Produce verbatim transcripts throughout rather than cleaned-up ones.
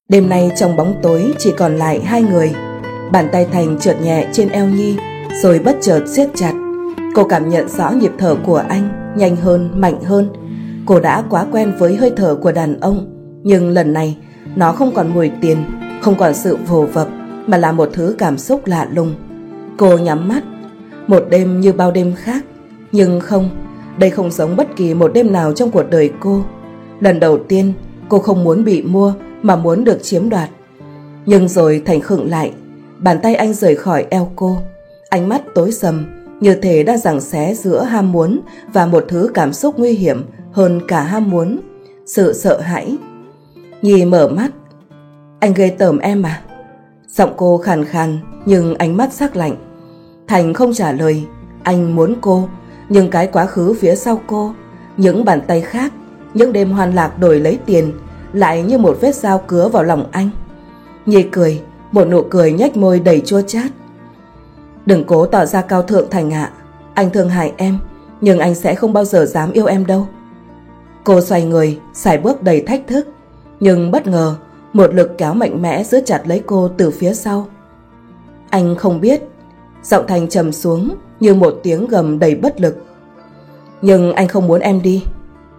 Đêm nay trong bóng tối chỉ còn lại hai người. Bàn tay Thành trượt nhẹ trên eo Nhi, rồi bất chợt siết chặt. Cô cảm nhận rõ nhịp thở của anh, nhanh hơn, mạnh hơn. Cô đã quá quen với hơi thở của đàn ông, nhưng lần này nó không còn mùi tiền, không còn sự vồ vập, mà là một thứ cảm xúc lạ lùng. Cô nhắm mắt. Một đêm như bao đêm khác. Nhưng không, đây không giống bất kỳ một đêm nào trong cuộc đời cô. Lần đầu tiên cô không muốn bị mua, mà muốn được chiếm đoạt. Nhưng rồi Thành khựng lại. Bàn tay anh rời khỏi eo cô. Ánh mắt tối sầm, như thể đang giằng xé giữa ham muốn và một thứ cảm xúc nguy hiểm hơn cả ham muốn, sự sợ hãi. Nhi mở mắt. Anh ghê tởm em à? Giọng cô khàn khàn, nhưng ánh mắt sắc lạnh. Thành không trả lời. Anh muốn cô, nhưng cái quá khứ phía sau cô, những bàn tay khác, những đêm hoan lạc đổi lấy tiền, lại như một vết dao cứa vào lòng anh. Nhi cười, một nụ cười nhếch môi đầy chua chát. Đừng cố tỏ ra cao thượng Thành ạ. Anh thương hại em, nhưng anh sẽ không bao giờ dám yêu em đâu. Cô xoay người, sải bước đầy thách thức. Nhưng bất ngờ, một lực kéo mạnh mẽ giữ chặt lấy cô từ phía sau. Anh không biết. Giọng Thành trầm xuống như một tiếng gầm đầy bất lực. Nhưng anh không muốn em đi.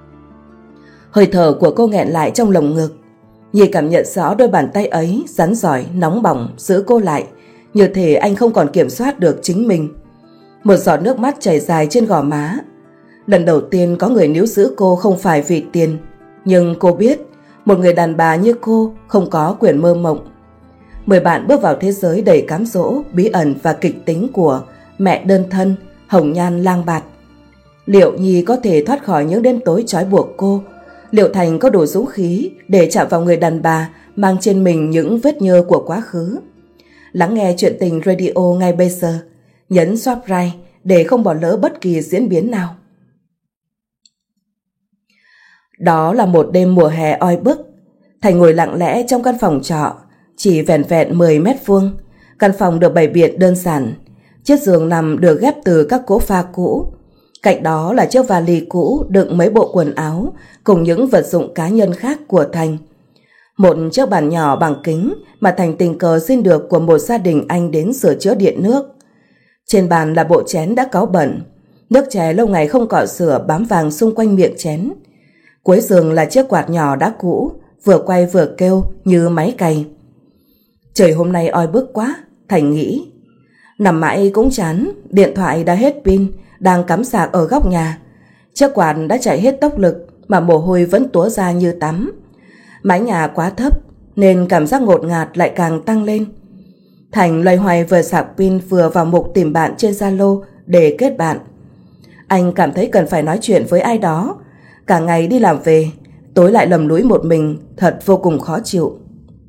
Hơi thở của cô nghẹn lại trong lồng ngực. Nhi cảm nhận rõ đôi bàn tay ấy rắn rỏi, nóng bỏng giữ cô lại, như thể anh không còn kiểm soát được chính mình. Một giọt nước mắt chảy dài trên gò má. Lần đầu tiên có người níu giữ cô không phải vì tiền, nhưng cô biết một người đàn bà như cô không có quyền mơ mộng. Mời bạn bước vào thế giới đầy cám dỗ, bí ẩn và kịch tính của mẹ đơn thân, hồng nhan lang bạt. Liệu Nhi có thể thoát khỏi những đêm tối trói buộc cô? Liệu Thành có đủ dũng khí để chạm vào người đàn bà mang trên mình những vết nhơ của quá khứ? Lắng nghe Chuyện Tình Radio ngay bây giờ. Nhấn subscribe để không bỏ lỡ bất kỳ diễn biến nào. Đó là một đêm mùa hè oi bức. Thành ngồi lặng lẽ trong căn phòng trọ, chỉ vẻn vẹn mười mét vuông. Căn phòng được bày biện đơn giản. Chiếc giường nằm được ghép từ các cỗ pha cũ. Cạnh đó là chiếc vali cũ đựng mấy bộ quần áo cùng những vật dụng cá nhân khác của Thành. Một chiếc bàn nhỏ bằng kính mà Thành tình cờ xin được của một gia đình anh đến sửa chữa điện nước. Trên bàn là bộ chén đã cáu bẩn, nước chè lâu ngày không cọ rửa bám vàng xung quanh miệng chén. Cuối giường là chiếc quạt nhỏ đã cũ, vừa quay vừa kêu như máy cày. Trời hôm nay oi bức quá, Thành nghĩ. Nằm mãi cũng chán, điện thoại đã hết pin, đang cắm sạc ở góc nhà. Chiếc quạt đã chạy hết tốc lực mà mồ hôi vẫn túa ra như tắm. Mái nhà quá thấp nên cảm giác ngột ngạt lại càng tăng lên. Thành loay hoay vừa sạc pin vừa vào mục tìm bạn trên Zalo để kết bạn. Anh cảm thấy cần phải nói chuyện với ai đó. Cả ngày đi làm về, tối lại lầm lũi một mình, thật vô cùng khó chịu.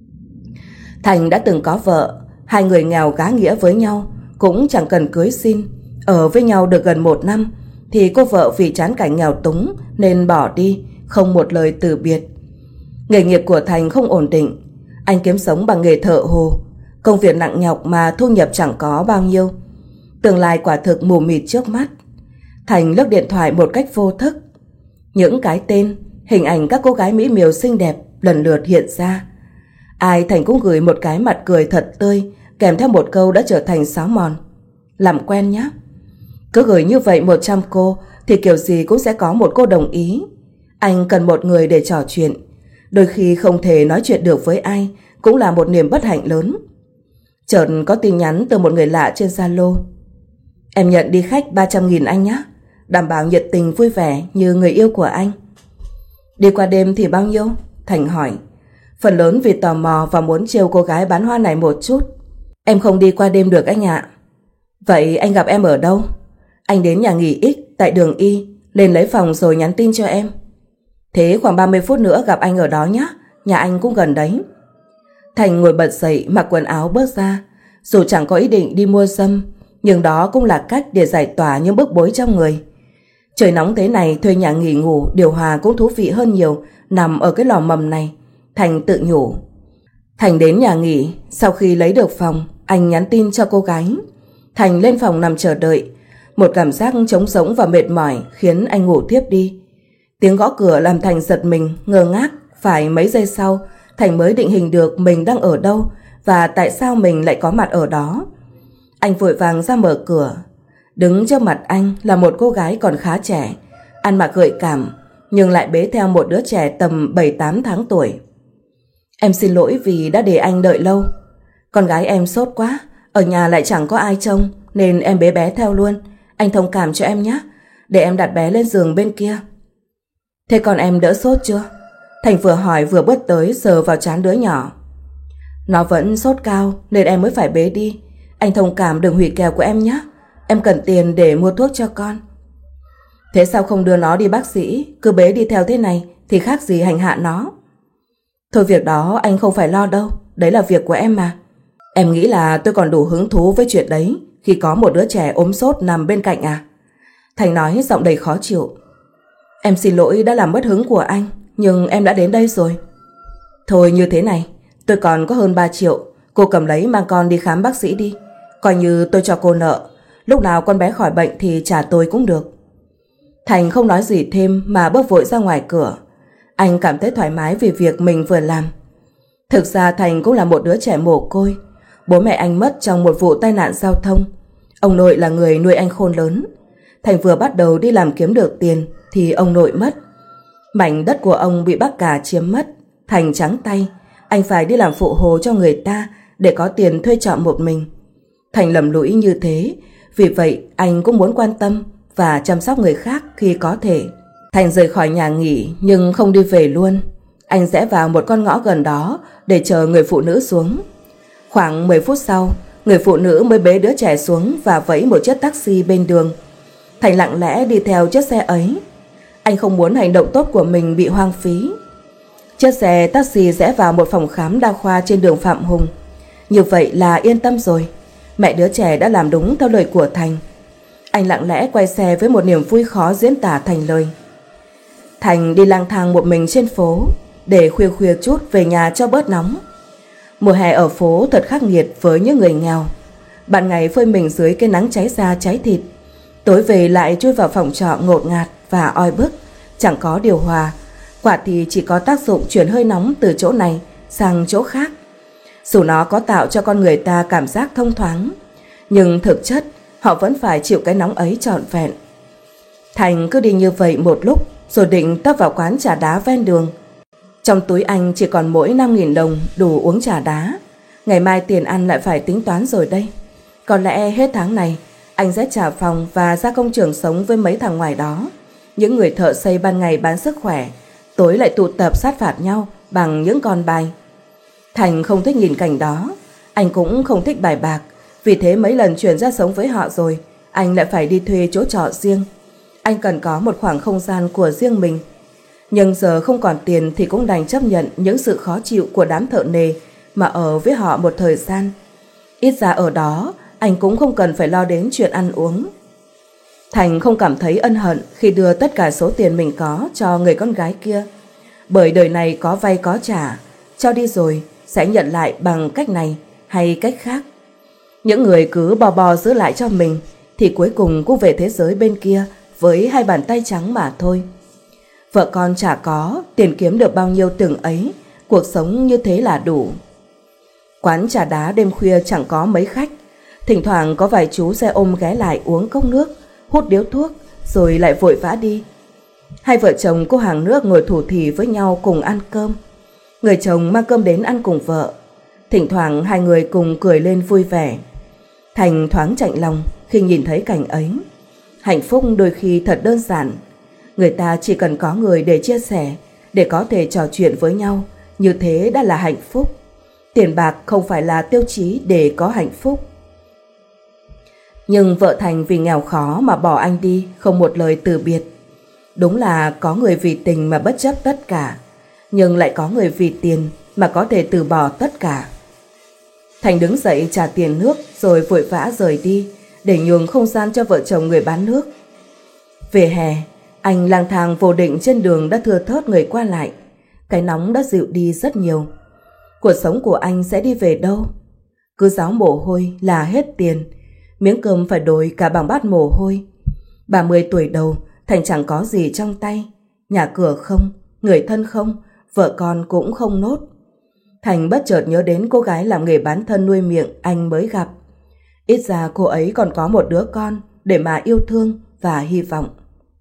Thành đã từng có vợ, hai người nghèo gá nghĩa với nhau, cũng chẳng cần cưới xin. Ở với nhau được gần một năm thì cô vợ vì chán cảnh nghèo túng nên bỏ đi, không một lời từ biệt. Nghề nghiệp của Thành không ổn định. Anh kiếm sống bằng nghề thợ hồ, công việc nặng nhọc mà thu nhập chẳng có bao nhiêu. Tương lai quả thực mù mịt trước mắt. Thành lướt điện thoại một cách vô thức. Những cái tên, hình ảnh các cô gái mỹ miều xinh đẹp lần lượt hiện ra. Ai Thành cũng gửi một cái mặt cười thật tươi, kèm theo một câu đã trở thành sáo mòn: làm quen nhé. Cứ gửi như vậy một trăm cô thì kiểu gì cũng sẽ có một cô đồng ý. Anh cần một người để trò chuyện. Đôi khi không thể nói chuyện được với ai cũng là một niềm bất hạnh lớn. Chợt có tin nhắn từ một người lạ trên Zalo: em nhận đi khách ba trăm nghìn anh nhé, đảm bảo nhiệt tình vui vẻ như người yêu của anh. Đi qua đêm thì bao nhiêu? Thành hỏi. Phần lớn vì tò mò và muốn trêu cô gái bán hoa này một chút. Em không đi qua đêm được anh ạ. Vậy anh gặp em ở đâu? Anh đến nhà nghỉ X tại đường Y, lên lấy phòng rồi nhắn tin cho em. Thế khoảng ba mươi phút nữa gặp anh ở đó nhé, nhà anh cũng gần đấy. Thành ngồi bật dậy, mặc quần áo bước ra. Dù chẳng có ý định đi mua dâm, nhưng đó cũng là cách để giải tỏa những bức bối trong người. Trời nóng thế này, thuê nhà nghỉ ngủ điều hòa cũng thú vị hơn nhiều nằm ở cái lò mầm này, Thành tự nhủ. Thành đến nhà nghỉ, sau khi lấy được phòng, anh nhắn tin cho cô gái. Thành lên phòng nằm chờ đợi. Một cảm giác trống rỗng và mệt mỏi khiến anh ngủ thiếp đi. Tiếng gõ cửa làm Thành giật mình, ngơ ngác. Phải mấy giây sau Thành mới định hình được mình đang ở đâu và tại sao mình lại có mặt ở đó. Anh vội vàng ra mở cửa. Đứng trước mặt anh là một cô gái còn khá trẻ, ăn mặc gợi cảm, nhưng lại bế theo một đứa trẻ tầm bảy tám tháng tuổi. Em xin lỗi vì đã để anh đợi lâu. Con gái em sốt quá, ở nhà lại chẳng có ai trông nên em bế bé theo luôn. Anh thông cảm cho em nhé, để em đặt bé lên giường bên kia. Thế còn em đỡ sốt chưa? Thành vừa hỏi vừa bước tới sờ vào trán đứa nhỏ. Nó vẫn sốt cao nên em mới phải bế đi. Anh thông cảm đừng hủy kèo của em nhé. Em cần tiền để mua thuốc cho con. Thế sao không đưa nó đi bác sĩ, cứ bế đi theo thế này thì khác gì hành hạ nó. Thôi việc đó anh không phải lo đâu, đấy là việc của em mà. Em nghĩ là tôi còn đủ hứng thú với chuyện đấy khi có một đứa trẻ ốm sốt nằm bên cạnh à? Thành nói giọng đầy khó chịu. Em xin lỗi đã làm mất hứng của anh, nhưng em đã đến đây rồi. Thôi như thế này, tôi còn có hơn ba triệu, cô cầm lấy mang con đi khám bác sĩ đi. Coi như tôi cho cô nợ, lúc nào con bé khỏi bệnh thì trả tôi cũng được. Thành không nói gì thêm mà bước vội ra ngoài cửa. Anh cảm thấy thoải mái vì việc mình vừa làm. Thực ra Thành cũng là một đứa trẻ mồ côi. Bố mẹ anh mất trong một vụ tai nạn giao thông. Ông nội là người nuôi anh khôn lớn. Thành vừa bắt đầu đi làm kiếm được tiền thì ông nội mất. Mảnh đất của ông bị bác cả chiếm mất. Thành trắng tay, anh phải đi làm phụ hồ cho người ta để có tiền thuê trọ một mình. Thành lầm lũi như thế, vì vậy anh cũng muốn quan tâm và chăm sóc người khác khi có thể. Thành rời khỏi nhà nghỉ nhưng không đi về luôn. Anh rẽ vào một con ngõ gần đó để chờ người phụ nữ xuống. Khoảng mười phút sau, người phụ nữ mới bế đứa trẻ xuống và vẫy một chiếc taxi bên đường. Thành lặng lẽ đi theo chiếc xe ấy. Anh không muốn hành động tốt của mình bị hoang phí. Chiếc xe taxi rẽ vào một phòng khám đa khoa trên đường Phạm Hùng. Như vậy là yên tâm rồi. Mẹ đứa trẻ đã làm đúng theo lời của Thành. Anh lặng lẽ quay xe với một niềm vui khó diễn tả thành lời. Thành đi lang thang một mình trên phố để khuya khuya chút về nhà cho bớt nóng. Mùa hè ở phố thật khắc nghiệt với những người nghèo. Ban ngày phơi mình dưới cái nắng cháy da cháy thịt, tối về lại chui vào phòng trọ ngột ngạt và oi bức, chẳng có điều hòa. Quạt thì chỉ có tác dụng chuyển hơi nóng từ chỗ này sang chỗ khác. Dù nó có tạo cho con người ta cảm giác thông thoáng, nhưng thực chất họ vẫn phải chịu cái nóng ấy trọn vẹn. Thành cứ đi như vậy một lúc rồi định tấp vào quán trà đá ven đường. Trong túi anh chỉ còn mỗi năm nghìn đồng đủ uống trà đá. Ngày mai tiền ăn lại phải tính toán rồi đây. Có lẽ hết tháng này anh sẽ trả phòng và ra công trường sống với mấy thằng ngoài đó. Những người thợ xây ban ngày bán sức khỏe, tối lại tụ tập sát phạt nhau bằng những con bài. Thành không thích nhìn cảnh đó. Anh cũng không thích bài bạc. Vì thế mấy lần chuyển ra sống với họ rồi, anh lại phải đi thuê chỗ trọ riêng. Anh cần có một khoảng không gian của riêng mình. Nhưng giờ không còn tiền thì cũng đành chấp nhận những sự khó chịu của đám thợ nề mà ở với họ một thời gian. Ít ra ở đó anh cũng không cần phải lo đến chuyện ăn uống. Thành không cảm thấy ân hận khi đưa tất cả số tiền mình có cho người con gái kia. Bởi đời này có vay có trả, cho đi rồi sẽ nhận lại bằng cách này hay cách khác. Những người cứ bò bò giữ lại cho mình thì cuối cùng cũng về thế giới bên kia với hai bàn tay trắng mà thôi. Vợ con chả có, tiền kiếm được bao nhiêu từng ấy, cuộc sống như thế là đủ. Quán trà đá đêm khuya chẳng có mấy khách. Thỉnh thoảng có vài chú xe ôm ghé lại uống cốc nước, hút điếu thuốc rồi lại vội vã đi. Hai vợ chồng cô hàng nước ngồi thủ thỉ với nhau cùng ăn cơm. Người chồng mang cơm đến ăn cùng vợ. Thỉnh thoảng hai người cùng cười lên vui vẻ. Thành thoáng chạnh lòng khi nhìn thấy cảnh ấy. Hạnh phúc đôi khi thật đơn giản. Người ta chỉ cần có người để chia sẻ, để có thể trò chuyện với nhau, như thế đã là hạnh phúc. Tiền bạc không phải là tiêu chí để có hạnh phúc. Nhưng vợ Thành vì nghèo khó mà bỏ anh đi, không một lời từ biệt. Đúng là có người vì tình mà bất chấp tất cả, nhưng lại có người vì tiền mà có thể từ bỏ tất cả. Thành đứng dậy trả tiền nước rồi vội vã rời đi để nhường không gian cho vợ chồng người bán nước. Về hè, anh lang thang vô định trên đường đã thưa thớt người qua lại. Cái nóng đã dịu đi rất nhiều. Cuộc sống của anh sẽ đi về đâu? Cứ ráo mồ hôi là hết tiền, miếng cơm phải đổi cả bằng bát mồ hôi. ba mươi tuổi đầu, Thành chẳng có gì trong tay. Nhà cửa không, người thân không, vợ con cũng không nốt. Thành bất chợt nhớ đến cô gái làm nghề bán thân nuôi miệng anh mới gặp. Ít ra cô ấy còn có một đứa con để mà yêu thương và hy vọng.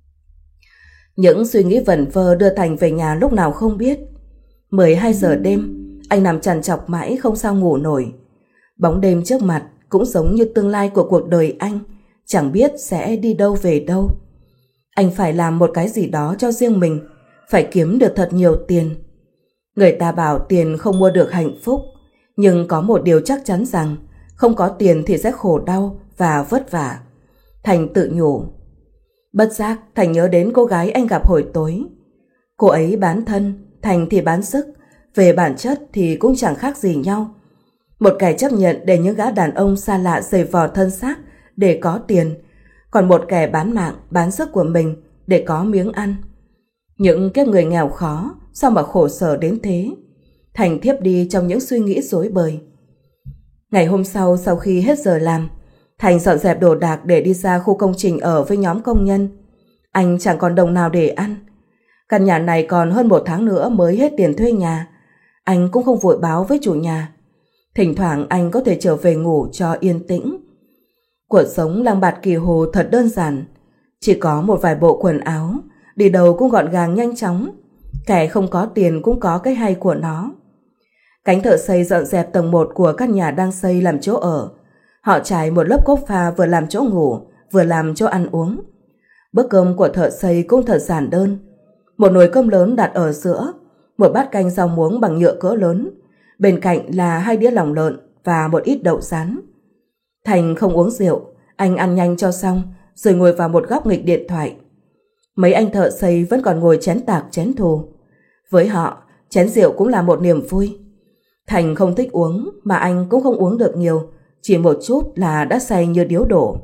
Những suy nghĩ vẩn vơ đưa Thành về nhà lúc nào không biết. mười hai giờ đêm, anh nằm trằn trọc mãi không sao ngủ nổi. Bóng đêm trước mặt cũng giống như tương lai của cuộc đời anh, chẳng biết sẽ đi đâu về đâu. Anh phải làm một cái gì đó cho riêng mình, phải kiếm được thật nhiều tiền. Người ta bảo tiền không mua được hạnh phúc, nhưng có một điều chắc chắn rằng không có tiền thì sẽ khổ đau và vất vả. Thành tự nhủ. Bất giác Thành nhớ đến cô gái anh gặp hồi tối. Cô ấy bán thân, Thành thì bán sức, về bản chất thì cũng chẳng khác gì nhau. Một kẻ chấp nhận để những gã đàn ông xa lạ giày vò thân xác để có tiền, còn một kẻ bán mạng, bán sức của mình để có miếng ăn. Những kiếp người nghèo khó sao mà khổ sở đến thế. Thành thiếp đi trong những suy nghĩ rối bời. Ngày hôm sau, sau khi hết giờ làm, Thành dọn dẹp đồ đạc để đi ra khu công trình ở với nhóm công nhân. Anh chẳng còn đồng nào để ăn. Căn nhà này còn hơn một tháng nữa mới hết tiền thuê nhà. Anh cũng không vội báo với chủ nhà. Thỉnh thoảng anh có thể trở về ngủ cho yên tĩnh. Cuộc sống làng bạt Kỳ Hồ thật đơn giản. Chỉ có một vài bộ quần áo, đi đâu cũng gọn gàng nhanh chóng. Kẻ không có tiền cũng có cái hay của nó. Cánh thợ xây dọn dẹp tầng một của căn nhà đang xây làm chỗ ở. Họ trải một lớp cốc pha vừa làm chỗ ngủ, vừa làm chỗ ăn uống. Bữa cơm của thợ xây cũng thật giản đơn. Một nồi cơm lớn đặt ở giữa, một bát canh rau muống bằng nhựa cỡ lớn, bên cạnh là hai đĩa lòng lợn và một ít đậu rán. Thành không uống rượu, anh ăn nhanh cho xong rồi ngồi vào một góc nghịch điện thoại. Mấy anh thợ xây vẫn còn ngồi chén tạc chén thù. Với họ, chén rượu cũng là một niềm vui. Thành không thích uống mà anh cũng không uống được nhiều, chỉ một chút là đã say như điếu đổ.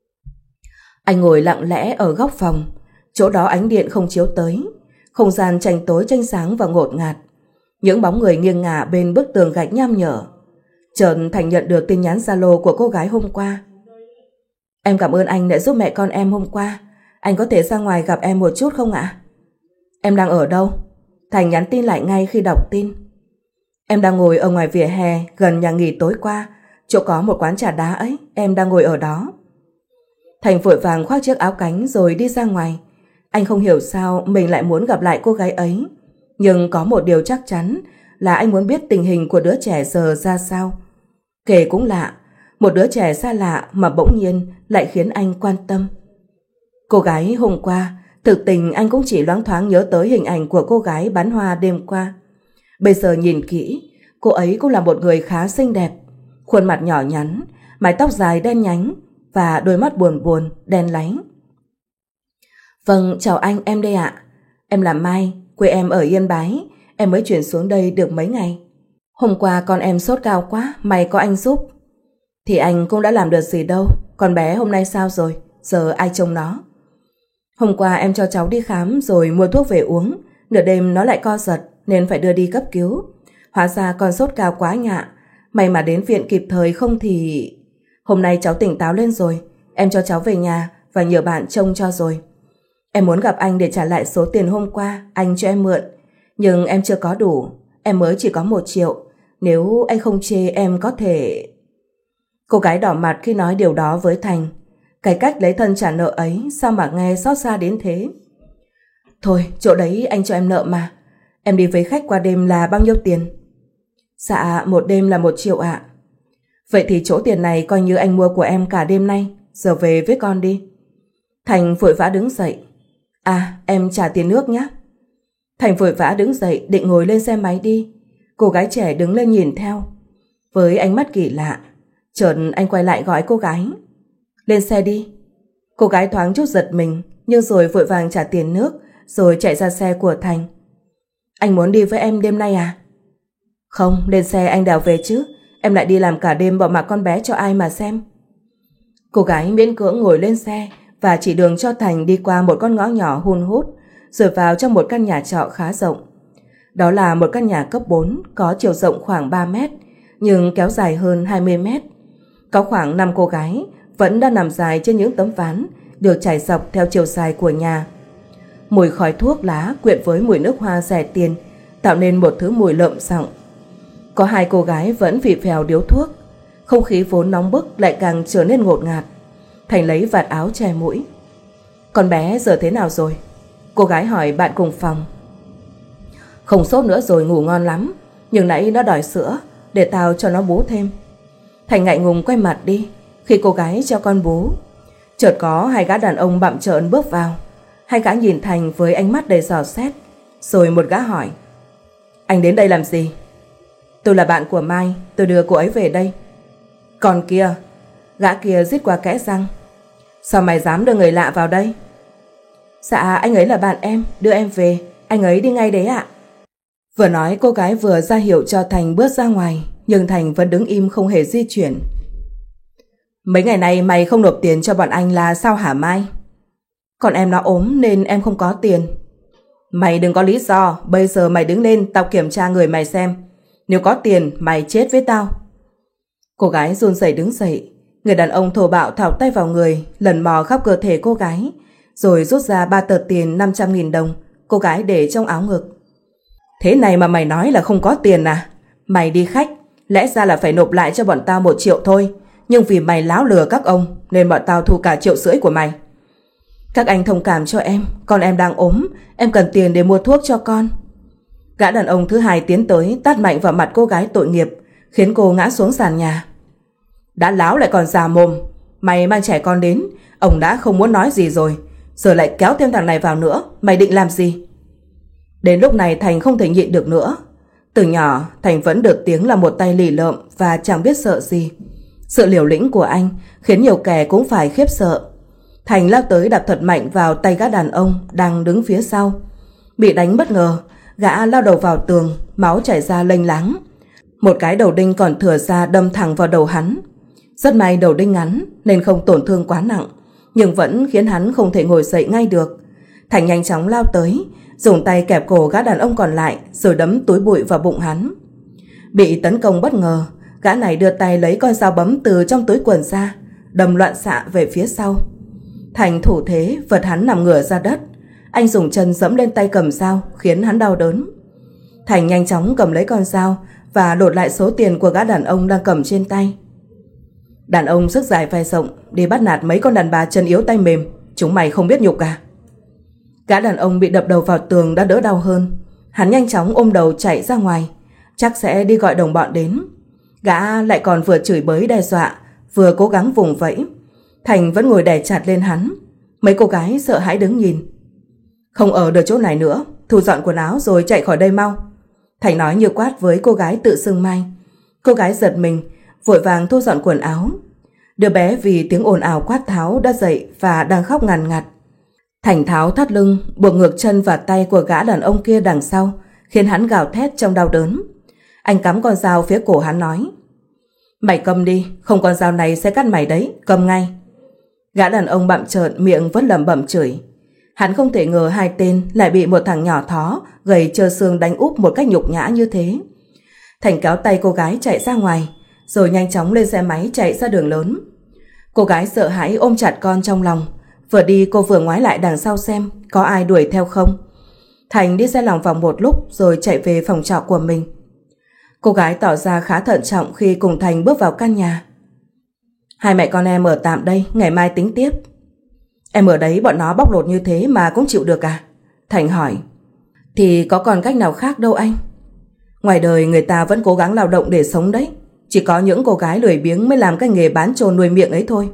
Anh ngồi lặng lẽ ở góc phòng, chỗ đó ánh điện không chiếu tới, không gian tranh tối tranh sáng và ngột ngạt. Những bóng người nghiêng ngả bên bức tường gạch nham nhở. Chợt Thành nhận được tin nhắn Zalo của cô gái hôm qua. Em cảm ơn anh đã giúp mẹ con em hôm qua. Anh có thể ra ngoài gặp em một chút không ạ? Em đang ở đâu? Thành nhắn tin lại ngay khi đọc tin. Em đang ngồi ở ngoài vỉa hè gần nhà nghỉ tối qua, chỗ có một quán trà đá ấy, em đang ngồi ở đó. Thành vội vàng khoác chiếc áo cánh rồi đi ra ngoài. Anh không hiểu sao mình lại muốn gặp lại cô gái ấy, nhưng có một điều chắc chắn là anh muốn biết tình hình của đứa trẻ giờ ra sao. Kể cũng lạ, một đứa trẻ xa lạ mà bỗng nhiên lại khiến anh quan tâm. Cô gái hôm qua, thực tình anh cũng chỉ loáng thoáng nhớ tới hình ảnh của cô gái bán hoa đêm qua. Bây giờ nhìn kỹ, cô ấy cũng là một người khá xinh đẹp, khuôn mặt nhỏ nhắn, mái tóc dài đen nhánh và đôi mắt buồn buồn, đen láy. Vâng, chào anh, em đây ạ. Em là Mai, quê em ở Yên Bái, em mới chuyển xuống đây được mấy ngày. Hôm qua con em sốt cao quá, may có anh giúp. Thì anh cũng đã làm được gì đâu, con bé hôm nay sao rồi, giờ ai trông nó? Hôm qua em cho cháu đi khám rồi mua thuốc về uống, nửa đêm nó lại co giật nên phải đưa đi cấp cứu. Hóa ra con sốt cao quá nhạ, may mà đến viện kịp thời không thì... Hôm nay cháu tỉnh táo lên rồi, em cho cháu về nhà và nhờ bạn trông cho rồi. Em muốn gặp anh để trả lại số tiền hôm qua anh cho em mượn, nhưng em chưa có đủ, em mới chỉ có một triệu. Nếu anh không chê em có thể... Cô gái đỏ mặt khi nói điều đó với Thành. Cái cách lấy thân trả nợ ấy sao mà nghe xót xa đến thế. Thôi, chỗ đấy anh cho em nợ mà. Em đi với khách qua đêm là bao nhiêu tiền? Dạ, một đêm là một triệu ạ. Vậy thì chỗ tiền này coi như anh mua của em cả đêm nay, giờ về với con đi. Thành vội vã đứng dậy. À, em trả tiền nước nhé. Thành vội vã đứng dậy định ngồi lên xe máy đi. Cô gái trẻ đứng lên nhìn theo với ánh mắt kỳ lạ. Chợt anh quay lại gọi cô gái. Lên xe đi. Cô gái thoáng chút giật mình, nhưng rồi vội vàng trả tiền nước rồi chạy ra xe của Thành. Anh muốn đi với em đêm nay à? Không, lên xe anh đèo về chứ. Em lại đi làm cả đêm bỏ mặc con bé cho ai mà xem. Cô gái miễn cưỡng ngồi lên xe và chỉ đường cho Thành đi qua một con ngõ nhỏ hun hút rồi vào trong một căn nhà trọ khá rộng. Đó là một căn nhà cấp bốn có chiều rộng khoảng ba mét nhưng kéo dài hơn hai mươi mét. Có khoảng năm cô gái vẫn đang nằm dài trên những tấm ván được trải dọc theo chiều dài của nhà. Mùi khói thuốc lá quyện với mùi nước hoa rẻ tiền tạo nên một thứ mùi lợm giọng. Có hai cô gái vẫn phì phèo điếu thuốc. Không khí vốn nóng bức lại càng trở nên ngột ngạt. Thành lấy vạt áo che mũi. Con bé giờ thế nào rồi? Cô gái hỏi bạn cùng phòng. Không sốt nữa rồi, ngủ ngon lắm. Nhưng nãy nó đòi sữa, để tao cho nó bú thêm. Thành ngại ngùng quay mặt đi khi cô gái cho con bú. Chợt có hai gã đàn ông bặm trợn bước vào. Hai gã nhìn Thành với ánh mắt đầy dò xét. Rồi một gã hỏi: Anh đến đây làm gì? Tôi là bạn của Mai, tôi đưa cô ấy về đây. Còn kia, gã kia rít qua kẽ răng: Sao mày dám đưa người lạ vào đây? Dạ anh ấy là bạn em, đưa em về, anh ấy đi ngay đấy ạ. Vừa nói cô gái vừa ra hiệu cho Thành bước ra ngoài, nhưng Thành vẫn đứng im không hề di chuyển. Mấy ngày nay mày không nộp tiền cho bọn anh là sao hả Mai? Còn em nó ốm nên em không có tiền. Mày đừng có lý do, bây giờ mày đứng lên tao kiểm tra người mày xem. Nếu có tiền mày chết với tao. Cô gái run rẩy đứng dậy. Người đàn ông thô bạo thọc tay vào người, lần mò khắp cơ thể cô gái, rồi rút ra ba tờ tiền năm trăm nghìn đồng cô gái để trong áo ngực. Thế này mà mày nói là không có tiền à? Mày đi khách, lẽ ra là phải nộp lại cho bọn tao một triệu thôi, nhưng vì mày láo lừa các ông nên bọn tao thu cả triệu rưỡi của mày. Các anh thông cảm cho em, con em đang ốm, em cần tiền để mua thuốc cho con. Gã đàn ông thứ hai tiến tới tát mạnh vào mặt cô gái tội nghiệp, khiến cô ngã xuống sàn nhà. Đã láo lại còn già mồm, mày mang trẻ con đến, ông đã không muốn nói gì rồi, giờ lại kéo thêm thằng này vào nữa, mày định làm gì? Đến lúc này Thành không thể nhịn được nữa. Từ nhỏ Thành vẫn được tiếng là một tay lì lợm và chẳng biết sợ gì. Sự liều lĩnh của anh khiến nhiều kẻ cũng phải khiếp sợ. Thành lao tới đạp thật mạnh vào tay gã đàn ông đang đứng phía sau. Bị đánh bất ngờ, gã lao đầu vào tường, máu chảy ra lênh láng. Một cái đầu đinh còn thừa ra đâm thẳng vào đầu hắn. Rất may đầu đinh ngắn nên không tổn thương quá nặng, nhưng vẫn khiến hắn không thể ngồi dậy ngay được. Thành nhanh chóng lao tới, dùng tay kẹp cổ gã đàn ông còn lại rồi đấm túi bụi vào bụng hắn. Bị tấn công bất ngờ, gã này đưa tay lấy con dao bấm từ trong túi quần ra, đâm loạn xạ về phía sau. Thành thủ thế vật hắn nằm ngửa ra đất. Anh dùng chân giẫm lên tay cầm dao khiến hắn đau đớn. Thành nhanh chóng cầm lấy con dao và lột lại số tiền của gã đàn ông đang cầm trên tay. Đàn ông sức dài vai rộng đi bắt nạt mấy con đàn bà chân yếu tay mềm, chúng mày không biết nhục à? Gã đàn ông bị đập đầu vào tường đã đỡ đau hơn. Hắn nhanh chóng ôm đầu chạy ra ngoài, chắc sẽ đi gọi đồng bọn đến. Gã lại còn vừa chửi bới đe dọa, vừa cố gắng vùng vẫy. Thành vẫn ngồi đè chặt lên hắn. Mấy cô gái sợ hãi đứng nhìn. Không ở được chỗ này nữa, thu dọn quần áo rồi chạy khỏi đây mau. Thành nói như quát với cô gái tự xưng Mai. Cô gái giật mình, vội vàng thu dọn quần áo. Đứa bé vì tiếng ồn ào quát tháo đã dậy và đang khóc ngằn ngặt. Thành tháo thắt lưng, buộc ngược chân và tay của gã đàn ông kia đằng sau, khiến hắn gào thét trong đau đớn. Anh cắm con dao phía cổ hắn nói: Mày cầm đi, không con dao này sẽ cắt mày đấy, cầm ngay. Gã đàn ông bặm trợn miệng vẫn lẩm bẩm chửi. Hắn không thể ngờ hai tên lại bị một thằng nhỏ thó gầy trơ xương đánh úp một cách nhục nhã như thế. Thành kéo tay cô gái chạy ra ngoài, rồi nhanh chóng lên xe máy chạy ra đường lớn. Cô gái sợ hãi ôm chặt con trong lòng, vừa đi cô vừa ngoái lại đằng sau xem có ai đuổi theo không. Thành đi xe lòng vòng một lúc rồi chạy về phòng trọ của mình. Cô gái tỏ ra khá thận trọng khi cùng Thành bước vào căn nhà. Hai mẹ con em ở tạm đây, ngày mai tính tiếp. Em ở đấy bọn nó bóc lột như thế mà cũng chịu được à? Thành hỏi. Thì có còn cách nào khác đâu anh. Ngoài đời người ta vẫn cố gắng lao động để sống đấy. Chỉ có những cô gái lười biếng mới làm cái nghề bán trồn nuôi miệng ấy thôi.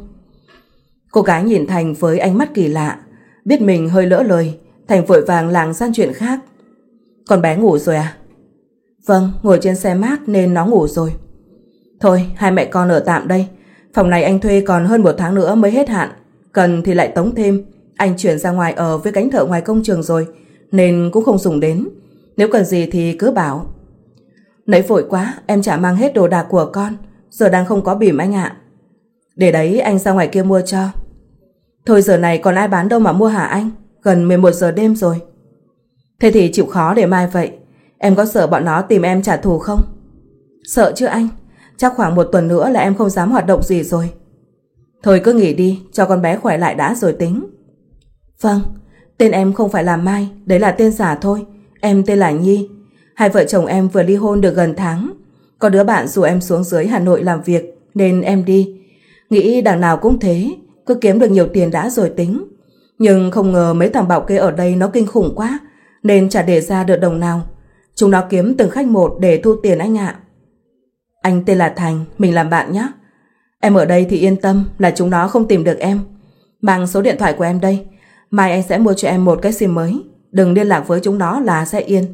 Cô gái nhìn Thành với ánh mắt kỳ lạ. Biết mình hơi lỡ lời, Thành vội vàng lảng sang chuyện khác. Con bé ngủ rồi à? Vâng, ngồi trên xe mát nên nó ngủ rồi. Thôi, hai mẹ con ở tạm đây. Phòng này anh thuê còn hơn một tháng nữa mới hết hạn. Cần thì lại tống thêm. Anh chuyển ra ngoài ở với cánh thợ ngoài công trường rồi, nên cũng không dùng đến. Nếu cần gì thì cứ bảo. Nấy vội quá, em chả mang hết đồ đạc của con, giờ đang không có bỉm anh ạ. Để đấy anh ra ngoài kia mua cho. Thôi giờ này còn ai bán đâu mà mua hả anh? Gần mười một giờ đêm rồi. Thế thì chịu khó để mai vậy. Em có sợ bọn nó tìm em trả thù không? Sợ chứ anh. Chắc khoảng một tuần nữa là em không dám hoạt động gì rồi. Thôi cứ nghỉ đi, cho con bé khỏe lại đã rồi tính. Vâng, tên em không phải là Mai, đấy là tên giả thôi. Em tên là Nhi. Hai vợ chồng em vừa ly hôn được gần tháng. Có đứa bạn rủ em xuống dưới Hà Nội làm việc nên em đi. Nghĩ đằng nào cũng thế, cứ kiếm được nhiều tiền đã rồi tính. Nhưng không ngờ mấy thằng bảo kê ở đây nó kinh khủng quá, nên chả để ra được đồng nào. Chúng nó kiếm từng khách một để thu tiền anh ạ. Anh tên là Thành, mình làm bạn nhé. Em ở đây thì yên tâm là chúng nó không tìm được em. Mang số điện thoại của em đây, mai anh sẽ mua cho em một cái sim mới. Đừng liên lạc với chúng nó là sẽ yên.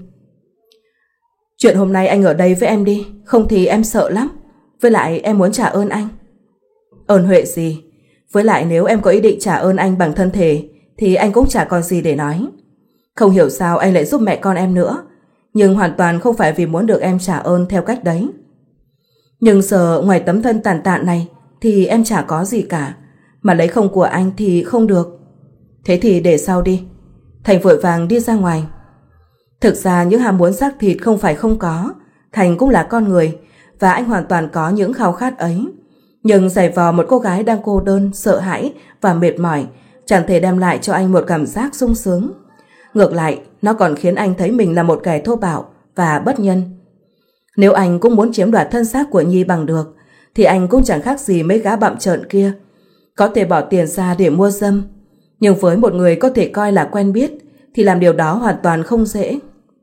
Chuyện hôm nay anh ở đây với em đi, không thì em sợ lắm. Với lại em muốn trả ơn anh. Ơn huệ gì? Với lại nếu em có ý định trả ơn anh bằng thân thể thì anh cũng chả còn gì để nói. Không hiểu sao anh lại giúp mẹ con em nữa, nhưng hoàn toàn không phải vì muốn được em trả ơn theo cách đấy. Nhưng giờ ngoài tấm thân tàn tạ này thì em chả có gì cả, mà lấy không của anh thì không được. Thế thì để sau đi. Thành vội vàng đi ra ngoài. Thực ra những ham muốn xác thịt không phải không có, Thành cũng là con người và anh hoàn toàn có những khao khát ấy. Nhưng giày vò một cô gái đang cô đơn, sợ hãi và mệt mỏi chẳng thể đem lại cho anh một cảm giác sung sướng. Ngược lại, nó còn khiến anh thấy mình là một kẻ thô bạo và bất nhân. Nếu anh cũng muốn chiếm đoạt thân xác của Nhi bằng được thì anh cũng chẳng khác gì mấy gã bặm trợn kia. Có thể bỏ tiền ra để mua dâm, nhưng với một người có thể coi là quen biết thì làm điều đó hoàn toàn không dễ.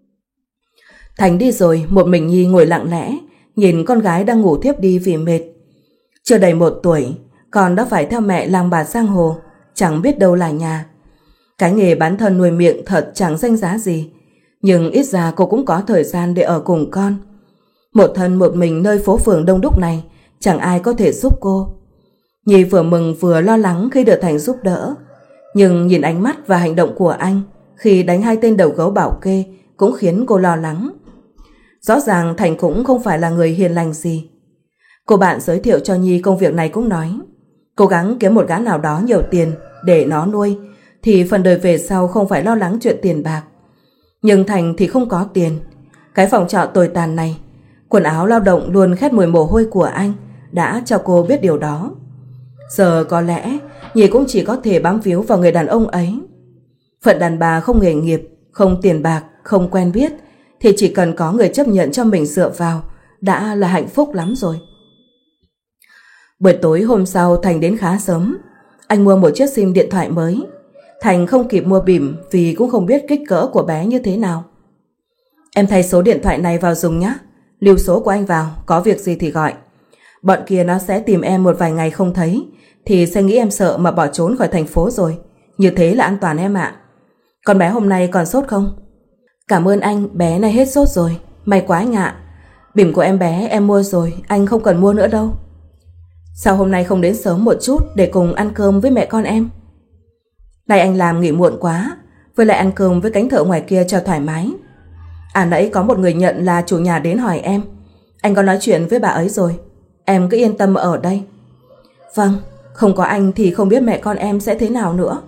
Thành đi rồi, một mình Nhi ngồi lặng lẽ nhìn con gái đang ngủ thiếp đi vì mệt. Chưa đầy một tuổi, con đã phải theo mẹ lang bạt giang hồ, chẳng biết đâu là nhà. Cái nghề bán thân nuôi miệng thật chẳng danh giá gì, nhưng ít ra cô cũng có thời gian để ở cùng con. Một thân một mình nơi phố phường đông đúc này, chẳng ai có thể giúp cô. Nhi vừa mừng vừa lo lắng khi được Thành giúp đỡ, nhưng nhìn ánh mắt và hành động của anh khi đánh hai tên đầu gấu bảo kê cũng khiến cô lo lắng. Rõ ràng Thành cũng không phải là người hiền lành gì. Cô bạn giới thiệu cho Nhi công việc này cũng nói, cố gắng kiếm một gã nào đó nhiều tiền để nó nuôi, thì phần đời về sau không phải lo lắng chuyện tiền bạc. Nhưng Thành thì không có tiền. Cái phòng trọ tồi tàn này, quần áo lao động luôn khét mùi mồ hôi của anh đã cho cô biết điều đó. Giờ có lẽ Nhi cũng chỉ có thể bám víu vào người đàn ông ấy. Phận đàn bà không nghề nghiệp, không tiền bạc, không quen biết thì chỉ cần có người chấp nhận cho mình dựa vào đã là hạnh phúc lắm rồi. Buổi tối hôm sau Thành đến khá sớm. Anh mua một chiếc sim điện thoại mới. Thành không kịp mua bỉm vì cũng không biết kích cỡ của bé như thế nào. Em thay số điện thoại này vào dùng nhé. Lưu số của anh vào, có việc gì thì gọi. Bọn kia nó sẽ tìm em một vài ngày không thấy thì sẽ nghĩ em sợ mà bỏ trốn khỏi thành phố rồi. Như thế là an toàn em ạ. Con bé hôm nay còn sốt không? Cảm ơn anh, bé này hết sốt rồi. May quá anh ạ. Bỉm của em bé em mua rồi, anh không cần mua nữa đâu. Sao hôm nay không đến sớm một chút để cùng ăn cơm với mẹ con em? Nay anh làm nghỉ muộn quá, với lại ăn cơm với cánh thợ ngoài kia cho thoải mái. À nãy có một người nhận là chủ nhà đến hỏi em. Anh có nói chuyện với bà ấy rồi. Em cứ yên tâm ở đây. Vâng, không có anh thì không biết mẹ con em sẽ thế nào nữa.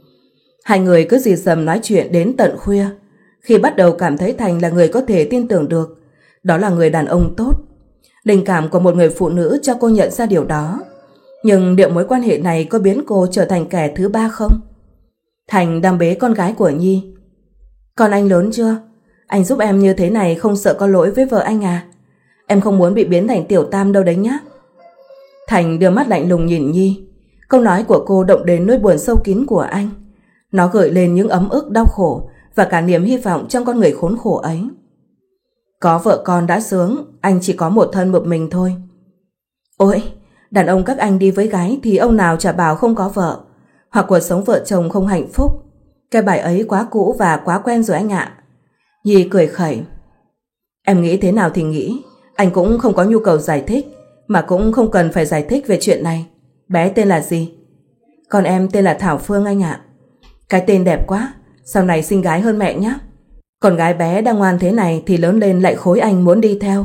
Hai người cứ dì dầm nói chuyện đến tận khuya. Khi bắt đầu cảm thấy Thành là người có thể tin tưởng được, đó là người đàn ông tốt. Tình cảm của một người phụ nữ cho cô nhận ra điều đó. Nhưng liệu mối quan hệ này có biến cô trở thành kẻ thứ ba không? Thành đang bế con gái của Nhi. Con anh lớn chưa? Anh giúp em như thế này không sợ có lỗi với vợ anh à? Em không muốn bị biến thành tiểu tam đâu đấy nhá. Thành đưa mắt lạnh lùng nhìn Nhi. Câu nói của cô động đến nỗi buồn sâu kín của anh. Nó gợi lên những ấm ức đau khổ và cả niềm hy vọng trong con người khốn khổ ấy. Có vợ con đã sướng, anh chỉ có một thân một mình thôi. Ôi, đàn ông các anh đi với gái thì ông nào chả bảo không có vợ, hoặc cuộc sống vợ chồng không hạnh phúc. Cái bài ấy quá cũ và quá quen rồi anh ạ. Nhi cười khẩy. Em nghĩ thế nào thì nghĩ, anh cũng không có nhu cầu giải thích, mà cũng không cần phải giải thích về chuyện này. Bé tên là gì? Còn em tên là Thảo Phương anh ạ. Cái tên đẹp quá, sau này sinh gái hơn mẹ nhé. Còn gái bé đang ngoan thế này thì lớn lên lại khối anh muốn đi theo.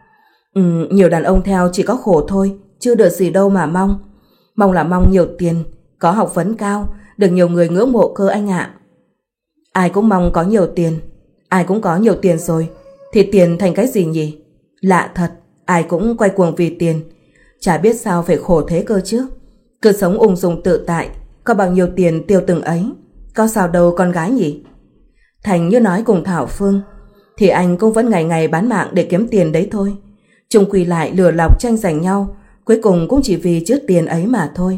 Ừ, nhiều đàn ông theo chỉ có khổ thôi, chưa được gì đâu mà mong. Mong là mong nhiều tiền, có học vấn cao, được nhiều người ngưỡng mộ cơ anh ạ. Ai cũng mong có nhiều tiền, ai cũng có nhiều tiền rồi, thì tiền thành cái gì nhỉ? Lạ thật, ai cũng quay cuồng vì tiền. Chả biết sao phải khổ thế cơ chứ. Cứ sống ung dung tự tại, có bao nhiêu tiền tiêu từng ấy. Có sao đâu con gái nhỉ? Thành như nói cùng Thảo Phương, thì anh cũng vẫn ngày ngày bán mạng để kiếm tiền đấy thôi. chung quy lại lừa lọc tranh giành nhau, cuối cùng cũng chỉ vì chút tiền ấy mà thôi.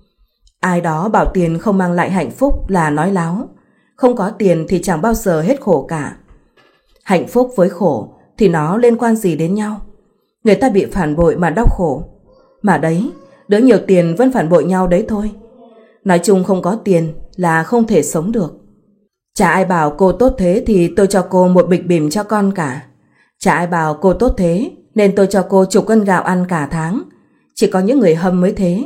Ai đó bảo tiền không mang lại hạnh phúc là nói láo. Không có tiền thì chẳng bao giờ hết khổ cả. Hạnh phúc với khổ thì nó liên quan gì đến nhau? Người ta bị phản bội mà đau khổ. Mà đấy, đứa nhiều tiền vẫn phản bội nhau đấy thôi. Nói chung không có tiền là không thể sống được. Chả ai bảo cô tốt thế thì tôi cho cô một bịch bìm cho con cả. Chả ai bảo cô tốt thế nên tôi cho cô chục cân gạo ăn cả tháng. Chỉ có những người hâm mới thế.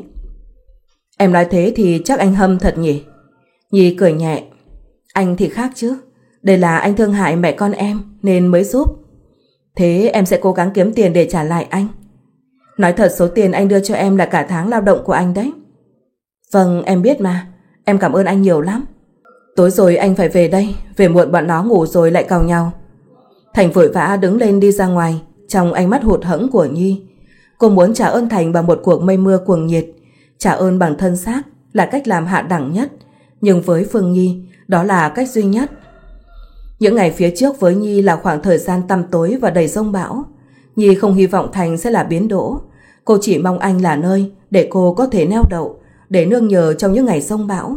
Em nói thế thì chắc anh hâm thật nhỉ? Nhi cười nhẹ. Anh thì khác chứ. Đây là anh thương hại mẹ con em nên mới giúp. Thế em sẽ cố gắng kiếm tiền để trả lại anh. Nói thật, số tiền anh đưa cho em là cả tháng lao động của anh đấy. Vâng, em biết mà. Em cảm ơn anh nhiều lắm. Tối rồi anh phải về đây. Về muộn bọn nó ngủ rồi lại càu nhau. Thành vội vã đứng lên đi ra ngoài, trong ánh mắt hụt hẫng của Nhi. Cô muốn trả ơn Thành bằng một cuộc mây mưa cuồng nhiệt. Trả ơn bằng thân xác là cách làm hạ đẳng nhất, nhưng với Phương Nhi, đó là cách duy nhất. Những ngày phía trước với Nhi là khoảng thời gian tăm tối và đầy giông bão. Nhi không hy vọng Thành sẽ là biến đỗ. Cô chỉ mong anh là nơi để cô có thể neo đậu, để nương nhờ trong những ngày giông bão.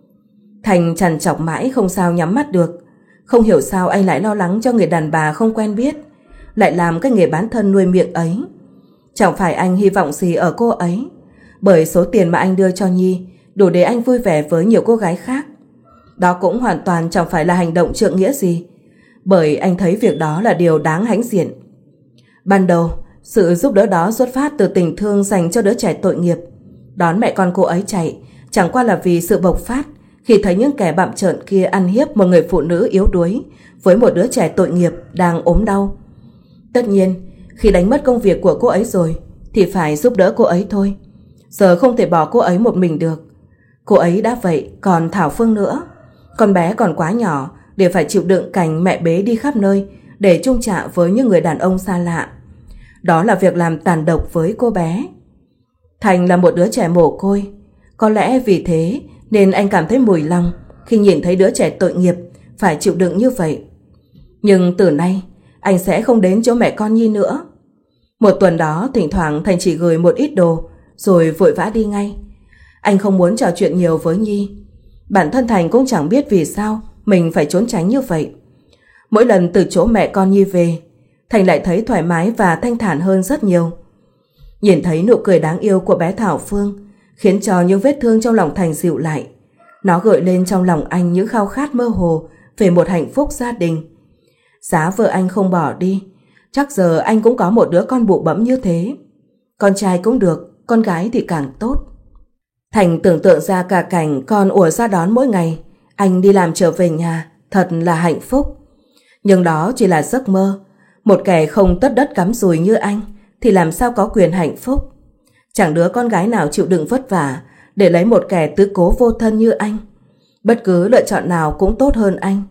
Thành trằn trọc mãi không sao nhắm mắt được. Không hiểu sao anh lại lo lắng cho người đàn bà không quen biết, lại làm cái nghề bán thân nuôi miệng ấy. Chẳng phải anh hy vọng gì ở cô ấy, bởi số tiền mà anh đưa cho Nhi đủ để anh vui vẻ với nhiều cô gái khác. Đó cũng hoàn toàn chẳng phải là hành động trượng nghĩa gì, bởi anh thấy việc đó là điều đáng hãnh diện. Ban đầu, sự giúp đỡ đó xuất phát từ tình thương dành cho đứa trẻ tội nghiệp. Đón mẹ con cô ấy chạy chẳng qua là vì sự bộc phát khi thấy những kẻ bặm trợn kia ăn hiếp một người phụ nữ yếu đuối với một đứa trẻ tội nghiệp đang ốm đau. Tất nhiên, khi đánh mất công việc của cô ấy rồi thì phải giúp đỡ cô ấy thôi. Giờ không thể bỏ cô ấy một mình được. Cô ấy đã vậy, còn Thảo Phương nữa. Con bé còn quá nhỏ để phải chịu đựng cảnh mẹ bế đi khắp nơi để chung chạ với những người đàn ông xa lạ. Đó là việc làm tàn độc với cô bé. Thành là một đứa trẻ mồ côi. Có lẽ vì thế nên anh cảm thấy mùi lòng khi nhìn thấy đứa trẻ tội nghiệp phải chịu đựng như vậy. Nhưng từ nay anh sẽ không đến chỗ mẹ con Nhi nữa. Một tuần đó thỉnh thoảng Thành chỉ gửi một ít đồ rồi vội vã đi ngay. Anh không muốn trò chuyện nhiều với Nhi. Bản thân Thành cũng chẳng biết vì sao mình phải trốn tránh như vậy. Mỗi lần từ chỗ mẹ con Nhi về, Thành lại thấy thoải mái và thanh thản hơn rất nhiều. Nhìn thấy nụ cười đáng yêu của bé Thảo Phương khiến cho những vết thương trong lòng Thành dịu lại. Nó gợi lên trong lòng anh những khao khát mơ hồ về một hạnh phúc gia đình. Giá vợ anh không bỏ đi, chắc giờ anh cũng có một đứa con bụ bẫm như thế. Con trai cũng được, con gái thì càng tốt. Thành tưởng tượng ra cả cảnh con ùa ra đón mỗi ngày, anh đi làm trở về nhà, thật là hạnh phúc. Nhưng đó chỉ là giấc mơ. Một kẻ không tất đất cắm rùi như anh thì làm sao có quyền hạnh phúc. Chẳng đứa con gái nào chịu đựng vất vả để lấy một kẻ tứ cố vô thân như anh. Bất cứ lựa chọn nào cũng tốt hơn anh.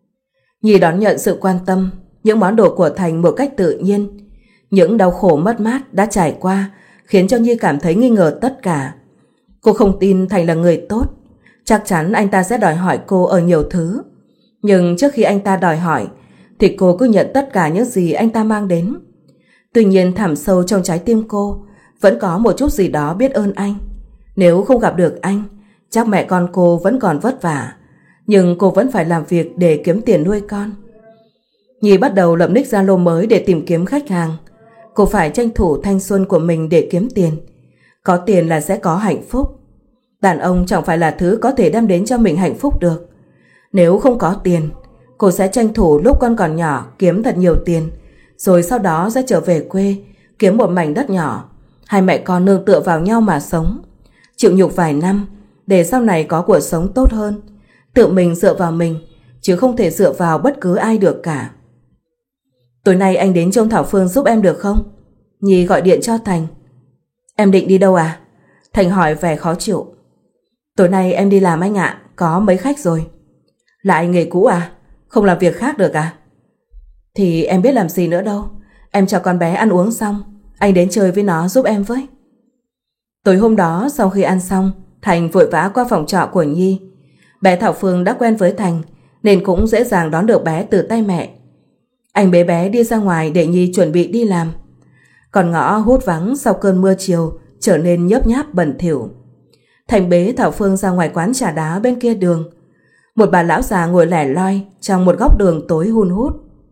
Nhi đón nhận sự quan tâm, những món đồ của Thành một cách tự nhiên. Những đau khổ mất mát đã trải qua khiến cho Nhi cảm thấy nghi ngờ tất cả. Cô không tin Thành là người tốt. Chắc chắn anh ta sẽ đòi hỏi cô ở nhiều thứ. Nhưng trước khi anh ta đòi hỏi thì cô cứ nhận tất cả những gì anh ta mang đến. Tuy nhiên thẳm sâu trong trái tim cô vẫn có một chút gì đó biết ơn anh. Nếu không gặp được anh, chắc mẹ con cô vẫn còn vất vả, nhưng cô vẫn phải làm việc để kiếm tiền nuôi con. Nhi bắt đầu lập nick Zalo mới để tìm kiếm khách hàng. Cô phải tranh thủ thanh xuân của mình để kiếm tiền. Có tiền là sẽ có hạnh phúc. Đàn ông chẳng phải là thứ có thể đem đến cho mình hạnh phúc được. Nếu không có tiền, cô sẽ tranh thủ lúc con còn nhỏ kiếm thật nhiều tiền, rồi sau đó sẽ trở về quê kiếm một mảnh đất nhỏ, hai mẹ con nương tựa vào nhau mà sống, chịu nhục vài năm để sau này có cuộc sống tốt hơn, tự mình dựa vào mình chứ không thể dựa vào bất cứ ai được cả. Tối nay anh đến trông Thảo Phương giúp em được không? Nhi gọi điện cho Thành. Em định đi đâu à? Thành hỏi vẻ khó chịu. Tối nay em đi làm anh ạ, có mấy khách rồi. Lại nghề cũ à? Không làm việc khác được à? Thì em biết làm gì nữa đâu. Em cho con bé ăn uống xong, anh đến chơi với nó giúp em với. Tối hôm đó sau khi ăn xong, Thành vội vã qua phòng trọ của Nhi. Bé Thảo Phương đã quen với Thành nên cũng dễ dàng đón được bé từ tay mẹ. Anh bế bé đi ra ngoài để Nhi chuẩn bị đi làm. Con ngõ hút vắng sau cơn mưa chiều trở nên nhớp nháp bẩn thỉu. Thành bế Thảo Phương ra ngoài quán trà đá bên kia đường. Một bà lão già ngồi lẻ loi trong một góc đường tối hun hút.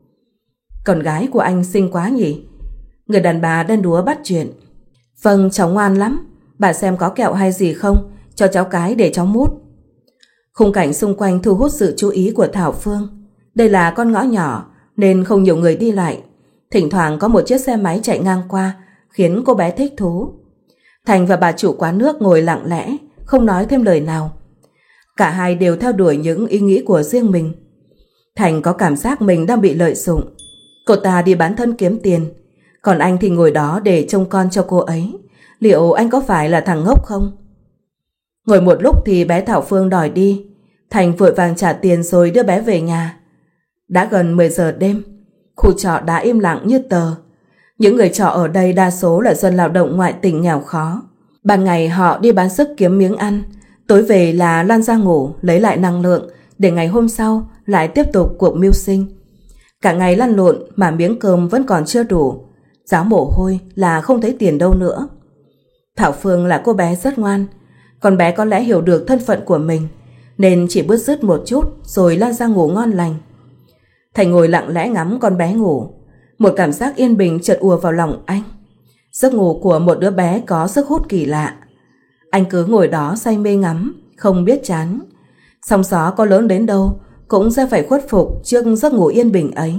Con gái của anh xinh quá nhỉ? Người đàn bà đen đúa bắt chuyện. Vâng, cháu ngoan lắm. Bà xem có kẹo hay gì không, cho cháu cái để cháu mút. Khung cảnh xung quanh thu hút sự chú ý của Thảo Phương. Đây là con ngõ nhỏ nên không nhiều người đi lại. Thỉnh thoảng có một chiếc xe máy chạy ngang qua khiến cô bé thích thú. Thành và bà chủ quán nước ngồi lặng lẽ, không nói thêm lời nào. Cả hai đều theo đuổi những ý nghĩ của riêng mình. Thành có cảm giác mình đang bị lợi dụng. Cô ta đi bán thân kiếm tiền, còn anh thì ngồi đó để trông con cho cô ấy. Liệu anh có phải là thằng ngốc không? Ngồi một lúc thì bé Thảo Phương đòi đi. Thành vội vàng trả tiền rồi đưa bé về nhà. Đã gần mười giờ đêm, khu trọ đã im lặng như tờ. Những người trọ ở đây đa số là dân lao động ngoại tỉnh nghèo khó. Ban ngày họ đi bán sức kiếm miếng ăn, tối về là lăn ra ngủ lấy lại năng lượng để ngày hôm sau lại tiếp tục cuộc mưu sinh. Cả ngày lăn lộn mà miếng cơm vẫn còn chưa đủ, giá mồ hôi là không thấy tiền đâu nữa. Thảo Phương là cô bé rất ngoan. Con bé có lẽ hiểu được thân phận của mình nên chỉ bứt rứt một chút rồi lăn ra ngủ ngon lành. Thành ngồi lặng lẽ ngắm con bé ngủ. Một cảm giác yên bình chợt ùa vào lòng anh. Giấc ngủ của một đứa bé có sức hút kỳ lạ. Anh cứ ngồi đó say mê ngắm, không biết chán. Sóng gió có lớn đến đâu cũng sẽ phải khuất phục trước giấc ngủ yên bình ấy.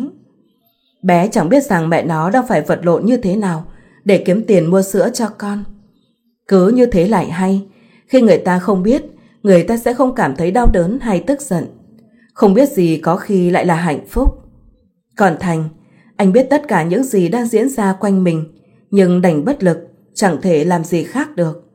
Bé chẳng biết rằng mẹ nó đang phải vật lộn như thế nào để kiếm tiền mua sữa cho con. Cứ như thế lại hay. Khi người ta không biết, người ta sẽ không cảm thấy đau đớn hay tức giận. Không biết gì có khi lại là hạnh phúc. Còn Thành, anh biết tất cả những gì đang diễn ra quanh mình, nhưng đành bất lực, chẳng thể làm gì khác được.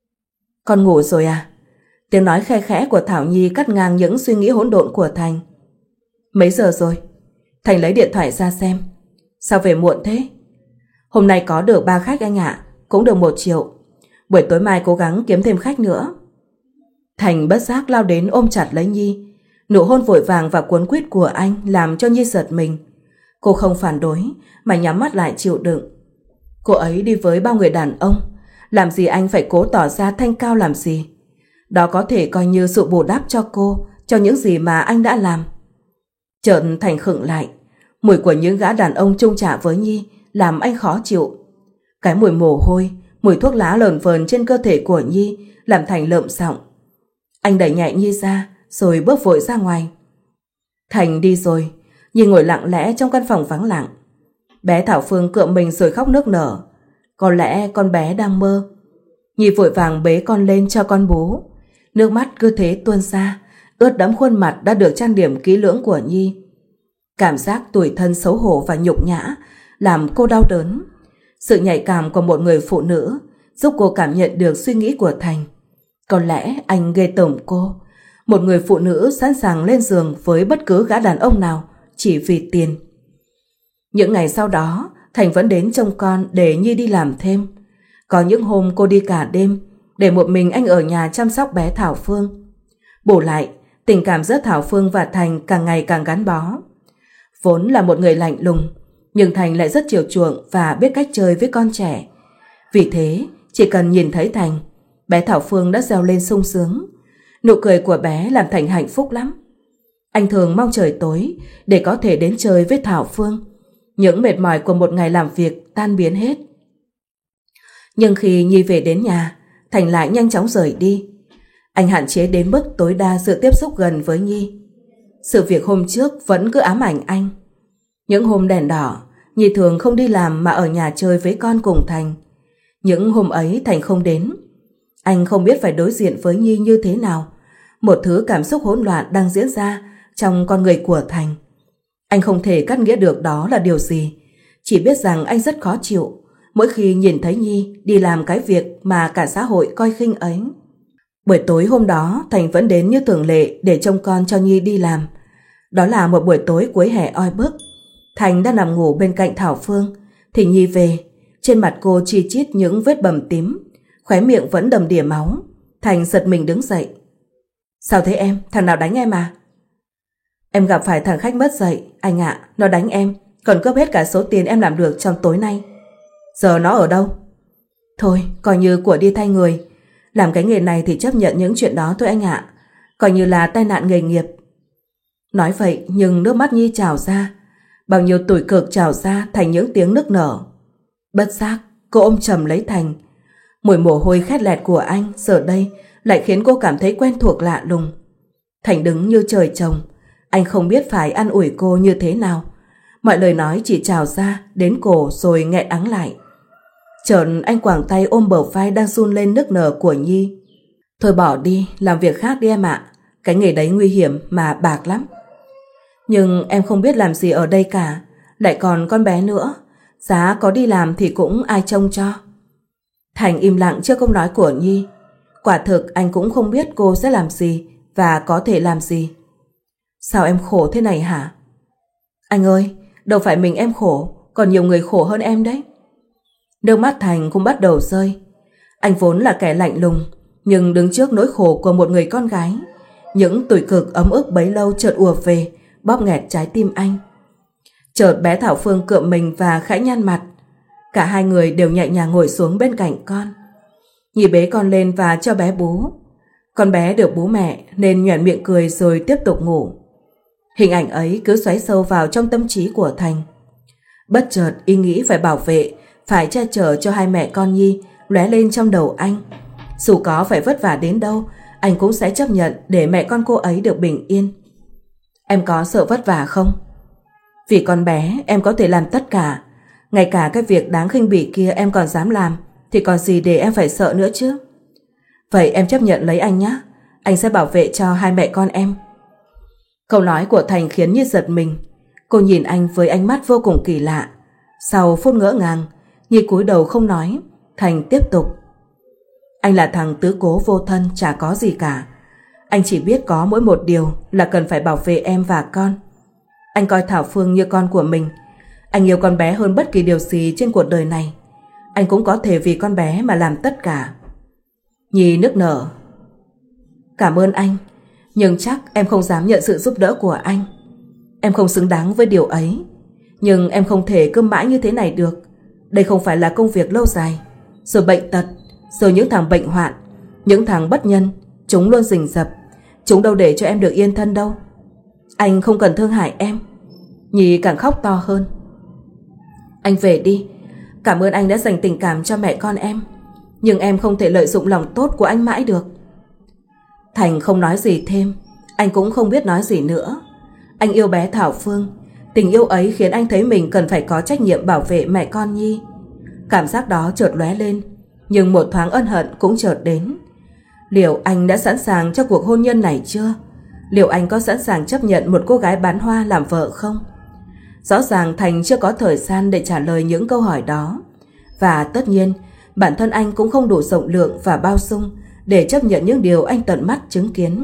Con ngủ rồi à? Tiếng nói khe khẽ của Thảo Nhi cắt ngang những suy nghĩ hỗn độn của Thành. Mấy giờ rồi? Thành lấy điện thoại ra xem. Sao về muộn thế? Hôm nay có được ba khách anh ạ, cũng được một triệu. Buổi tối mai cố gắng kiếm thêm khách nữa. Thành bất giác lao đến ôm chặt lấy Nhi. Nụ hôn vội vàng và cuốn quýt của anh làm cho Nhi giật mình. Cô không phản đối mà nhắm mắt lại chịu đựng. Cô ấy đi với bao người đàn ông, làm gì anh phải cố tỏ ra thanh cao làm gì? Đó có thể coi như sự bù đắp cho cô, cho những gì mà anh đã làm. Chợt Thành khựng lại. Mùi của những gã đàn ông chung trả với Nhi làm anh khó chịu. Cái mùi mồ hôi, mùi thuốc lá lờn vờn trên cơ thể của Nhi làm Thành lợm giọng. Anh đẩy nhẹ Nhi ra rồi bước vội ra ngoài. Thành đi rồi, Nhi ngồi lặng lẽ trong căn phòng vắng lặng. Bé Thảo Phương cựa mình rồi khóc nức nở. Có lẽ con bé đang mơ. Nhi vội vàng bế con lên cho con bú. Nước mắt cứ thế tuôn ra, ướt đẫm khuôn mặt đã được trang điểm kỹ lưỡng của Nhi. Cảm giác tủi thân xấu hổ và nhục nhã làm cô đau đớn. Sự nhạy cảm của một người phụ nữ giúp cô cảm nhận được suy nghĩ của Thành. Có lẽ anh ghê tởm cô, một người phụ nữ sẵn sàng lên giường với bất cứ gã đàn ông nào chỉ vì tiền. Những ngày sau đó, Thành vẫn đến trông con để Nhi đi làm thêm. Có những hôm cô đi cả đêm, để một mình anh ở nhà chăm sóc bé Thảo Phương. Bù lại, tình cảm giữa Thảo Phương và Thành càng ngày càng gắn bó. Vốn là một người lạnh lùng, nhưng Thành lại rất chiều chuộng và biết cách chơi với con trẻ. Vì thế, chỉ cần nhìn thấy Thành, bé Thảo Phương đã reo lên sung sướng. Nụ cười của bé làm Thành hạnh phúc lắm. Anh thường mong trời tối để có thể đến chơi với Thảo Phương. Những mệt mỏi của một ngày làm việc tan biến hết. Nhưng khi Nhi về đến nhà, Thành lại nhanh chóng rời đi. Anh hạn chế đến mức tối đa sự tiếp xúc gần với Nhi. Sự việc hôm trước vẫn cứ ám ảnh anh. Những hôm đèn đỏ, Nhi thường không đi làm mà ở nhà chơi với con cùng Thành. Những hôm ấy Thành không đến. Anh không biết phải đối diện với Nhi như thế nào. Một thứ cảm xúc hỗn loạn đang diễn ra trong con người của Thành. Anh không thể cắt nghĩa được đó là điều gì. Chỉ biết rằng anh rất khó chịu mỗi khi nhìn thấy Nhi đi làm cái việc mà cả xã hội coi khinh ấy. Buổi tối hôm đó Thành vẫn đến như thường lệ để trông con cho Nhi đi làm. Đó là một buổi tối cuối hè oi bức. Thành đang nằm ngủ bên cạnh Thảo Phương thì Nhi về. Trên mặt cô chi chít những vết bầm tím, khóe miệng vẫn đầm đìa máu. Thành giật mình đứng dậy. Sao thế em? Thằng nào đánh em à? Em gặp phải thằng khách mất dạy. Anh ạ, nó đánh em, còn cướp hết cả số tiền em làm được trong tối nay. Giờ nó ở đâu? Thôi, coi như của đi thay người. Làm cái nghề này thì chấp nhận những chuyện đó thôi anh ạ. Coi như là tai nạn nghề nghiệp. Nói vậy nhưng nước mắt Nhi trào ra. Bao nhiêu tủi cực trào ra thành những tiếng nức nở. Bất giác, cô ôm chầm lấy Thành. Mùi mồ hôi khét lẹt của anh giờ đây lại khiến cô cảm thấy quen thuộc lạ lùng. Thành đứng như trời trồng. Anh không biết phải an ủi cô như thế nào. Mọi lời nói chỉ trào ra đến cổ rồi nghẹn ắng lại. Chợt anh quàng tay ôm bờ vai đang run lên nức nở của Nhi. Thôi bỏ đi, làm việc khác đi em ạ. Cái nghề đấy nguy hiểm mà bạc lắm. Nhưng em không biết làm gì ở đây cả. Lại còn con bé nữa. Giá có đi làm thì cũng ai trông cho. Thành im lặng trước câu nói của Nhi. Quả thực anh cũng không biết cô sẽ làm gì và có thể làm gì. Sao em khổ thế này hả? Anh ơi, đâu phải mình em khổ, còn nhiều người khổ hơn em đấy. Nước mắt Thành cũng bắt đầu rơi. Anh vốn là kẻ lạnh lùng, nhưng đứng trước nỗi khổ của một người con gái, những tủi cực ấm ức bấy lâu chợt ùa về, bóp nghẹt trái tim anh. Chợt bé Thảo Phương cựa mình và khẽ nhăn mặt. Cả hai người đều nhẹ nhàng ngồi xuống bên cạnh con. Nhi bế con lên và cho bé bú. Con bé được bú mẹ nên nhoẻn miệng cười rồi tiếp tục ngủ. Hình ảnh ấy cứ xoáy sâu vào trong tâm trí của Thành. Bất chợt ý nghĩ phải bảo vệ, phải che chở cho hai mẹ con Nhi lóe lên trong đầu anh. Dù có phải vất vả đến đâu, anh cũng sẽ chấp nhận để mẹ con cô ấy được bình yên. Em có sợ vất vả không? Vì con bé em có thể làm tất cả. Ngay cả cái việc đáng khinh bỉ kia em còn dám làm, thì còn gì để em phải sợ nữa chứ. Vậy em chấp nhận lấy anh nhé. Anh sẽ bảo vệ cho hai mẹ con em. Câu nói của Thành khiến Nhi giật mình. Cô nhìn anh với ánh mắt vô cùng kỳ lạ. Sau phút ngỡ ngàng, Nhi cúi đầu không nói. Thành tiếp tục. Anh là thằng tứ cố vô thân, chả có gì cả. Anh chỉ biết có mỗi một điều là cần phải bảo vệ em và con. Anh coi Thảo Phương như con của mình. Anh yêu con bé hơn bất kỳ điều gì trên cuộc đời này. Anh cũng có thể vì con bé mà làm tất cả. Nhi nức nở. Cảm ơn anh, nhưng chắc em không dám nhận sự giúp đỡ của anh. Em không xứng đáng với điều ấy. Nhưng em không thể cứ mãi như thế này được. Đây không phải là công việc lâu dài. Rồi bệnh tật, rồi những thằng bệnh hoạn, những thằng bất nhân, chúng luôn rình rập. Chúng đâu để cho em được yên thân đâu. Anh không cần thương hại em. Nhi càng khóc to hơn. Anh về đi. Cảm ơn anh đã dành tình cảm cho mẹ con em. Nhưng em không thể lợi dụng lòng tốt của anh mãi được. Thành không nói gì thêm. Anh cũng không biết nói gì nữa. Anh yêu bé Thảo Phương. Tình yêu ấy khiến anh thấy mình cần phải có trách nhiệm bảo vệ mẹ con Nhi. Cảm giác đó chợt lóe lên. Nhưng một thoáng ân hận cũng chợt đến. Liệu anh đã sẵn sàng cho cuộc hôn nhân này chưa? Liệu anh có sẵn sàng chấp nhận một cô gái bán hoa làm vợ không? Rõ ràng Thành chưa có thời gian để trả lời những câu hỏi đó. Và tất nhiên, bản thân anh cũng không đủ rộng lượng và bao dung để chấp nhận những điều anh tận mắt chứng kiến.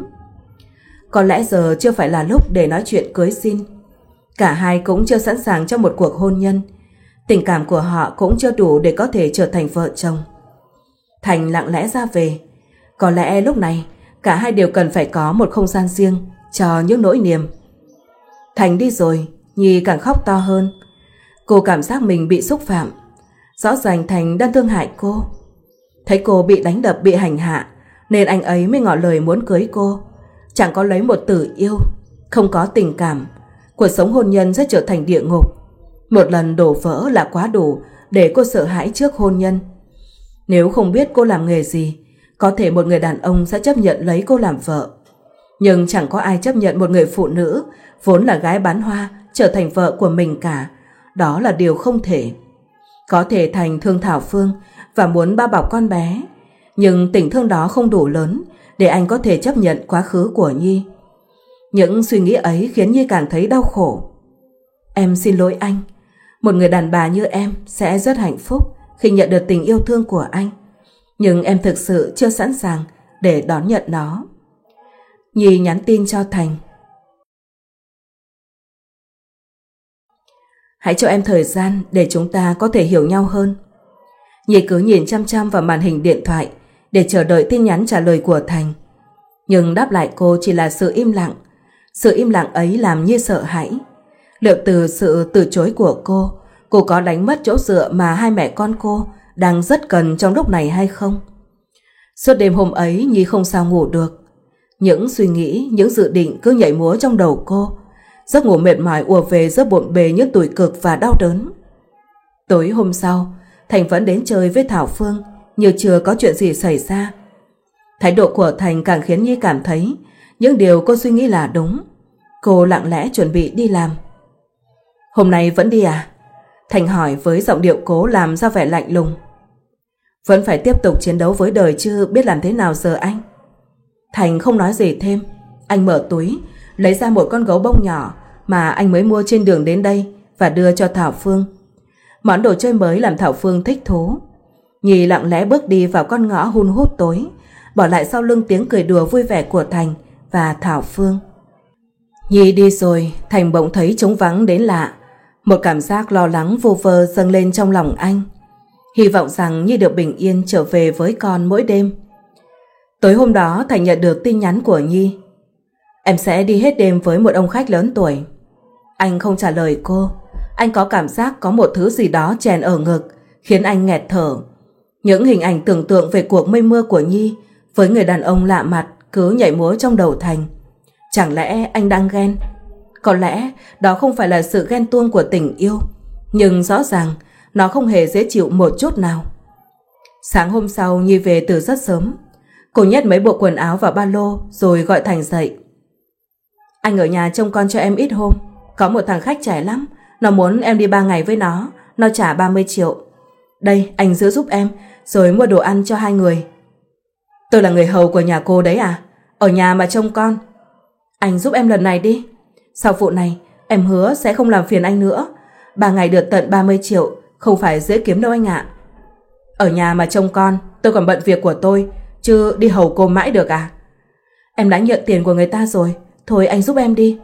Có lẽ giờ chưa phải là lúc để nói chuyện cưới xin. Cả hai cũng chưa sẵn sàng cho một cuộc hôn nhân. Tình cảm của họ cũng chưa đủ để có thể trở thành vợ chồng. Thành lặng lẽ ra về. Có lẽ lúc này cả hai đều cần phải có một không gian riêng cho những nỗi niềm. Thành đi rồi, Nhi càng khóc to hơn. Cô cảm giác mình bị xúc phạm. Rõ ràng Thành đang thương hại cô. Thấy cô bị đánh đập, bị hành hạ, nên anh ấy mới ngỏ lời muốn cưới cô. Chẳng có lấy một từ yêu, không có tình cảm, cuộc sống hôn nhân sẽ trở thành địa ngục. Một lần đổ vỡ là quá đủ để cô sợ hãi trước hôn nhân. Nếu không biết cô làm nghề gì, có thể một người đàn ông sẽ chấp nhận lấy cô làm vợ. Nhưng chẳng có ai chấp nhận một người phụ nữ vốn là gái bán hoa trở thành vợ của mình cả. Đó là điều không thể. Có thể Thành thương Thảo Phương và muốn bao bọc con bé, nhưng tình thương đó không đủ lớn để anh có thể chấp nhận quá khứ của Nhi. Những suy nghĩ ấy khiến Nhi càng thấy đau khổ. Em xin lỗi anh. Một người đàn bà như em sẽ rất hạnh phúc khi nhận được tình yêu thương của anh. Nhưng em thực sự chưa sẵn sàng để đón nhận nó. Nhi nhắn tin cho Thành. Hãy cho em thời gian để chúng ta có thể hiểu nhau hơn. Nhi cứ nhìn chăm chăm vào màn hình điện thoại để chờ đợi tin nhắn trả lời của Thành. Nhưng đáp lại cô chỉ là sự im lặng. Sự im lặng ấy làm Nhi sợ hãi. Liệu từ sự từ chối của cô, cô có đánh mất chỗ dựa mà hai mẹ con cô đang rất cần trong lúc này hay không? Suốt đêm hôm ấy Nhi không sao ngủ được. Những suy nghĩ, những dự định cứ nhảy múa trong đầu cô. Giấc ngủ mệt mỏi ùa về giữa bộn bề những tủi cực và đau đớn. Tối hôm sau, Thành vẫn đến chơi với Thảo Phương như chưa có chuyện gì xảy ra. Thái độ của Thành càng khiến Nhi cảm thấy những điều cô suy nghĩ là đúng. Cô lặng lẽ chuẩn bị đi làm. Hôm nay vẫn đi à? Thành hỏi với giọng điệu cố làm ra vẻ lạnh lùng. Vẫn phải tiếp tục chiến đấu với đời chứ biết làm thế nào giờ anh? Thành không nói gì thêm. Anh mở túi, lấy ra một con gấu bông nhỏ mà anh mới mua trên đường đến đây và đưa cho Thảo Phương. Món đồ chơi mới làm Thảo Phương thích thú. Nhi lặng lẽ bước đi vào con ngõ hun hút tối, bỏ lại sau lưng tiếng cười đùa vui vẻ của Thành và Thảo Phương. Nhi đi rồi, Thành bỗng thấy trống vắng đến lạ. Một cảm giác lo lắng vô vơ dâng lên trong lòng anh. Hy vọng rằng Nhi được bình yên trở về với con mỗi đêm. Tối hôm đó Thành nhận được tin nhắn của Nhi. Em sẽ đi hết đêm với một ông khách lớn tuổi. Anh không trả lời cô. Anh có cảm giác có một thứ gì đó chèn ở ngực, khiến anh nghẹt thở. Những hình ảnh tưởng tượng về cuộc mây mưa của Nhi với người đàn ông lạ mặt cứ nhảy múa trong đầu Thành. Chẳng lẽ anh đang ghen? Có lẽ đó không phải là sự ghen tuông của tình yêu, nhưng rõ ràng nó không hề dễ chịu một chút nào. Sáng hôm sau Nhi về từ rất sớm. Cô nhét mấy bộ quần áo vào ba lô rồi gọi Thành dậy. Anh ở nhà trông con cho em ít hôm. Có một thằng khách trẻ lắm, nó muốn em đi ba ngày với nó. Nó trả ba mươi triệu. Đây, anh giữ giúp em, rồi mua đồ ăn cho hai người. Tôi là người hầu của nhà cô đấy à? Ở nhà mà trông con. Anh giúp em lần này đi. Sau vụ này em hứa sẽ không làm phiền anh nữa. Ba ngày được tận ba mươi triệu, không phải dễ kiếm đâu anh ạ. Ở nhà mà trông con, tôi còn bận việc của tôi, chứ đi hầu cô mãi được à? Em đã nhận tiền của người ta rồi, thôi anh giúp em đi.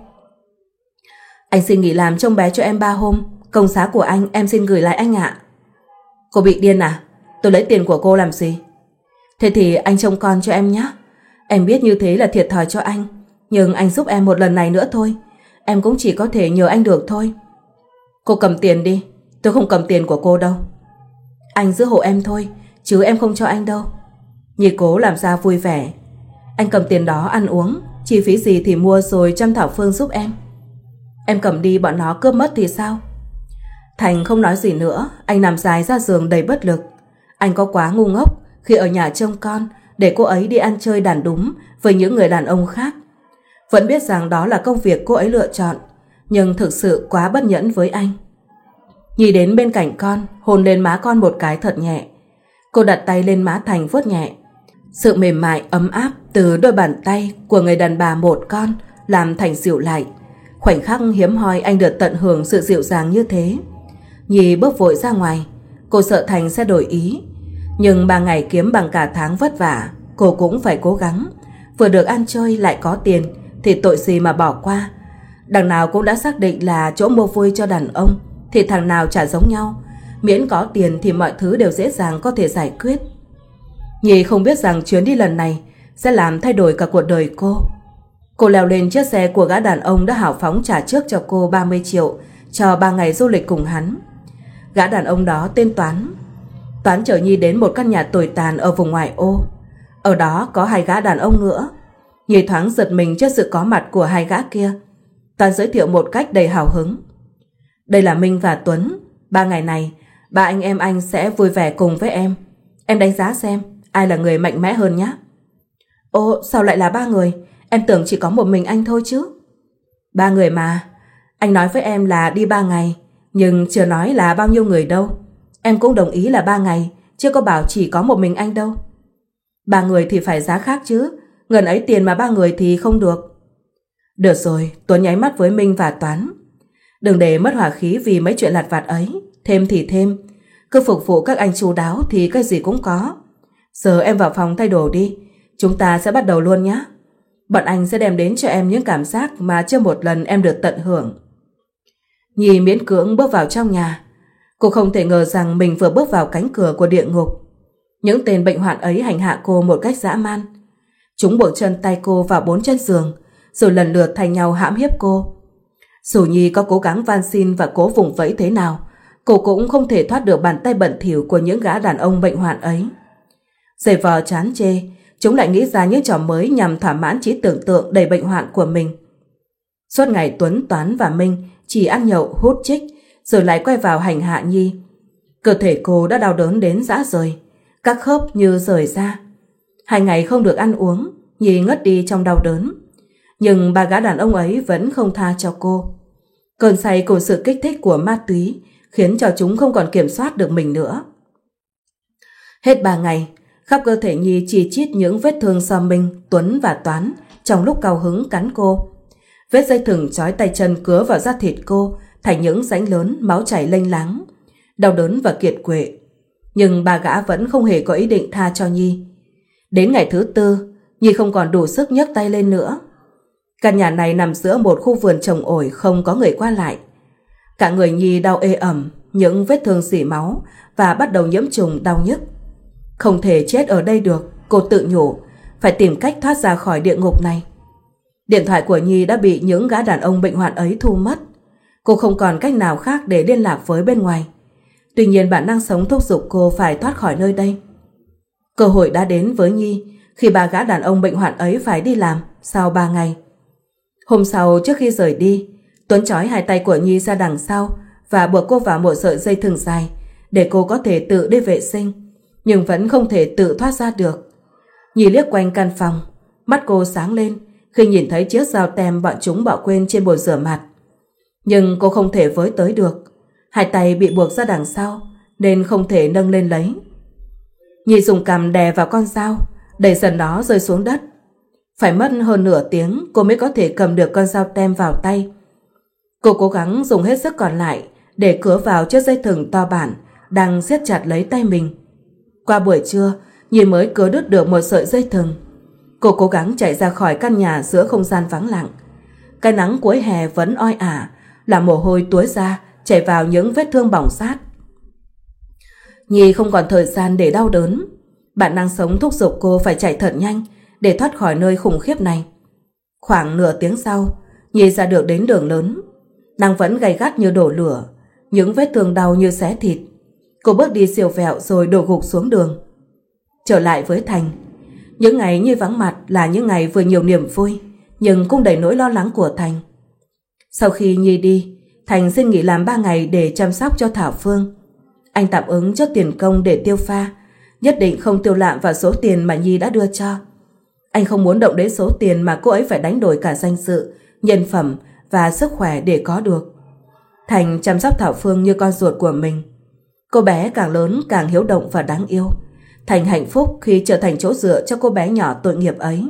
Anh xin nghỉ làm trông bé cho em ba hôm. Công xá của anh em xin gửi lại anh ạ. Cô bị điên à? Tôi lấy tiền của cô làm gì? Thế thì anh trông con cho em nhé. Em biết như thế là thiệt thòi cho anh, nhưng anh giúp em một lần này nữa thôi. Em cũng chỉ có thể nhờ anh được thôi. Cô cầm tiền đi. Tôi không cầm tiền của cô đâu. Anh giữ hộ em thôi, chứ em không cho anh đâu. Nhi cố làm ra vui vẻ. Anh cầm tiền đó ăn uống, chi phí gì thì mua rồi chăm Thảo Phương giúp em. Em cầm đi bọn nó cướp mất thì sao? Thành không nói gì nữa. Anh nằm dài ra giường đầy bất lực. Anh có quá ngu ngốc khi ở nhà trông con để cô ấy đi ăn chơi đàn đúng với những người đàn ông khác. Vẫn biết rằng đó là công việc cô ấy lựa chọn, nhưng thực sự quá bất nhẫn với anh. Nhi đến bên cạnh con, hôn lên má con một cái thật nhẹ. Cô đặt tay lên má Thành vuốt nhẹ. Sự mềm mại ấm áp từ đôi bàn tay của người đàn bà một con làm Thành dịu lại. Khoảnh khắc hiếm hoi anh được tận hưởng sự dịu dàng như thế. Nhi bước vội ra ngoài. Cô sợ Thành sẽ đổi ý, nhưng ba ngày kiếm bằng cả tháng vất vả, cô cũng phải cố gắng. Vừa được ăn chơi lại có tiền thì tội gì mà bỏ qua. Đằng nào cũng đã xác định là chỗ mua vui cho đàn ông thì thằng nào chả giống nhau. Miễn có tiền thì mọi thứ đều dễ dàng có thể giải quyết. Nhi không biết rằng chuyến đi lần này sẽ làm thay đổi cả cuộc đời cô. Cô leo lên chiếc xe của gã đàn ông đã hào phóng trả trước cho cô ba mươi triệu cho ba ngày du lịch cùng hắn. Gã đàn ông đó tên Toán. Toán chở Nhi đến một căn nhà tồi tàn ở vùng ngoại ô. Ở đó có hai gã đàn ông nữa. Nhi thoáng giật mình trước sự có mặt của hai gã kia. Toán giới thiệu một cách đầy hào hứng. Đây là Minh và Tuấn. Ba ngày này ba anh em anh sẽ vui vẻ cùng với em. Em đánh giá xem ai là người mạnh mẽ hơn nhé. Ồ, sao lại là ba người? Em tưởng chỉ có một mình anh thôi chứ. Ba người mà. Anh nói với em là đi ba ngày, nhưng chưa nói là bao nhiêu người đâu. Em cũng đồng ý là ba ngày, chứ có bảo chỉ có một mình anh đâu. Ba người thì phải giá khác chứ. Ngần ấy tiền mà ba người thì không được. Được rồi, Tuấn nháy mắt với Minh và Toán. Đừng để mất hỏa khí vì mấy chuyện lặt vặt ấy. Thêm thì thêm. Cứ phục vụ các anh chu đáo thì cái gì cũng có. Giờ em vào phòng thay đồ đi. Chúng ta sẽ bắt đầu luôn nhé. Bọn anh sẽ đem đến cho em những cảm giác mà chưa một lần em được tận hưởng. Nhi miễn cưỡng bước vào trong nhà. Cô không thể ngờ rằng mình vừa bước vào cánh cửa của địa ngục. Những tên bệnh hoạn ấy hành hạ cô một cách dã man. Chúng buộc chân tay cô vào bốn chân giường, rồi lần lượt thay nhau hãm hiếp cô. Dù Nhi có cố gắng van xin và cố vùng vẫy thế nào, Cô cũng không thể thoát được bàn tay bẩn thỉu của những gã đàn ông bệnh hoạn ấy. Giày vò chán chê, chúng lại nghĩ ra những trò mới nhằm thỏa mãn trí tưởng tượng đầy bệnh hoạn của mình. Suốt ngày Tuấn, Toán và Minh chỉ ăn nhậu, hút chích, rồi lại quay vào hành hạ Nhi. Cơ thể cô đã đau đớn đến rã rời, các khớp như rời ra. Hai ngày không được ăn uống, Nhi ngất đi trong đau đớn. Nhưng ba gã đàn ông ấy vẫn không tha cho cô. Cơn say cùng sự kích thích của ma túy khiến cho chúng không còn kiểm soát được mình nữa. Hết ba ngày, khắp cơ thể Nhi chỉ chít những vết thương do Minh, Tuấn và Toán trong lúc cao hứng cắn cô. Vết dây thừng trói tay chân cứa vào da thịt cô thành những rãnh lớn, máu chảy lênh láng, đau đớn và kiệt quệ. Nhưng ba gã vẫn không hề có ý định tha cho Nhi. Đến ngày thứ tư, Nhi không còn đủ sức nhấc tay lên nữa. Căn nhà này nằm giữa một khu vườn trồng ổi không có người qua lại. Cả người Nhi đau ê ẩm, những vết thương rỉ máu và bắt đầu nhiễm trùng đau nhức. Không thể chết ở đây được, cô tự nhủ, phải tìm cách thoát ra khỏi địa ngục này. Điện thoại của Nhi đã bị những gã đàn ông bệnh hoạn ấy thu mất. Cô không còn cách nào khác để liên lạc với bên ngoài. Tuy nhiên bản năng sống thúc giục cô phải thoát khỏi nơi đây. Cơ hội đã đến với Nhi khi ba gã đàn ông bệnh hoạn ấy phải đi làm sau ba ngày. Hôm sau trước khi rời đi, Tuấn trói hai tay của Nhi ra đằng sau và buộc cô vào một sợi dây thừng dài để cô có thể tự đi vệ sinh, nhưng vẫn không thể tự thoát ra được. Nhi liếc quanh căn phòng, mắt cô sáng lên khi nhìn thấy chiếc dao tem bọn chúng bỏ quên trên bồn rửa mặt. Nhưng cô không thể với tới được, hai tay bị buộc ra đằng sau nên không thể nâng lên lấy. Nhi dùng cằm đè vào con dao, đẩy dần nó rơi xuống đất. Phải mất hơn nửa tiếng cô mới có thể cầm được con dao tem vào tay. Cô cố gắng dùng hết sức còn lại để cứa vào chiếc dây thừng to bản đang siết chặt lấy tay mình. Qua buổi trưa, Nhi mới cứa đứt được một sợi dây thừng. Cô cố gắng chạy ra khỏi căn nhà giữa không gian vắng lặng. Cái nắng cuối hè vẫn oi ả, làm mồ hôi túa ra chảy vào những vết thương bỏng rát. Nhi không còn thời gian để đau đớn. Bản năng sống thúc giục cô phải chạy thật nhanh để thoát khỏi nơi khủng khiếp này. Khoảng nửa tiếng sau, Nhi ra được đến đường lớn. Nắng vẫn gay gắt như đổ lửa, những vết thương đau như xé thịt. Cô bước đi siêu vẹo rồi đổ gục xuống đường. Trở lại với Thành. Những ngày Nhi vắng mặt là những ngày vừa nhiều niềm vui, nhưng cũng đầy nỗi lo lắng của Thành. Sau khi Nhi đi, Thành xin nghỉ làm ba ngày để chăm sóc cho Thảo Phương. Anh tạm ứng cho tiền công để tiêu pha, nhất định không tiêu lạm vào số tiền mà Nhi đã đưa cho. Anh không muốn động đến số tiền mà cô ấy phải đánh đổi cả danh dự, nhân phẩm và sức khỏe để có được. Thành chăm sóc Thảo Phương như con ruột của mình. Cô bé càng lớn càng hiếu động và đáng yêu. Thành hạnh phúc khi trở thành chỗ dựa cho cô bé nhỏ tội nghiệp ấy.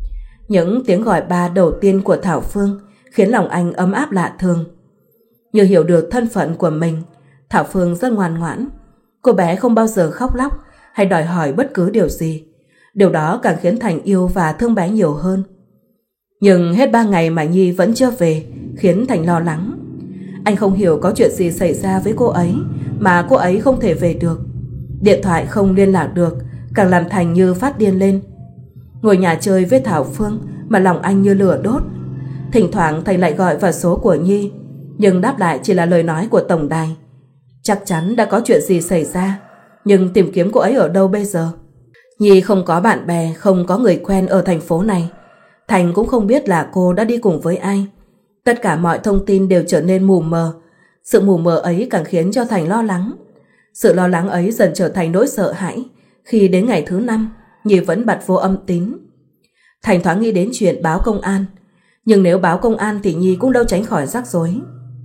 Những tiếng gọi ba đầu tiên của Thảo Phương khiến lòng anh ấm áp lạ thường. Như hiểu được thân phận của mình, Thảo Phương rất ngoan ngoãn. Cô bé không bao giờ khóc lóc hay đòi hỏi bất cứ điều gì. Điều đó càng khiến Thành yêu và thương bé nhiều hơn. Nhưng hết ba ngày mà Nhi vẫn chưa về khiến Thành lo lắng. Anh không hiểu có chuyện gì xảy ra với cô ấy mà cô ấy không thể về được. Điện thoại không liên lạc được càng làm Thành như phát điên lên. Ngồi nhà chơi với Thảo Phương mà lòng anh như lửa đốt. Thỉnh thoảng Thành lại gọi vào số của Nhi, nhưng đáp lại chỉ là lời nói của tổng đài. Chắc chắn đã có chuyện gì xảy ra, nhưng tìm kiếm cô ấy ở đâu bây giờ? Nhi không có bạn bè, không có người quen ở thành phố này. Thành cũng không biết là cô đã đi cùng với ai. Tất cả mọi thông tin đều trở nên mù mờ. Sự mù mờ ấy càng khiến cho Thành lo lắng. Sự lo lắng ấy dần trở thành nỗi sợ hãi khi đến ngày thứ năm Nhi vẫn bật vô âm tín. Thành thoáng nghĩ đến chuyện báo công an, nhưng nếu báo công an thì Nhi cũng đâu tránh khỏi rắc rối.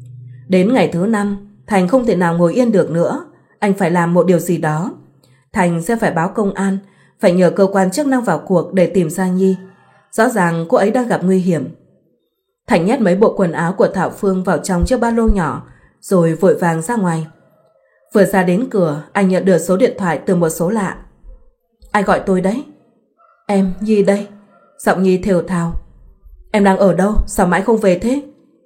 Đến ngày thứ năm, Thành không thể nào ngồi yên được nữa. Anh phải làm một điều gì đó. Thành sẽ phải báo công an, phải nhờ cơ quan chức năng vào cuộc để tìm ra Nhi. Rõ ràng cô ấy đang gặp nguy hiểm. Thành nhét mấy bộ quần áo của Thảo Phương vào trong chiếc ba lô nhỏ, rồi vội vàng ra ngoài. Vừa ra đến cửa, anh nhận được số điện thoại từ một số lạ. Ai gọi tôi đấy? Em, Nhi đây. Giọng Nhi thều thào. Em đang ở đâu? Sao mãi không về thế?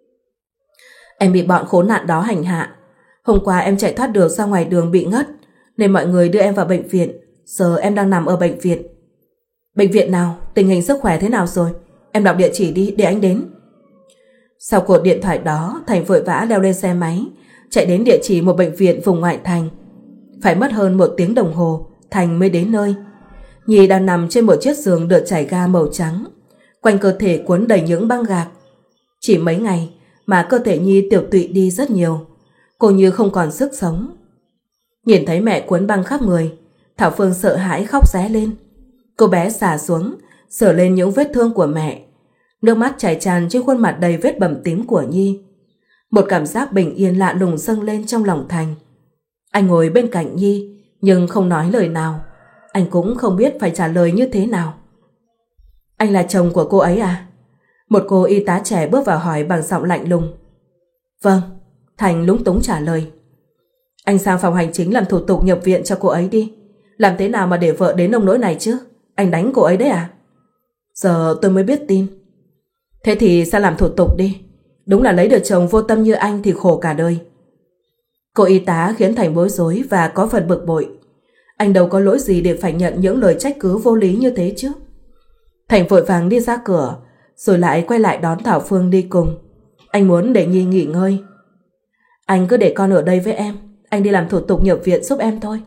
Em bị bọn khốn nạn đó hành hạ. Hôm qua em chạy thoát được ra ngoài đường bị ngất, nên mọi người đưa em vào bệnh viện. Giờ em đang nằm ở bệnh viện. Bệnh viện nào? Tình hình sức khỏe thế nào rồi? Em đọc địa chỉ đi để anh đến. Sau cuộc điện thoại đó, Thành vội vã leo lên xe máy, chạy đến địa chỉ một bệnh viện vùng ngoại thành. Phải mất hơn một tiếng đồng hồ Thành mới đến nơi. Nhi đang nằm trên một chiếc giường được trải ga màu trắng, quanh cơ thể cuốn đầy những băng gạc. Chỉ mấy ngày mà cơ thể Nhi tiểu tụy đi rất nhiều, cô như không còn sức sống. Nhìn thấy mẹ cuốn băng khắp người, Thảo Phương sợ hãi khóc ré lên. Cô bé xả xuống, sờ lên những vết thương của mẹ. Nước mắt chảy tràn trên khuôn mặt đầy vết bầm tím của Nhi. Một cảm giác bình yên lạ lùng dâng lên trong lòng Thành. Anh ngồi bên cạnh Nhi nhưng không nói lời nào. Anh cũng không biết phải trả lời như thế nào. Anh là chồng của cô ấy à? Một cô y tá trẻ bước vào hỏi bằng giọng lạnh lùng. Vâng, Thành lúng túng trả lời. Anh sang phòng hành chính làm thủ tục nhập viện cho cô ấy đi. Làm thế nào mà để vợ đến nông nỗi này chứ? Anh đánh cô ấy đấy à? Giờ tôi mới biết tin. Thế thì sang làm thủ tục đi. Đúng là lấy được chồng vô tâm như anh thì khổ cả đời. Cô y tá khiến Thành bối rối và có phần bực bội. Anh đâu có lỗi gì để phải nhận những lời trách cứ vô lý như thế chứ. Thành vội vàng đi ra cửa, rồi lại quay lại đón Thảo Phương đi cùng. Anh muốn để Nhi nghỉ ngơi. Anh cứ để con ở đây với em, anh đi làm thủ tục nhập viện giúp em thôi.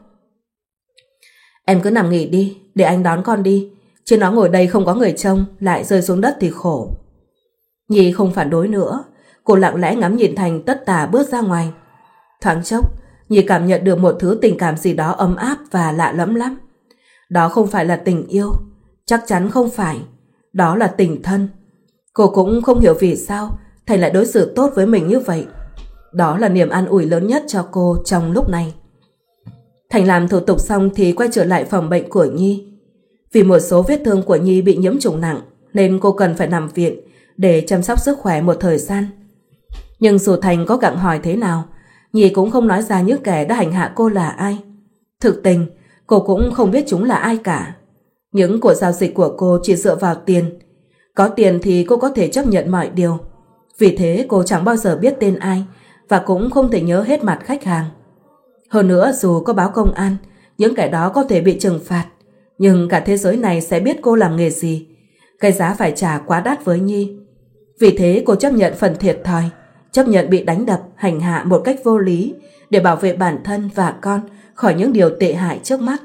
Em cứ nằm nghỉ đi, để anh đón con đi. Chứ nó ngồi đây không có người trông, lại rơi xuống đất thì khổ. Nhi không phản đối nữa. Cô lặng lẽ ngắm nhìn Thành tất tả bước ra ngoài. Thoáng chốc, Nhi cảm nhận được một thứ tình cảm gì đó ấm áp và lạ lẫm lắm. Đó không phải là tình yêu, chắc chắn không phải. Đó là tình thân. Cô cũng không hiểu vì sao Thành lại đối xử tốt với mình như vậy. Đó là niềm an ủi lớn nhất cho cô trong lúc này. Thành làm thủ tục xong thì quay trở lại phòng bệnh của Nhi. Vì một số vết thương của Nhi bị nhiễm trùng nặng nên cô cần phải nằm viện để chăm sóc sức khỏe một thời gian. Nhưng dù Thành có gặng hỏi thế nào, Nhi cũng không nói ra những kẻ đã hành hạ cô là ai. Thực tình, cô cũng không biết chúng là ai cả. Những cuộc giao dịch của cô chỉ dựa vào tiền. Có tiền thì cô có thể chấp nhận mọi điều. Vì thế cô chẳng bao giờ biết tên ai và cũng không thể nhớ hết mặt khách hàng. Hơn nữa, dù có báo công an, những kẻ đó có thể bị trừng phạt, nhưng cả thế giới này sẽ biết cô làm nghề gì. Cái giá phải trả quá đắt với Nhi. Vì thế cô chấp nhận phần thiệt thòi, chấp nhận bị đánh đập, hành hạ một cách vô lý để bảo vệ bản thân và con khỏi những điều tệ hại trước mắt.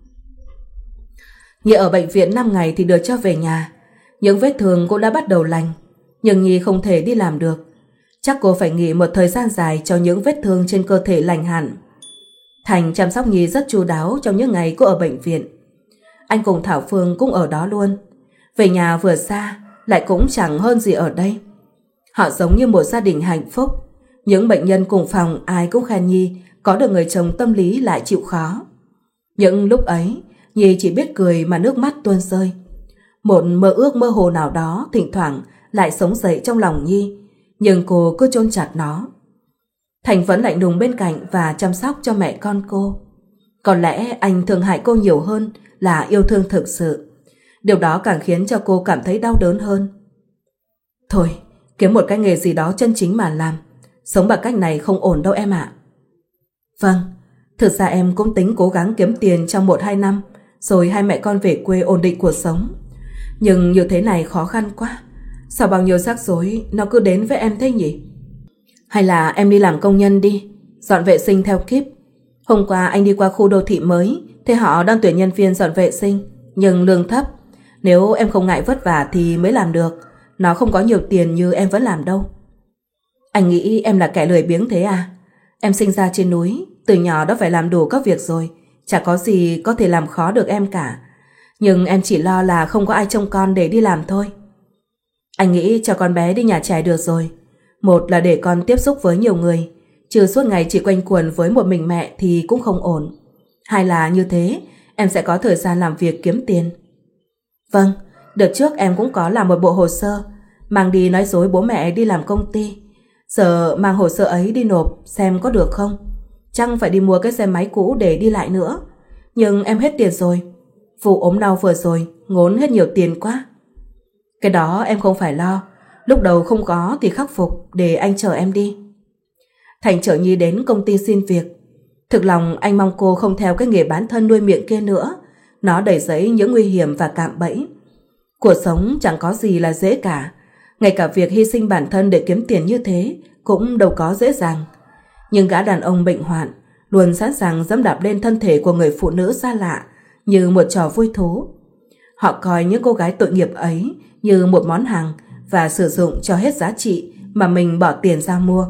Nhi ở bệnh viện năm ngày thì được cho về nhà. Những vết thương cũng đã bắt đầu lành, nhưng Nhi không thể đi làm được. Chắc cô phải nghỉ một thời gian dài cho những vết thương trên cơ thể lành hẳn. Thành chăm sóc Nhi rất chu đáo trong những ngày cô ở bệnh viện. Anh cùng Thảo Phương cũng ở đó luôn. Về nhà vừa xa, lại cũng chẳng hơn gì ở đây. Họ giống như một gia đình hạnh phúc. Những bệnh nhân cùng phòng ai cũng khen Nhi có được người chồng tâm lý lại chịu khó. Những lúc ấy, Nhi chỉ biết cười mà nước mắt tuôn rơi. Một mơ ước mơ hồ nào đó thỉnh thoảng lại sống dậy trong lòng Nhi, nhưng cô cứ chôn chặt nó. Thành vẫn lạnh lùng bên cạnh và chăm sóc cho mẹ con cô. Có lẽ anh thương hại cô nhiều hơn là yêu thương thực sự. Điều đó càng khiến cho cô cảm thấy đau đớn hơn. Thôi, kiếm một cái nghề gì đó chân chính mà làm. Sống bằng cách này không ổn đâu em ạ. Vâng, thực ra em cũng tính cố gắng kiếm tiền trong một hai năm, rồi hai mẹ con về quê ổn định cuộc sống. Nhưng như thế này khó khăn quá. Sao bao nhiêu rắc rối nó cứ đến với em thế nhỉ? Hay là em đi làm công nhân đi, dọn vệ sinh theo kíp. Hôm qua anh đi qua khu đô thị mới, thấy họ đang tuyển nhân viên dọn vệ sinh, nhưng lương thấp. Nếu em không ngại vất vả thì mới làm được. Nó không có nhiều tiền như em vẫn làm đâu. Anh nghĩ em là kẻ lười biếng thế à? Em sinh ra trên núi, từ nhỏ đã phải làm đủ các việc rồi, chả có gì có thể làm khó được em cả. Nhưng em chỉ lo là không có ai trông con để đi làm thôi. Anh nghĩ cho con bé đi nhà trẻ được rồi. Một là để con tiếp xúc với nhiều người, chứ suốt ngày chỉ quanh quẩn với một mình mẹ thì cũng không ổn. Hai là như thế em sẽ có thời gian làm việc kiếm tiền. Vâng, đợt trước em cũng có làm một bộ hồ sơ, mang đi nói dối bố mẹ đi làm công ty. Giờ mang hồ sơ ấy đi nộp xem có được không. Chắc phải đi mua cái xe máy cũ để đi lại nữa. Nhưng em hết tiền rồi. Vụ ốm đau vừa rồi ngốn hết nhiều tiền quá. Cái đó em không phải lo. Lúc đầu không có thì khắc phục, để anh chở em đi. Thành chở Nhi đến công ty xin việc. Thực lòng anh mong cô không theo cái nghề bán thân nuôi miệng kia nữa. Nó đầy dẫy những nguy hiểm và cạm bẫy. Cuộc sống chẳng có gì là dễ cả. Ngay cả việc hy sinh bản thân để kiếm tiền như thế cũng đâu có dễ dàng. Nhưng gã đàn ông bệnh hoạn luôn sẵn sàng dẫm đạp lên thân thể của người phụ nữ xa lạ như một trò vui thú. Họ coi những cô gái tội nghiệp ấy như một món hàng và sử dụng cho hết giá trị mà mình bỏ tiền ra mua.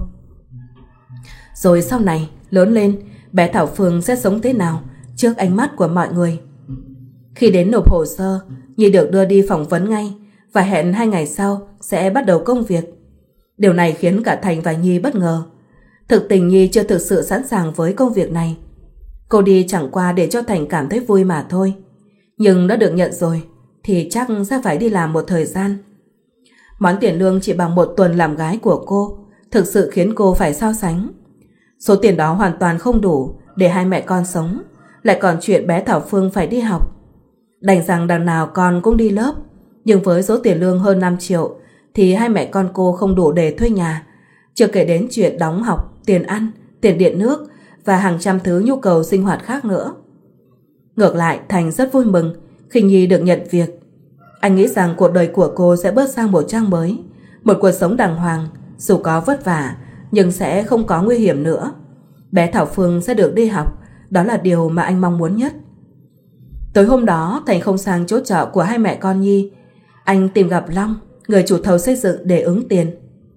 Rồi sau này, lớn lên, bé Thảo Phương sẽ sống thế nào trước ánh mắt của mọi người? Khi đến nộp hồ sơ, Nhi được đưa đi phỏng vấn ngay và hẹn hai ngày sau sẽ bắt đầu công việc. Điều này khiến cả Thành và Nhi bất ngờ. Thực tình Nhi chưa thực sự sẵn sàng với công việc này. Cô đi chẳng qua để cho Thành cảm thấy vui mà thôi. Nhưng đã được nhận rồi thì chắc sẽ phải đi làm một thời gian. Món tiền lương chỉ bằng một tuần làm gái của cô thực sự khiến cô phải so sánh. Số tiền đó hoàn toàn không đủ để hai mẹ con sống, lại còn chuyện bé Thảo Phương phải đi học. Đành rằng đằng nào con cũng đi lớp, nhưng với số tiền lương hơn năm triệu thì hai mẹ con cô không đủ để thuê nhà, chưa kể đến chuyện đóng học, tiền ăn, tiền điện nước và hàng trăm thứ nhu cầu sinh hoạt khác nữa. Ngược lại, Thành rất vui mừng khi Nhi được nhận việc. Anh nghĩ rằng cuộc đời của cô sẽ bước sang một trang mới, một cuộc sống đàng hoàng, dù có vất vả nhưng sẽ không có nguy hiểm nữa. Bé Thảo Phương sẽ được đi học, đó là điều mà anh mong muốn nhất. Tối hôm đó, Thành không sang chỗ trọ của hai mẹ con Nhi. Anh tìm gặp Long, người chủ thầu xây dựng, để ứng tiền.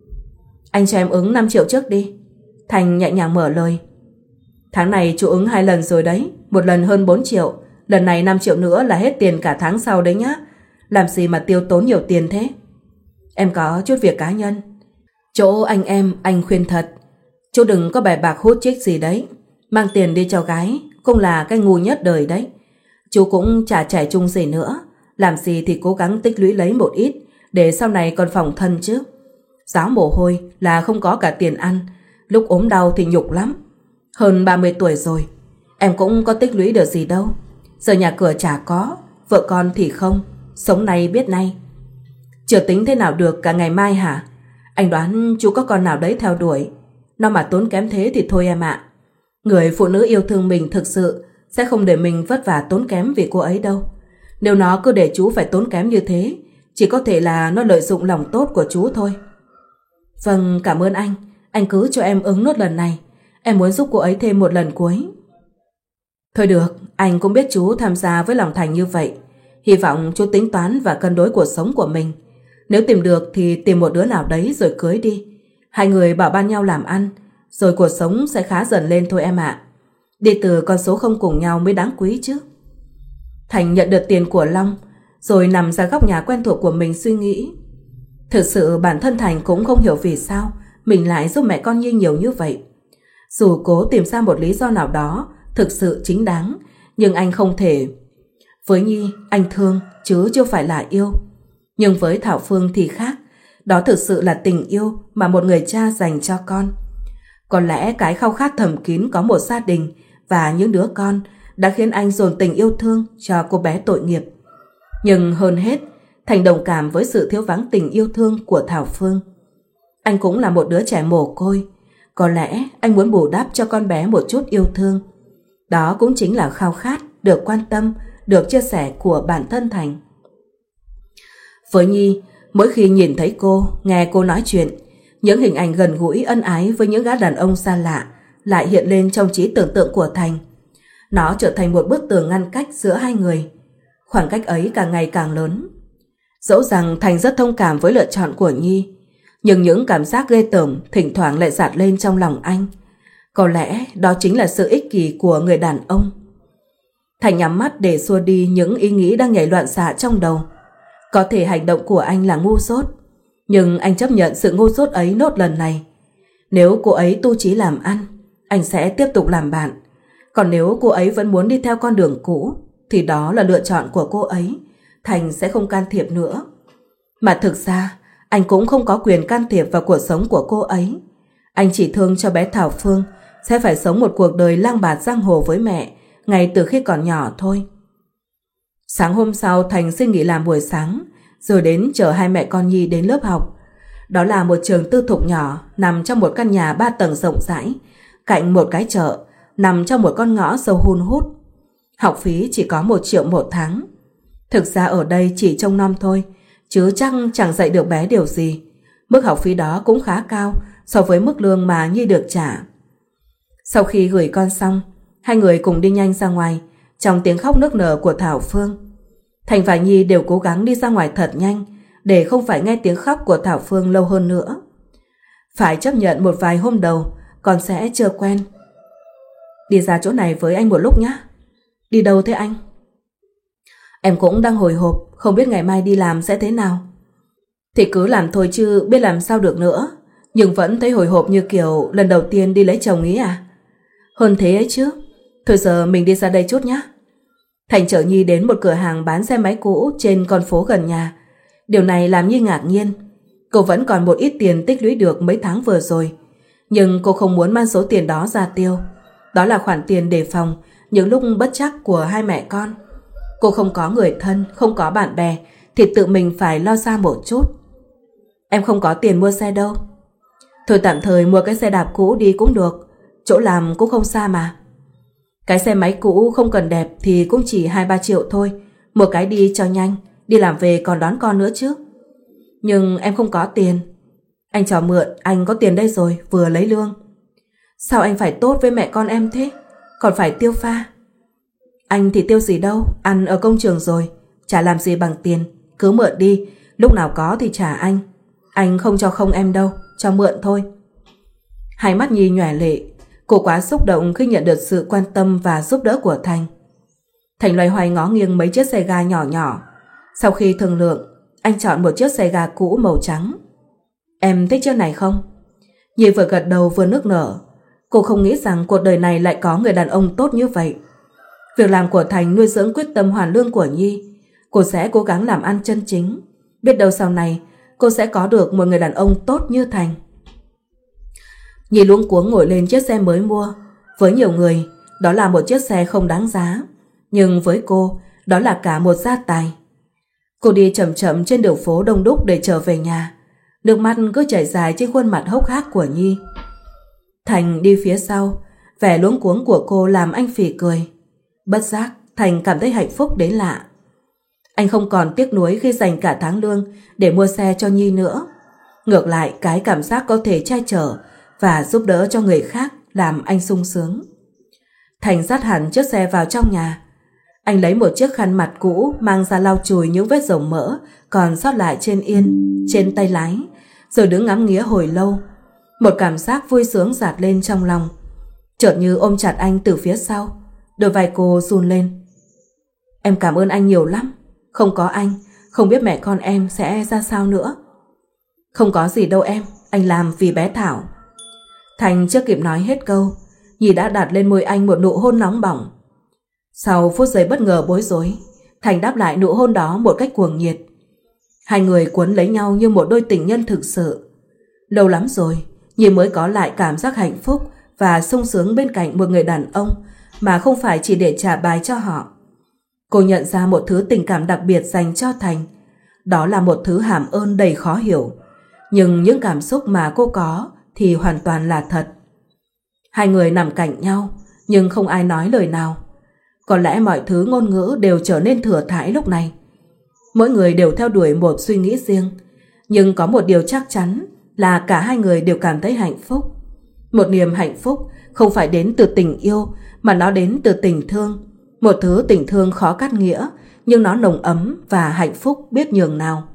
Anh cho em ứng năm triệu trước đi. Thành nhẹ nhàng mở lời. Tháng này chú ứng hai lần rồi đấy, một lần hơn bốn triệu, lần này năm triệu nữa là hết tiền cả tháng sau đấy nhá. Làm gì mà tiêu tốn nhiều tiền thế? Em có chút việc cá nhân. Chỗ anh em, anh khuyên thật, chú đừng có bài bạc hút chích gì đấy. Mang tiền đi cho gái cũng là cái ngu nhất đời đấy. Chú cũng chả trẻ trung gì nữa, làm gì thì cố gắng tích lũy lấy một ít để sau này còn phòng thân chứ. Ráo mồ hôi là không có cả tiền ăn, lúc ốm đau thì nhục lắm. Hơn ba mươi tuổi rồi, em cũng có tích lũy được gì đâu. Giờ nhà cửa chả có, vợ con thì không, sống nay biết nay. Chưa tính thế nào được cả ngày mai hả? Anh đoán chú có con nào đấy theo đuổi. Nó mà tốn kém thế thì thôi em ạ. Người phụ nữ yêu thương mình thực sự sẽ không để mình vất vả tốn kém vì cô ấy đâu. Nếu nó cứ để chú phải tốn kém như thế, chỉ có thể là nó lợi dụng lòng tốt của chú thôi. Vâng, cảm ơn anh. Anh cứ cho em ứng nốt lần này. Em muốn giúp cô ấy thêm một lần cuối. Thôi được, anh cũng biết chú tham gia với lòng thành như vậy. Hy vọng chú tính toán và cân đối cuộc sống của mình. Nếu tìm được thì tìm một đứa nào đấy rồi cưới đi. Hai người bảo ban nhau làm ăn, rồi cuộc sống sẽ khá dần lên thôi em ạ. Đi từ con số không cùng nhau mới đáng quý chứ. Thành nhận được tiền của Long, rồi nằm ra góc nhà quen thuộc của mình suy nghĩ. Thực sự bản thân Thành cũng không hiểu vì sao mình lại giúp mẹ con Nhi nhiều như vậy. Dù cố tìm ra một lý do nào đó thực sự chính đáng, nhưng anh không thể. Với Nhi, anh thương chứ chưa phải là yêu. Nhưng với Thảo Phương thì khác. Đó thực sự là tình yêu mà một người cha dành cho con. Có lẽ cái khao khát thầm kín có một gia đình và những đứa con đã khiến anh dồn tình yêu thương cho cô bé tội nghiệp. Nhưng hơn hết, Thành đồng cảm với sự thiếu vắng tình yêu thương của Thảo Phương. Anh cũng là một đứa trẻ mồ côi. Có lẽ anh muốn bù đắp cho con bé một chút yêu thương. Đó cũng chính là khao khát được quan tâm, được chia sẻ của bản thân Thành. Với Nhi, mỗi khi nhìn thấy cô, nghe cô nói chuyện, những hình ảnh gần gũi ân ái với những gã đàn ông xa lạ lại hiện lên trong trí tưởng tượng của Thành. Nó trở thành một bức tường ngăn cách giữa hai người. Khoảng cách ấy càng ngày càng lớn. Dẫu rằng Thành rất thông cảm với lựa chọn của Nhi, nhưng những cảm giác ghê tởm thỉnh thoảng lại dạt lên trong lòng anh. Có lẽ đó chính là sự ích kỷ của người đàn ông. Thành nhắm mắt để xua đi những ý nghĩ đang nhảy loạn xạ trong đầu. Có thể hành động của anh là ngu dốt, nhưng anh chấp nhận sự ngu dốt ấy nốt lần này. Nếu cô ấy tu chí làm ăn, anh sẽ tiếp tục làm bạn. Còn nếu cô ấy vẫn muốn đi theo con đường cũ, thì đó là lựa chọn của cô ấy. Thành sẽ không can thiệp nữa. Mà thực ra, anh cũng không có quyền can thiệp vào cuộc sống của cô ấy. Anh chỉ thương cho bé Thảo Phương sẽ phải sống một cuộc đời lang bạt giang hồ với mẹ ngay từ khi còn nhỏ thôi. Sáng hôm sau, Thành xin nghỉ làm buổi sáng, rồi đến chở hai mẹ con Nhi đến lớp học. Đó là một trường tư thục nhỏ nằm trong một căn nhà ba tầng rộng rãi, cạnh một cái chợ, nằm trong một con ngõ sâu hun hút. Học phí chỉ có một triệu một tháng. Thực ra ở đây chỉ trông nom thôi, chứ chắc chẳng dạy được bé điều gì. Mức học phí đó cũng khá cao so với mức lương mà Nhi được trả. Sau khi gửi con xong, hai người cùng đi nhanh ra ngoài trong tiếng khóc nức nở của Thảo Phương. Thành và Nhi đều cố gắng đi ra ngoài thật nhanh để không phải nghe tiếng khóc của Thảo Phương lâu hơn nữa. Phải chấp nhận một vài hôm đầu con sẽ chưa quen. Đi ra chỗ này với anh một lúc nhé. Đi đâu thế anh? Em cũng đang hồi hộp, không biết ngày mai đi làm sẽ thế nào. Thì cứ làm thôi chứ biết làm sao được nữa. Nhưng vẫn thấy hồi hộp như kiểu lần đầu tiên đi lấy chồng ý à? Hơn thế ấy chứ. Thôi giờ mình đi ra đây chút nhé. Thành chở Nhi đến một cửa hàng bán xe máy cũ trên con phố gần nhà. Điều này làm Nhi ngạc nhiên. Cô vẫn còn một ít tiền tích lũy được mấy tháng vừa rồi, nhưng cô không muốn mang số tiền đó ra tiêu. Đó là khoản tiền đề phòng những lúc bất trắc của hai mẹ con. Cô không có người thân, không có bạn bè thì tự mình phải lo xa một chút. Em không có tiền mua xe đâu. Thôi tạm thời mua cái xe đạp cũ đi cũng được, chỗ làm cũng không xa mà. Cái xe máy cũ không cần đẹp thì cũng chỉ hai ba triệu thôi, một cái đi cho nhanh, đi làm về còn đón con nữa chứ. Nhưng em không có tiền. Anh cho mượn, anh có tiền đây rồi, vừa lấy lương. Sao anh phải tốt với mẹ con em thế, còn phải tiêu pha? Anh thì tiêu gì đâu, ăn ở công trường rồi, chả làm gì bằng tiền, cứ mượn đi, lúc nào có thì trả anh. Anh không cho không em đâu, cho mượn thôi. Hai mắt Nhi nhòe lệ, cô quá xúc động khi nhận được sự quan tâm và giúp đỡ của Thành. Thành loay hoay ngó nghiêng mấy chiếc xe ga nhỏ nhỏ. Sau khi thương lượng, anh chọn một chiếc xe ga cũ màu trắng. Em thích chiếc này không? Nhi vừa gật đầu vừa nức nở. Cô không nghĩ rằng cuộc đời này lại có người đàn ông tốt như vậy. Việc làm của Thành nuôi dưỡng quyết tâm hoàn lương của Nhi. Cô sẽ cố gắng làm ăn chân chính. Biết đâu sau này cô sẽ có được một người đàn ông tốt như Thành. Nhi luống cuống ngồi lên chiếc xe mới mua. Với nhiều người, đó là một chiếc xe không đáng giá. Nhưng với cô, đó là cả một gia tài. Cô đi chậm chậm trên đường phố đông đúc để trở về nhà. Nước mắt cứ chảy dài trên khuôn mặt hốc hác của Nhi. Thành đi phía sau, vẻ luống cuống của cô làm anh phì cười. Bất giác, Thành cảm thấy hạnh phúc đến lạ. Anh không còn tiếc nuối khi dành cả tháng lương để mua xe cho Nhi nữa. Ngược lại, cái cảm giác có thể che chở và giúp đỡ cho người khác làm anh sung sướng. Thành dắt hẳn chiếc xe vào trong nhà. Anh lấy một chiếc khăn mặt cũ mang ra lau chùi những vết dầu mỡ còn sót lại trên yên, trên tay lái, rồi đứng ngắm nghía hồi lâu. Một cảm giác vui sướng dạt lên trong lòng. Chợt như ôm chặt anh từ phía sau, đôi vai cô run lên. Em cảm ơn anh nhiều lắm. Không có anh, không biết mẹ con em sẽ ra sao nữa. Không có gì đâu em, anh làm vì bé Thảo. Thành chưa kịp nói hết câu, Nhi đã đặt lên môi anh một nụ hôn nóng bỏng. Sau phút giây bất ngờ bối rối, Thành đáp lại nụ hôn đó một cách cuồng nhiệt. Hai người cuốn lấy nhau như một đôi tình nhân thực sự. Lâu lắm rồi, Nhi mới có lại cảm giác hạnh phúc và sung sướng bên cạnh một người đàn ông mà không phải chỉ để trả bài cho họ. Cô nhận ra một thứ tình cảm đặc biệt dành cho Thành. Đó là một thứ hàm ơn đầy khó hiểu. Nhưng những cảm xúc mà cô có thì hoàn toàn là thật. Hai người nằm cạnh nhau, nhưng không ai nói lời nào. Có lẽ mọi thứ ngôn ngữ đều trở nên thừa thãi lúc này. Mỗi người đều theo đuổi một suy nghĩ riêng. Nhưng có một điều chắc chắn là cả hai người đều cảm thấy hạnh phúc. Một niềm hạnh phúc không phải đến từ tình yêu, mà nó đến từ tình thương. Một thứ tình thương khó cắt nghĩa, nhưng nó nồng ấm và hạnh phúc biết nhường nào.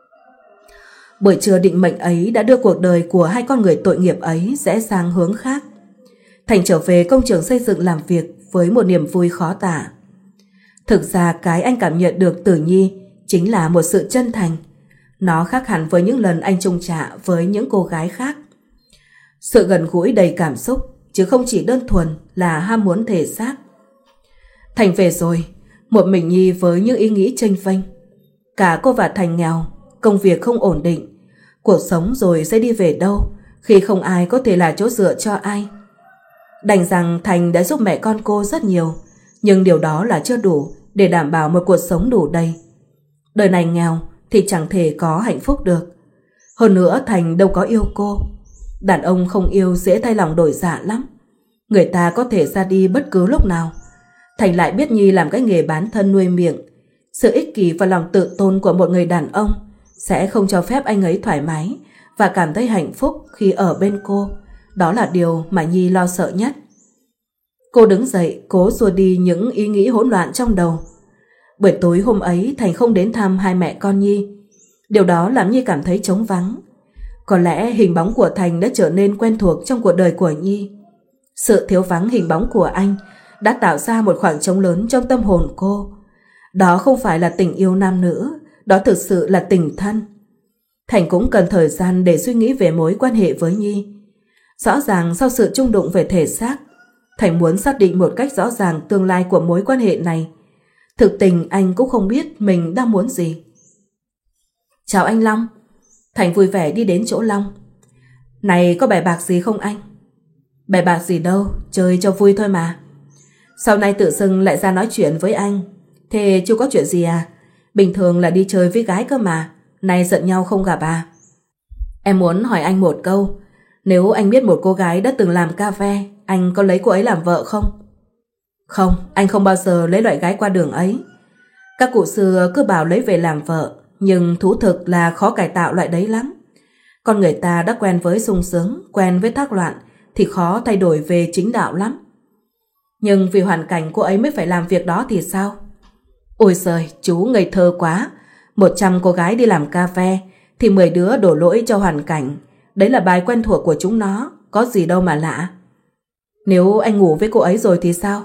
Buổi trưa định mệnh ấy đã đưa cuộc đời của hai con người tội nghiệp ấy rẽ sang hướng khác. Thành trở về công trường xây dựng làm việc với một niềm vui khó tả. Thực ra cái anh cảm nhận được từ Nhi chính là một sự chân thành. Nó khác hẳn với những lần anh chung chạ với những cô gái khác. Sự gần gũi đầy cảm xúc, chứ không chỉ đơn thuần là ham muốn thể xác. Thành về rồi, một mình Nhi với những ý nghĩ chênh vênh. Cả cô và Thành nghèo, công việc không ổn định. Cuộc sống rồi sẽ đi về đâu khi không ai có thể là chỗ dựa cho ai. Đành rằng Thành đã giúp mẹ con cô rất nhiều, nhưng điều đó là chưa đủ để đảm bảo một cuộc sống đủ đầy. Đời này nghèo thì chẳng thể có hạnh phúc được. Hơn nữa Thành đâu có yêu cô. Đàn ông không yêu dễ thay lòng đổi dạ lắm. Người ta có thể ra đi bất cứ lúc nào. Thành lại biết Nhi làm cái nghề bán thân nuôi miệng. Sự ích kỷ và lòng tự tôn của một người đàn ông sẽ không cho phép anh ấy thoải mái và cảm thấy hạnh phúc khi ở bên cô. Đó là điều mà Nhi lo sợ nhất. Cô đứng dậy cố xua đi những ý nghĩ hỗn loạn trong đầu. Buổi tối hôm ấy Thành không đến thăm hai mẹ con Nhi. Điều đó làm Nhi cảm thấy trống vắng. Có lẽ hình bóng của Thành đã trở nên quen thuộc trong cuộc đời của Nhi. Sự thiếu vắng hình bóng của anh đã tạo ra một khoảng trống lớn trong tâm hồn cô. Đó không phải là tình yêu nam nữ, đó thực sự là tình thân. Thành cũng cần thời gian để suy nghĩ về mối quan hệ với Nhi. Rõ ràng sau sự chung đụng về thể xác, Thành muốn xác định một cách rõ ràng tương lai của mối quan hệ này. Thực tình anh cũng không biết mình đang muốn gì. Chào anh Long. Thành vui vẻ đi đến chỗ Long. Này, có bài bạc gì không anh? Bài bạc gì đâu, chơi cho vui thôi mà. Sau này tự dưng lại ra nói chuyện với anh. Thế chưa có chuyện gì à? Bình thường là đi chơi với gái cơ mà. Nay giận nhau không gặp à? Em muốn hỏi anh một câu. Nếu anh biết một cô gái đã từng làm cà phê, anh có lấy cô ấy làm vợ không? Không, anh không bao giờ lấy loại gái qua đường ấy. Các cụ xưa cứ bảo lấy về làm vợ, nhưng thú thực là khó cải tạo loại đấy lắm. Con người ta đã quen với sung sướng, quen với thác loạn thì khó thay đổi về chính đạo lắm. Nhưng vì hoàn cảnh cô ấy mới phải làm việc đó thì sao? Ôi giời, chú ngây thơ quá. Một trăm cô gái đi làm cà phê thì mười đứa đổ lỗi cho hoàn cảnh. Đấy là bài quen thuộc của chúng nó, có gì đâu mà lạ. Nếu anh ngủ với cô ấy rồi thì sao?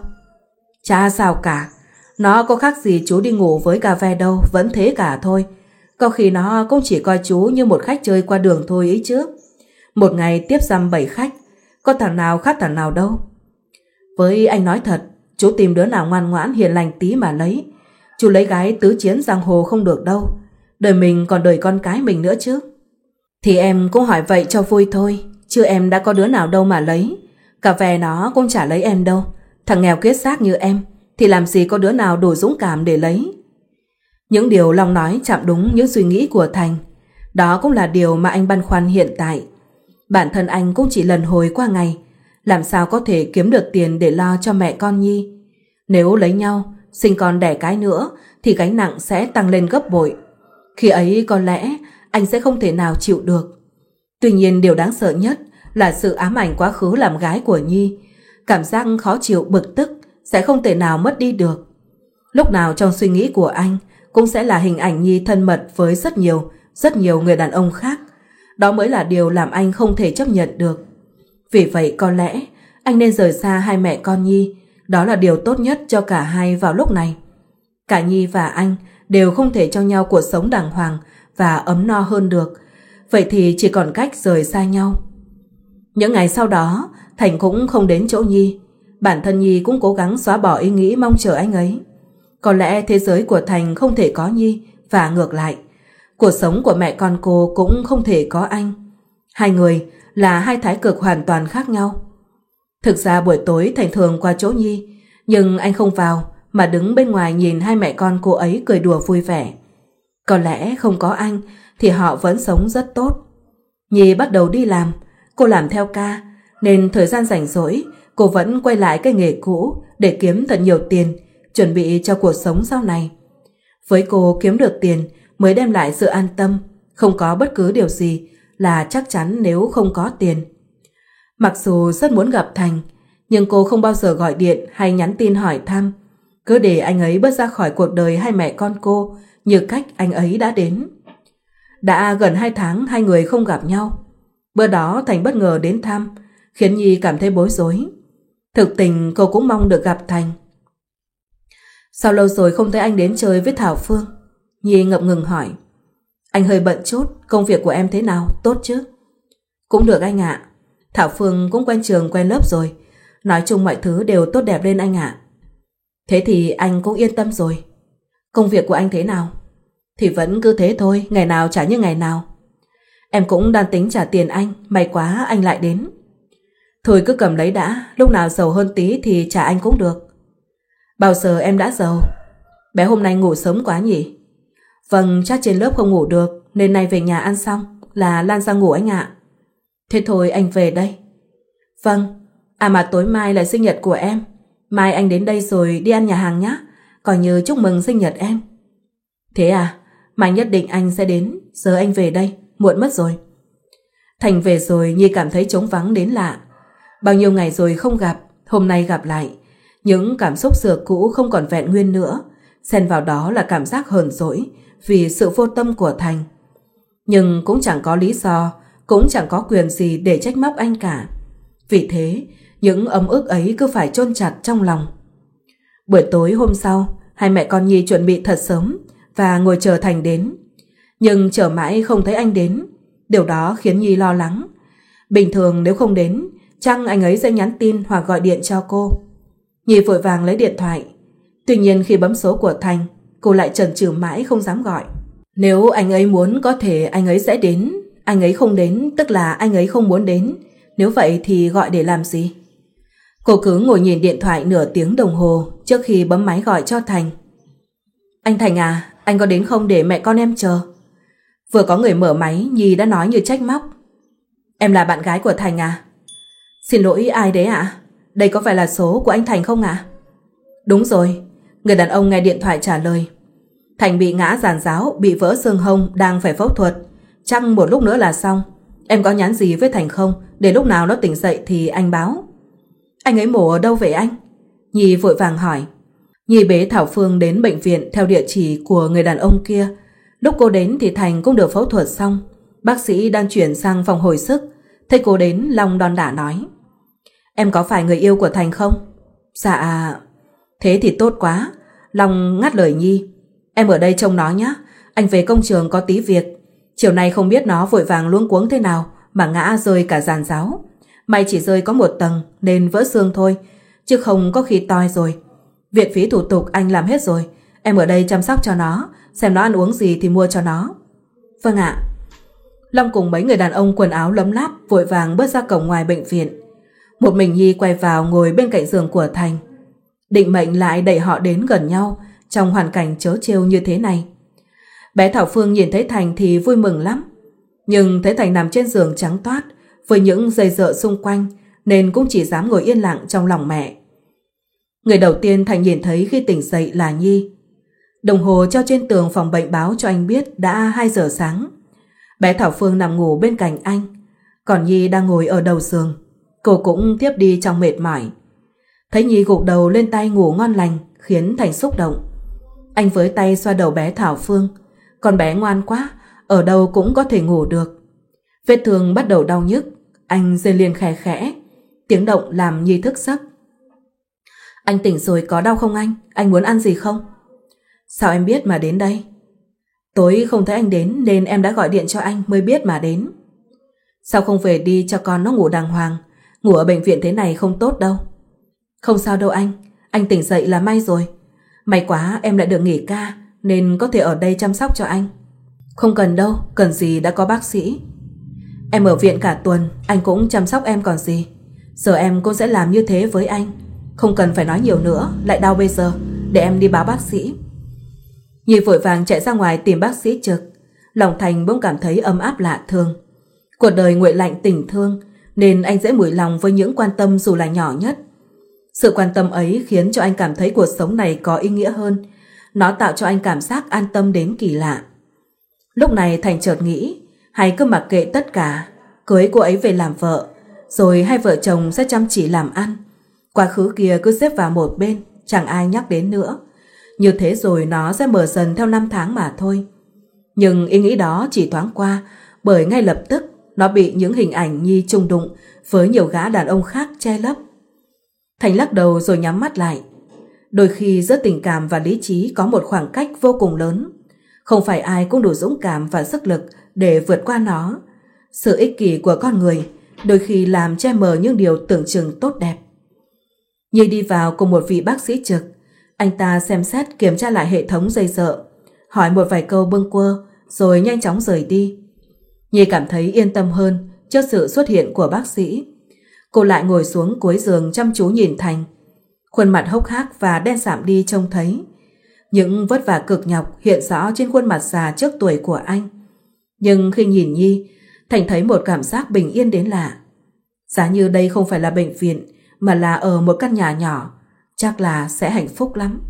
Chả sao cả. Nó có khác gì chú đi ngủ với cà phê đâu, vẫn thế cả thôi. Có khi nó cũng chỉ coi chú như một khách chơi qua đường thôi ấy chứ. Một ngày tiếp dăm bảy khách, có thằng nào khác thằng nào đâu. Với anh nói thật, chú tìm đứa nào ngoan ngoãn hiền lành tí mà lấy. Chú lấy gái tứ chiến giang hồ không được đâu. Đời mình còn đời con cái mình nữa chứ. Thì em cũng hỏi vậy cho vui thôi, chứ em đã có đứa nào đâu mà lấy. Cà phê nó cũng chả lấy em đâu. Thằng nghèo kiết xác như em thì làm gì có đứa nào đủ dũng cảm để lấy. Những điều Long nói chạm đúng những suy nghĩ của Thành. Đó cũng là điều mà anh băn khoăn hiện tại. Bản thân anh cũng chỉ lần hồi qua ngày, làm sao có thể kiếm được tiền để lo cho mẹ con Nhi. Nếu lấy nhau, sinh con đẻ cái nữa thì gánh nặng sẽ tăng lên gấp bội. Khi ấy có lẽ anh sẽ không thể nào chịu được. Tuy nhiên điều đáng sợ nhất là sự ám ảnh quá khứ làm gái của Nhi. Cảm giác khó chịu bực tức sẽ không thể nào mất đi được. Lúc nào trong suy nghĩ của anh cũng sẽ là hình ảnh Nhi thân mật với rất nhiều, rất nhiều người đàn ông khác. Đó mới là điều làm anh không thể chấp nhận được. Vì vậy có lẽ anh nên rời xa hai mẹ con Nhi. Đó là điều tốt nhất cho cả hai vào lúc này. Cả Nhi và anh đều không thể cho nhau cuộc sống đàng hoàng và ấm no hơn được. Vậy thì chỉ còn cách rời xa nhau. Những ngày sau đó, Thành cũng không đến chỗ Nhi. Bản thân Nhi cũng cố gắng xóa bỏ ý nghĩ mong chờ anh ấy. Có lẽ thế giới của Thành không thể có Nhi và ngược lại. Cuộc sống của mẹ con cô cũng không thể có anh. Hai người là hai thái cực hoàn toàn khác nhau. Thực ra buổi tối Thành thường qua chỗ Nhi, nhưng anh không vào mà đứng bên ngoài nhìn hai mẹ con cô ấy cười đùa vui vẻ. Có lẽ không có anh thì họ vẫn sống rất tốt. Nhi bắt đầu đi làm, cô làm theo ca, nên thời gian rảnh rỗi cô vẫn quay lại cái nghề cũ để kiếm thật nhiều tiền, chuẩn bị cho cuộc sống sau này. Với cô, kiếm được tiền mới đem lại sự an tâm, không có bất cứ điều gì là chắc chắn nếu không có tiền. Mặc dù rất muốn gặp Thành, nhưng cô không bao giờ gọi điện hay nhắn tin hỏi thăm, cứ để anh ấy bước ra khỏi cuộc đời hai mẹ con cô như cách anh ấy đã đến. Đã gần hai tháng hai người không gặp nhau. Bữa đó Thành bất ngờ đến thăm, khiến Nhi cảm thấy bối rối. Thực tình cô cũng mong được gặp Thành. Sao lâu rồi không thấy anh đến chơi với Thảo Phương? Nhi ngập ngừng hỏi. Anh hơi bận chút, công việc của em thế nào, tốt chứ? Cũng được anh ạ. Thảo Phương cũng quen trường quen lớp rồi. Nói chung mọi thứ đều tốt đẹp lên anh ạ. Thế thì anh cũng yên tâm rồi. Công việc của anh thế nào? Thì vẫn cứ thế thôi, ngày nào chả như ngày nào. Em cũng đang tính trả tiền anh, may quá anh lại đến. Thôi cứ cầm lấy đã, lúc nào giàu hơn tí thì trả anh cũng được. Bao giờ em đã giàu? Bé hôm nay ngủ sớm quá nhỉ? Vâng, chắc trên lớp không ngủ được, nên nay về nhà ăn xong là Lan ra ngủ anh ạ. Thế thôi anh về đây. Vâng, à mà tối mai là sinh nhật của em. Mai anh đến đây rồi đi ăn nhà hàng nhé, coi như chúc mừng sinh nhật em. Thế à, mai nhất định anh sẽ đến, giờ anh về đây, muộn mất rồi. Thành về rồi Nhi cảm thấy trống vắng đến lạ. Bao nhiêu ngày rồi không gặp, Hôm nay gặp lại, những cảm xúc xưa cũ không còn vẹn nguyên nữa, xen vào đó là cảm giác hờn dỗi vì sự vô tâm của Thành. Nhưng cũng chẳng có lý do, cũng chẳng có quyền gì để trách móc anh cả. Vì thế, những ấm ức ấy cứ phải chôn chặt trong lòng. Buổi tối hôm sau, hai mẹ con Nhi chuẩn bị thật sớm và ngồi chờ Thành đến. Nhưng chờ mãi không thấy anh đến. Điều đó khiến Nhi lo lắng. Bình thường nếu không đến, chăng anh ấy sẽ nhắn tin hoặc gọi điện cho cô. Nhi vội vàng lấy điện thoại. Tuy nhiên khi bấm số của Thành, cô lại chần chừ mãi không dám gọi. Nếu anh ấy muốn có thể anh ấy sẽ đến. Anh ấy không đến tức là anh ấy không muốn đến. Nếu vậy thì gọi để làm gì? Cô cứ ngồi nhìn điện thoại nửa tiếng đồng hồ trước khi bấm máy gọi cho Thành. Anh Thành à, anh có đến không để mẹ con em chờ? Vừa có người mở máy, Nhi đã nói như trách móc. Em là bạn gái của Thành à? Xin lỗi, ai đấy ạ? À? Đây có phải là số của anh Thành không ạ? À? Đúng rồi. Người đàn ông nghe điện thoại trả lời. Thành bị ngã giàn giáo, bị vỡ xương hông, đang phải phẫu thuật. Chắc một lúc nữa là xong. Em có nhắn gì với Thành không? Để lúc nào nó tỉnh dậy thì anh báo. Anh ấy mổ ở đâu vậy anh? Nhi vội vàng hỏi. Nhi bế Thảo Phương đến bệnh viện theo địa chỉ của người đàn ông kia. Lúc cô đến thì Thành cũng được phẫu thuật xong. Bác sĩ đang chuyển sang phòng hồi sức. Thấy cô đến, Long đon đả nói. Em có phải người yêu của Thành không? Dạ... Thế thì tốt quá. Long ngắt lời Nhi. Em ở đây trông nó nhé. Anh về công trường có tí việc. Chiều nay không biết nó vội vàng luống cuống thế nào mà ngã rơi cả giàn giáo. May chỉ rơi có một tầng nên vỡ xương thôi, chứ không có khi toi rồi. Viện phí thủ tục anh làm hết rồi. Em ở đây chăm sóc cho nó, xem nó ăn uống gì thì mua cho nó. Vâng ạ. Long cùng mấy người đàn ông quần áo lấm láp vội vàng bước ra cổng ngoài bệnh viện. Một mình Nhi quay vào ngồi bên cạnh giường của Thành. Định mệnh lại đẩy họ đến gần nhau trong hoàn cảnh trớ trêu như thế này. Bé Thảo Phương nhìn thấy Thành thì vui mừng lắm. Nhưng thấy Thành nằm trên giường trắng toát với những dây dợ xung quanh nên cũng chỉ dám ngồi yên lặng trong lòng mẹ. Người đầu tiên Thành nhìn thấy khi tỉnh dậy là Nhi. Đồng hồ treo trên tường phòng bệnh báo cho anh biết đã hai giờ sáng. Bé Thảo Phương nằm ngủ bên cạnh anh, còn Nhi đang ngồi ở đầu giường. Cô cũng tiếp đi trong mệt mỏi. Thấy Nhi gục đầu lên tay ngủ ngon lành khiến Thành xúc động. Anh với tay xoa đầu bé Thảo Phương. Con bé ngoan quá, ở đâu cũng có thể ngủ được. Vết thương bắt đầu đau nhức. Anh rên liền khẽ khẽ. Tiếng động làm Nhi thức giấc. Anh tỉnh rồi, có đau không anh? Anh muốn ăn gì không? Sao em biết mà đến đây? Tối không thấy anh đến nên em đã gọi điện cho anh mới biết mà đến. Sao không về đi cho con nó ngủ đàng hoàng? Ngủ ở bệnh viện thế này không tốt đâu. Không sao đâu anh. Anh tỉnh dậy là may rồi. May quá em lại được nghỉ ca nên có thể ở đây chăm sóc cho anh. Không cần đâu, cần gì đã có bác sĩ. Em ở viện cả tuần, anh cũng chăm sóc em còn gì. Giờ em cũng sẽ làm như thế với anh. Không cần phải nói nhiều nữa, lại đau bây giờ. Để em đi báo bác sĩ. Nhi vội vàng chạy ra ngoài tìm bác sĩ trực. Lòng Thành bỗng cảm thấy ấm áp lạ thường. Cuộc đời nguội lạnh tình thương nên anh dễ mủi lòng với những quan tâm dù là nhỏ nhất. Sự quan tâm ấy khiến cho anh cảm thấy cuộc sống này có ý nghĩa hơn. Nó tạo cho anh cảm giác an tâm đến kỳ lạ. Lúc này Thành chợt nghĩ, hay cứ mặc kệ tất cả, cưới cô ấy về làm vợ, rồi hai vợ chồng sẽ chăm chỉ làm ăn. Quá khứ kia cứ xếp vào một bên, chẳng ai nhắc đến nữa. Như thế rồi nó sẽ mở dần theo năm tháng mà thôi. Nhưng ý nghĩ đó chỉ thoáng qua, bởi ngay lập tức nó bị những hình ảnh Nhi chung đụng với nhiều gã đàn ông khác che lấp. Thành lắc đầu rồi nhắm mắt lại. Đôi khi giữa tình cảm và lý trí có một khoảng cách vô cùng lớn. Không phải ai cũng đủ dũng cảm và sức lực để vượt qua nó. Sự ích kỷ của con người đôi khi làm che mờ những điều tưởng chừng tốt đẹp. Nhi đi vào cùng một vị bác sĩ trực. Anh ta xem xét kiểm tra lại hệ thống dây dợ, hỏi một vài câu bâng quơ rồi nhanh chóng rời đi. Nhi cảm thấy yên tâm hơn trước sự xuất hiện của bác sĩ. Cô lại ngồi xuống cuối giường chăm chú nhìn Thành. Khuôn mặt hốc hác và đen sạm đi trông thấy. Những vất vả cực nhọc hiện rõ trên khuôn mặt già trước tuổi của anh. Nhưng khi nhìn Nhi, Thành thấy một cảm giác bình yên đến lạ. Giá như đây không phải là bệnh viện mà là ở một căn nhà nhỏ, chắc là sẽ hạnh phúc lắm.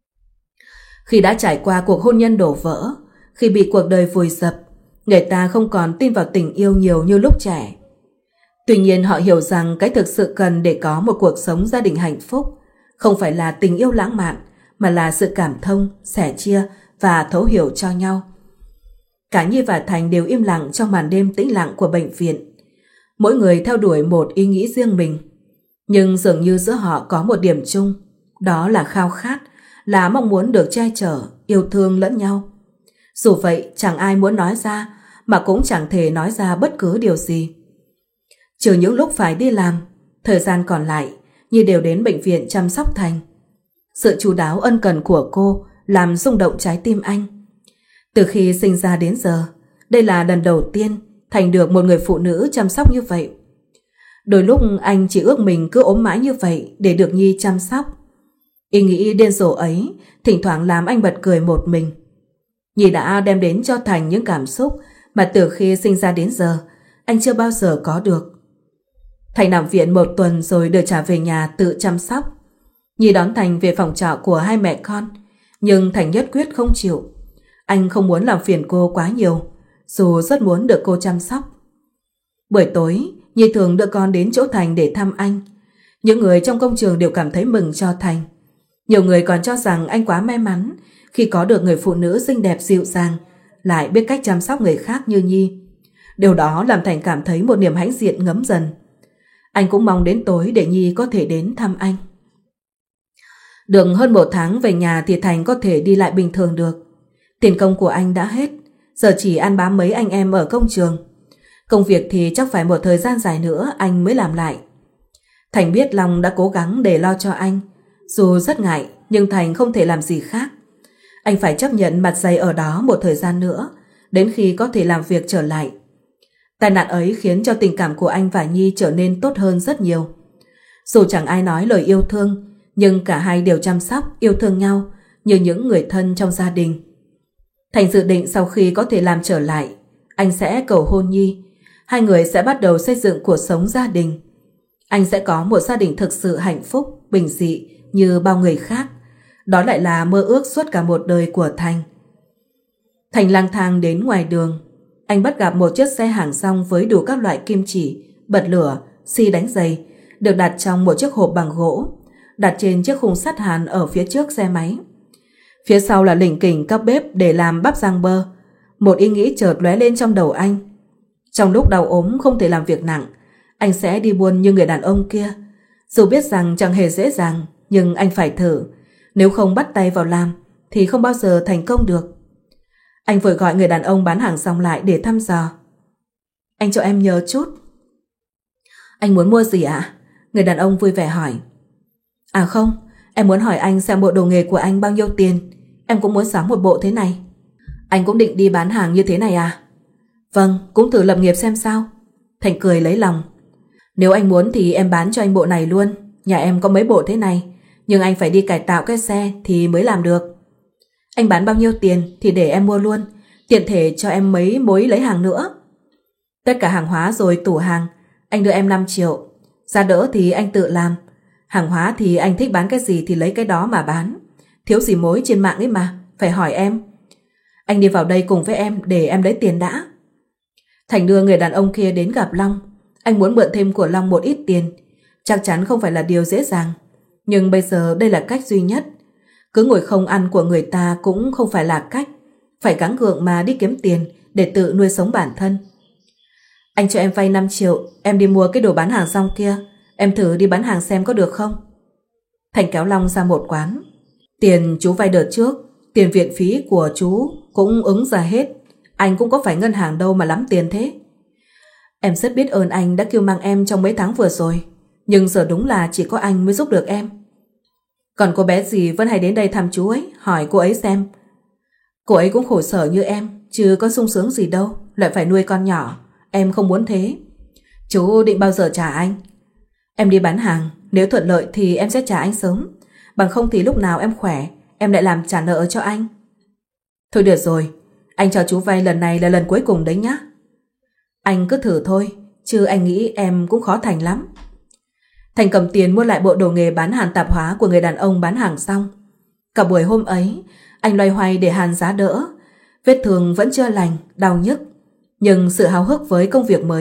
Khi đã trải qua cuộc hôn nhân đổ vỡ, khi bị cuộc đời vùi dập, người ta không còn tin vào tình yêu nhiều như lúc trẻ. Tuy nhiên họ hiểu rằng cái thực sự cần để có một cuộc sống gia đình hạnh phúc không phải là tình yêu lãng mạn, mà là sự cảm thông, sẻ chia và thấu hiểu cho nhau. Cả Nhi và Thành đều im lặng trong màn đêm tĩnh lặng của bệnh viện. Mỗi người theo đuổi một ý nghĩ riêng mình, nhưng dường như giữa họ có một điểm chung, đó là khao khát, là mong muốn được che chở, yêu thương lẫn nhau. Dù vậy, chẳng ai muốn nói ra, mà cũng chẳng thể nói ra bất cứ điều gì. Trừ những lúc phải đi làm, thời gian còn lại, Nhi đều đến bệnh viện chăm sóc Thành. Sự chu đáo ân cần của cô làm rung động trái tim anh. Từ khi sinh ra đến giờ, đây là lần đầu tiên Thành được một người phụ nữ chăm sóc như vậy. Đôi lúc anh chỉ ước mình cứ ốm mãi như vậy để được Nhi chăm sóc. Ý nghĩ điên rồ ấy thỉnh thoảng làm anh bật cười một mình. Nhi đã đem đến cho Thành những cảm xúc mà từ khi sinh ra đến giờ anh chưa bao giờ có được. Thành nằm viện một tuần rồi được trả về nhà tự chăm sóc. Nhi đón Thành về phòng trọ của hai mẹ con, nhưng Thành nhất quyết không chịu. Anh không muốn làm phiền cô quá nhiều, dù rất muốn được cô chăm sóc. Buổi tối, Nhi thường đưa con đến chỗ Thành để thăm anh. Những người trong công trường đều cảm thấy mừng cho Thành. Nhiều người còn cho rằng anh quá may mắn khi có được người phụ nữ xinh đẹp dịu dàng, lại biết cách chăm sóc người khác như Nhi. Điều đó làm Thành cảm thấy một niềm hãnh diện ngấm dần. Anh cũng mong đến tối để Nhi có thể đến thăm anh. Được hơn một tháng về nhà thì Thành có thể đi lại bình thường được. Tiền công của anh đã hết, giờ chỉ ăn bám mấy anh em ở công trường. Công việc thì chắc phải một thời gian dài nữa anh mới làm lại. Thành biết Long đã cố gắng để lo cho anh. Dù rất ngại, nhưng Thành không thể làm gì khác. Anh phải chấp nhận mặt dày ở đó một thời gian nữa, đến khi có thể làm việc trở lại. Tai nạn ấy khiến cho tình cảm của anh và Nhi trở nên tốt hơn rất nhiều. Dù chẳng ai nói lời yêu thương, nhưng cả hai đều chăm sóc, yêu thương nhau như những người thân trong gia đình. Thành dự định sau khi có thể làm trở lại, anh sẽ cầu hôn Nhi. Hai người sẽ bắt đầu xây dựng cuộc sống gia đình. Anh sẽ có một gia đình thực sự hạnh phúc, bình dị như bao người khác. Đó lại là mơ ước suốt cả một đời của Thành. Thành lang thang đến ngoài đường. Anh bắt gặp một chiếc xe hàng rong với đủ các loại kim chỉ, bật lửa, xi đánh giày, được đặt trong một chiếc hộp bằng gỗ, đặt trên chiếc khung sắt hàn ở phía trước xe máy. Phía sau là lỉnh kỉnh các bếp để làm bắp rang bơ. Một ý nghĩ chợt lóe lên trong đầu anh. Trong lúc đau ốm không thể làm việc nặng, anh sẽ đi buôn như người đàn ông kia. Dù biết rằng chẳng hề dễ dàng, nhưng anh phải thử. Nếu không bắt tay vào làm thì không bao giờ thành công được. Anh vội gọi người đàn ông bán hàng rong lại để thăm dò. Anh cho em nhờ chút. Anh muốn mua gì ạ? Người đàn ông vui vẻ hỏi. À không, em muốn hỏi anh xem bộ đồ nghề của anh bao nhiêu tiền. Em cũng muốn sắm một bộ thế này. Anh cũng định đi bán hàng như thế này à? Vâng, cũng thử lập nghiệp xem sao. Thành cười lấy lòng. Nếu anh muốn thì em bán cho anh bộ này luôn. Nhà em có mấy bộ thế này, nhưng anh phải đi cải tạo cái xe thì mới làm được. Anh bán bao nhiêu tiền thì để em mua luôn, tiện thể cho em mấy mối lấy hàng nữa. Tất cả hàng hóa rồi tủ hàng, anh đưa em năm triệu. Giá đỡ thì anh tự làm. Hàng hóa thì anh thích bán cái gì thì lấy cái đó mà bán. Thiếu gì mối trên mạng ấy mà, phải hỏi em. Anh đi vào đây cùng với em để em lấy tiền đã. Thành đưa người đàn ông kia đến gặp Long. Anh muốn mượn thêm của Long một ít tiền. Chắc chắn không phải là điều dễ dàng, nhưng bây giờ đây là cách duy nhất. Cứ ngồi không ăn của người ta cũng không phải là cách. Phải gắng gượng mà đi kiếm tiền để tự nuôi sống bản thân. Anh cho em vay năm triệu, em đi mua cái đồ bán hàng rong kia. Em thử đi bán hàng xem có được không? Thành kéo Long ra một quán. Tiền chú vay đợt trước, tiền viện phí của chú cũng ứng ra hết. Anh cũng có phải ngân hàng đâu mà lắm tiền thế. Em rất biết ơn anh đã kêu mang em trong mấy tháng vừa rồi, nhưng giờ đúng là chỉ có anh mới giúp được em. Còn cô bé gì vẫn hay đến đây thăm chú ấy, hỏi cô ấy xem. Cô ấy cũng khổ sở như em, chứ có sung sướng gì đâu, lại phải nuôi con nhỏ. Em không muốn thế. Chú định bao giờ trả anh? Em đi bán hàng, nếu thuận lợi thì em sẽ trả anh sớm. Bằng không thì lúc nào em khỏe, em lại làm trả nợ cho anh. Thôi được rồi, anh cho chú vay lần này là lần cuối cùng đấy nhá. Anh cứ thử thôi, chứ anh nghĩ em cũng khó Thành lắm. Thành cầm tiền mua lại bộ đồ nghề bán hàng tạp hóa của người đàn ông bán hàng xong. Cả buổi hôm ấy, anh loay hoay để hàn giá đỡ. Vết thương vẫn chưa lành, đau nhức. Nhưng sự háo hức với công việc mới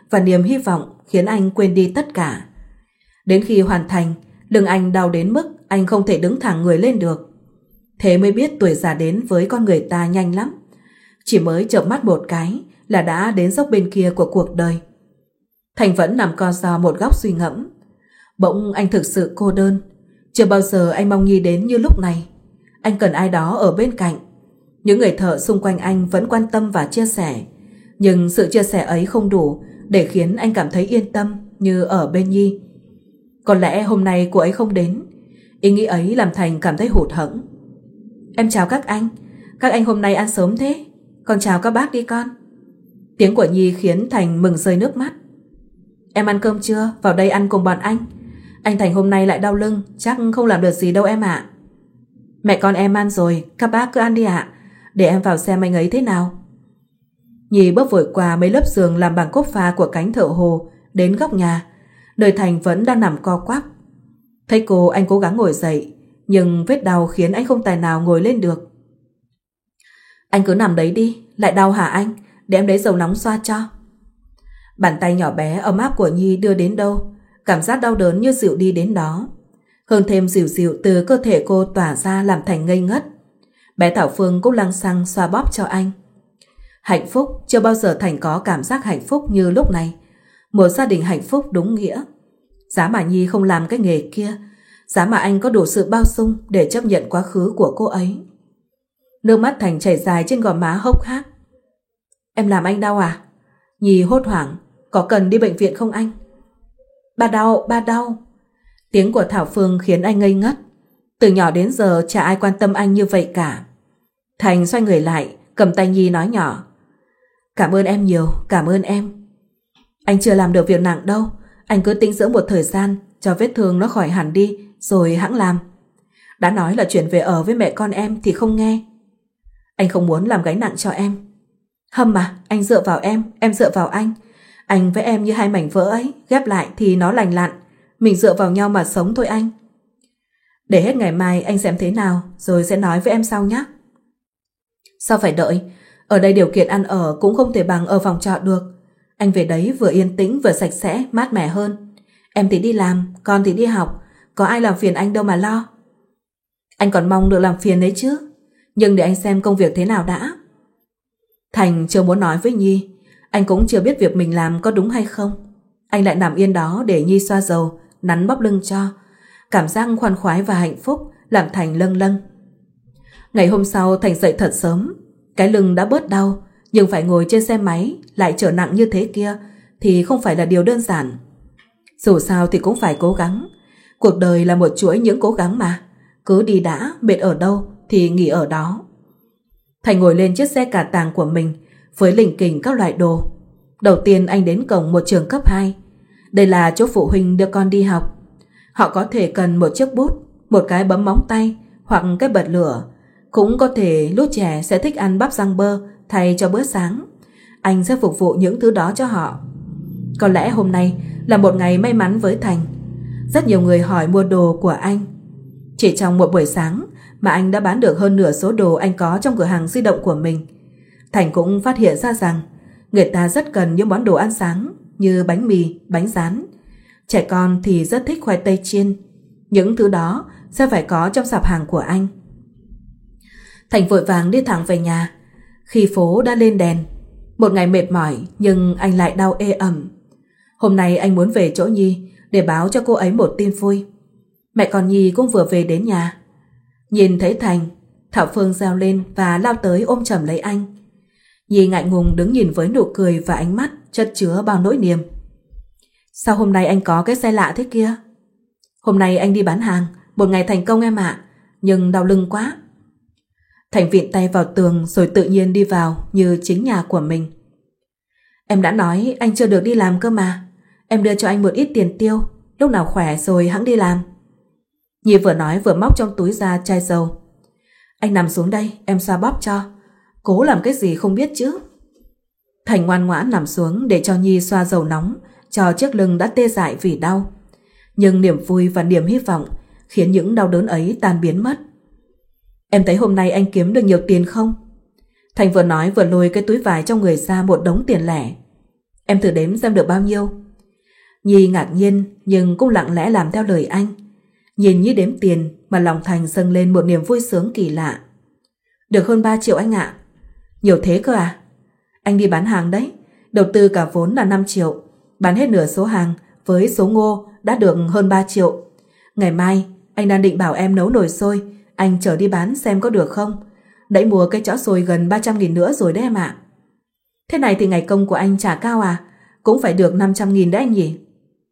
và niềm hy vọng khiến anh quên đi tất cả. Đến khi hoàn thành, lưng anh đau đến mức anh không thể đứng thẳng người lên được. Thế mới biết tuổi già đến với con người ta nhanh lắm. Chỉ mới chợp mắt một cái là đã đến dốc bên kia của cuộc đời. Thành vẫn nằm co ro một góc suy ngẫm. Bỗng anh thực sự cô đơn. Chưa bao giờ anh mong Nhi đến như lúc này. Anh cần ai đó ở bên cạnh. Những người thợ xung quanh anh vẫn quan tâm và chia sẻ, nhưng sự chia sẻ ấy không đủ để khiến anh cảm thấy yên tâm như ở bên Nhi. Có lẽ hôm nay cô ấy không đến. Ý nghĩ ấy làm Thành cảm thấy hụt hẫng. Em chào các anh. Các anh hôm nay ăn sớm thế. Con chào các bác đi con. Tiếng của Nhi khiến Thành mừng rơi nước mắt. Em ăn cơm chưa? Vào đây ăn cùng bọn anh. Anh Thành hôm nay lại đau lưng, chắc không làm được gì đâu em ạ. Mẹ con em ăn rồi, các bác cứ ăn đi ạ. Để em vào xem anh ấy thế nào. Nhi bước vội qua mấy lớp giường làm bằng cốt pha của cánh thợ hồ, đến góc nhà, nơi Thành vẫn đang nằm co quắp. Thấy cô, anh cố gắng ngồi dậy, nhưng vết đau khiến anh không tài nào ngồi lên được. Anh cứ nằm đấy đi. Lại đau hả anh? Để em lấy dầu nóng xoa cho. Bàn tay nhỏ bé ấm áp của Nhi đưa đến đâu, cảm giác đau đớn như dịu đi đến đó. Hơn thêm dịu dịu từ cơ thể cô tỏa ra làm Thành ngây ngất. Bé Thảo Phương cũng lăng xăng xoa bóp cho anh. Hạnh phúc, chưa bao giờ Thành có cảm giác hạnh phúc như lúc này. Một gia đình hạnh phúc đúng nghĩa. Giá mà Nhi không làm cái nghề kia, giá mà anh có đủ sự bao dung để chấp nhận quá khứ của cô ấy. Nước mắt Thành chảy dài trên gò má hốc hác. Em làm anh đau à? Nhi hốt hoảng. Có cần đi bệnh viện không anh? Ba đau, ba đau. Tiếng của Thảo Phương khiến anh ngây ngất. Từ nhỏ đến giờ chả ai quan tâm anh như vậy cả. Thành xoay người lại, cầm tay Nhi nói nhỏ. Cảm ơn em nhiều, cảm ơn em. Anh chưa làm được việc nặng đâu. Anh cứ tĩnh dưỡng một thời gian, cho vết thương nó khỏi hẳn đi, rồi hẵng làm. Đã nói là chuyển về ở với mẹ con em thì không nghe. Anh không muốn làm gánh nặng cho em. Hâm mà, anh dựa vào em, em dựa vào anh. Anh với em như hai mảnh vỡ ấy, ghép lại thì nó lành lặn. Mình dựa vào nhau mà sống thôi anh. Để hết ngày mai anh xem thế nào, rồi sẽ nói với em sau nhé. Sao phải đợi? Ở đây điều kiện ăn ở cũng không thể bằng ở phòng trọ được. Anh về đấy vừa yên tĩnh vừa sạch sẽ, mát mẻ hơn. Em thì đi làm, con thì đi học. Có ai làm phiền anh đâu mà lo. Anh còn mong được làm phiền đấy chứ. Nhưng để anh xem công việc thế nào đã. Thành chưa muốn nói với Nhi. Anh cũng chưa biết việc mình làm có đúng hay không. Anh lại nằm yên đó để Nhi xoa dầu, nắn bóp lưng cho. Cảm giác khoan khoái và hạnh phúc làm Thành lâng lâng. Ngày hôm sau Thành dậy thật sớm. Cái lưng đã bớt đau, nhưng phải ngồi trên xe máy lại trở nặng như thế kia thì không phải là điều đơn giản. Dù sao thì cũng phải cố gắng. Cuộc đời là một chuỗi những cố gắng mà. Cứ đi đã, mệt ở đâu thì nghỉ ở đó. Thành ngồi lên chiếc xe cà tàng của mình với lỉnh kỉnh các loại đồ. Đầu tiên anh đến cổng một trường cấp hai. Đây là chỗ phụ huynh đưa con đi học. Họ có thể cần một chiếc bút, một cái bấm móng tay hoặc cái bật lửa. Cũng có thể lúc trẻ sẽ thích ăn bắp rang bơ thay cho bữa sáng. Anh sẽ phục vụ những thứ đó cho họ. Có lẽ hôm nay là một ngày may mắn với Thành. Rất nhiều người hỏi mua đồ của anh. Chỉ trong một buổi sáng mà anh đã bán được hơn nửa số đồ anh có trong cửa hàng di động của mình. Thành cũng phát hiện ra rằng người ta rất cần những món đồ ăn sáng như bánh mì, bánh rán. Trẻ con thì rất thích khoai tây chiên. Những thứ đó sẽ phải có trong sạp hàng của anh. Thành vội vàng đi thẳng về nhà. Khi phố đã lên đèn. Một ngày mệt mỏi nhưng anh lại đau ê ẩm. Hôm nay anh muốn về chỗ Nhi để báo cho cô ấy một tin vui. Mẹ con Nhi cũng vừa về đến nhà. Nhìn thấy Thành, Thảo Phương reo lên và lao tới ôm chầm lấy anh. Nhi ngại ngùng đứng nhìn với nụ cười và ánh mắt chất chứa bao nỗi niềm. Sao hôm nay anh có cái xe lạ thế kia? Hôm nay anh đi bán hàng, một ngày thành công em ạ, nhưng đau lưng quá. Thành vịn tay vào tường rồi tự nhiên đi vào như chính nhà của mình. Em đã nói anh chưa được đi làm cơ mà. Em đưa cho anh một ít tiền tiêu, lúc nào khỏe rồi hẵng đi làm. Nhi vừa nói vừa móc trong túi ra chai dầu. Anh nằm xuống đây, em xoa bóp cho. Cố làm cái gì không biết chứ. Thành ngoan ngoãn nằm xuống để cho Nhi xoa dầu nóng cho chiếc lưng đã tê dại vì đau. Nhưng niềm vui và niềm hy vọng khiến những đau đớn ấy tan biến mất. Em thấy hôm nay anh kiếm được nhiều tiền không? Thành vừa nói vừa lôi cái túi vải trong người ra một đống tiền lẻ. Em thử đếm xem được bao nhiêu. Nhi ngạc nhiên nhưng cũng lặng lẽ làm theo lời anh. Nhìn Nhi đếm tiền mà lòng Thành dâng lên một niềm vui sướng kỳ lạ. Được hơn ba triệu anh ạ. Nhiều thế cơ à? Anh đi bán hàng đấy, đầu tư cả vốn là năm triệu, bán hết nửa số hàng với số ngô đã được hơn ba triệu. Ngày mai anh đang định bảo em nấu nồi xôi, anh chở đi bán xem có được không. Đẩy mua cái chõ xôi gần ba trăm nghìn nữa rồi đấy em ạ. Thế này thì ngày công của anh trả cao à? Cũng phải được năm trăm nghìn đấy anh nhỉ?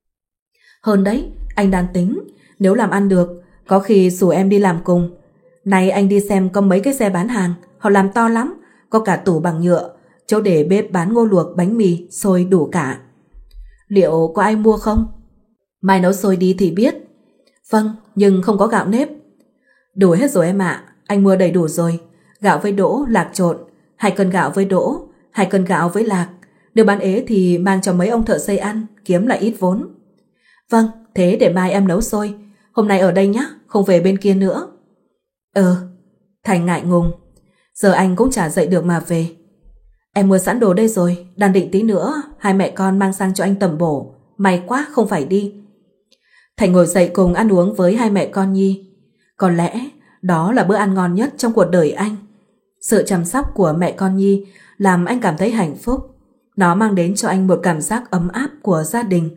Hơn đấy, anh đang tính nếu làm ăn được có khi rủ em đi làm cùng. Này anh đi xem có mấy cái xe bán hàng, họ làm to lắm, có cả tủ bằng nhựa, chỗ để bếp bán ngô luộc, bánh mì, xôi đủ cả. Liệu có ai mua không? Mai nấu xôi đi thì biết. Vâng, nhưng không có gạo nếp. Đủ hết rồi em ạ, anh mua đầy đủ rồi. Gạo với đỗ, lạc trộn, hai cân gạo với đỗ, hai cân gạo với lạc. Nếu bán ế thì mang cho mấy ông thợ xây ăn, kiếm lại ít vốn. Vâng, thế để mai em nấu xôi. Hôm nay ở đây nhá, không về bên kia nữa. Ờ, Thành ngại ngùng. Giờ anh cũng chả dậy được mà về. Em mua sẵn đồ đây rồi, đang định tí nữa hai mẹ con mang sang cho anh tẩm bổ. May quá không phải đi. Thành ngồi dậy cùng ăn uống với hai mẹ con Nhi. Có lẽ đó là bữa ăn ngon nhất trong cuộc đời anh. Sự chăm sóc của mẹ con Nhi làm anh cảm thấy hạnh phúc. Nó mang đến cho anh một cảm giác ấm áp của gia đình.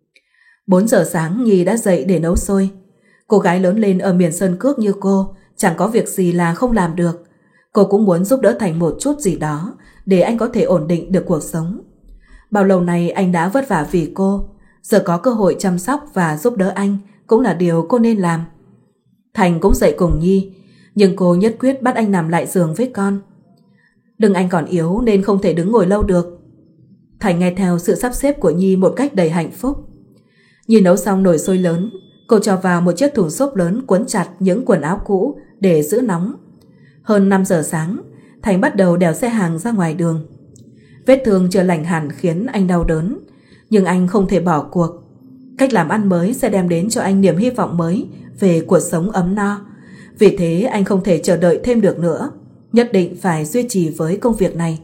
Bốn giờ sáng Nhi đã dậy để nấu xôi. Cô gái lớn lên ở miền Sơn Cước như cô chẳng có việc gì là không làm được. Cô cũng muốn giúp đỡ Thành một chút gì đó để anh có thể ổn định được cuộc sống. Bao lâu nay anh đã vất vả vì cô, giờ có cơ hội chăm sóc và giúp đỡ anh cũng là điều cô nên làm. Thành cũng dậy cùng Nhi, nhưng cô nhất quyết bắt anh nằm lại giường với con. Lưng anh còn yếu nên không thể đứng ngồi lâu được. Thành nghe theo sự sắp xếp của Nhi một cách đầy hạnh phúc. Nhi nấu xong nồi xôi lớn, cô cho vào một chiếc thùng xốp lớn cuốn chặt những quần áo cũ để giữ nóng. Hơn năm giờ sáng, Thành bắt đầu đèo xe hàng ra ngoài đường. Vết thương chưa lành hẳn khiến anh đau đớn, nhưng anh không thể bỏ cuộc. Cách làm ăn mới sẽ đem đến cho anh niềm hy vọng mới về cuộc sống ấm no. Vì thế anh không thể chờ đợi thêm được nữa, nhất định phải duy trì với công việc này.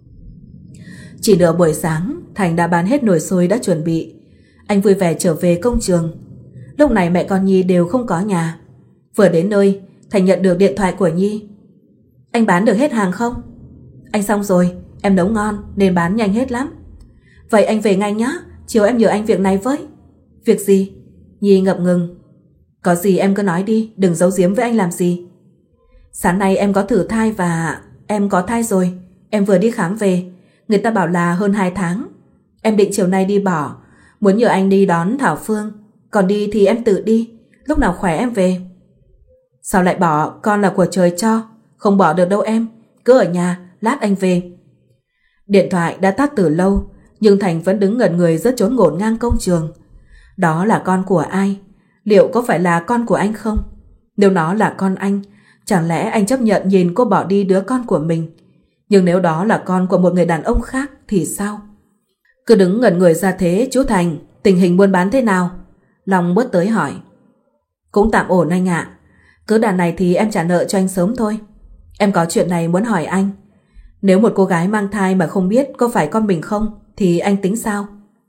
Chỉ nửa buổi sáng, Thành đã bán hết nồi xôi đã chuẩn bị. Anh vui vẻ trở về công trường. Lúc này mẹ con Nhi đều không có nhà. Vừa đến nơi, Thành nhận được điện thoại của Nhi. Anh bán được hết hàng không? Anh xong rồi, em nấu ngon nên bán nhanh hết lắm. Vậy anh về ngay nhé, chiều em nhờ anh việc này với. Việc gì? Nhi ngập ngừng. Có gì em cứ nói đi, đừng giấu giếm với anh làm gì. Sáng nay em có thử thai và em có thai rồi. Em vừa đi khám về, người ta bảo là hơn hai tháng. Em định chiều nay đi bỏ, muốn nhờ anh đi đón Thảo Phương. Còn đi thì em tự đi, lúc nào khỏe em về. Sao lại bỏ, con là của trời cho. Không bỏ được đâu em, cứ ở nhà, lát anh về. Điện thoại đã tắt từ lâu, nhưng Thành vẫn đứng ngẩn người rất trốn ngổn ngang công trường. Đó là con của ai? Liệu có phải là con của anh không? Nếu nó là con anh, chẳng lẽ anh chấp nhận nhìn cô bỏ đi đứa con của mình? Nhưng nếu đó là con của một người đàn ông khác thì sao? Cứ đứng ngẩn người ra thế, chú Thành, tình hình buôn bán thế nào? Long bước tới hỏi. Cũng tạm ổn anh ạ. Cứ đàn này thì em trả nợ cho anh sớm thôi. Em có chuyện này muốn hỏi anh. Nếu một cô gái mang thai mà không biết có phải con mình không thì anh tính sao?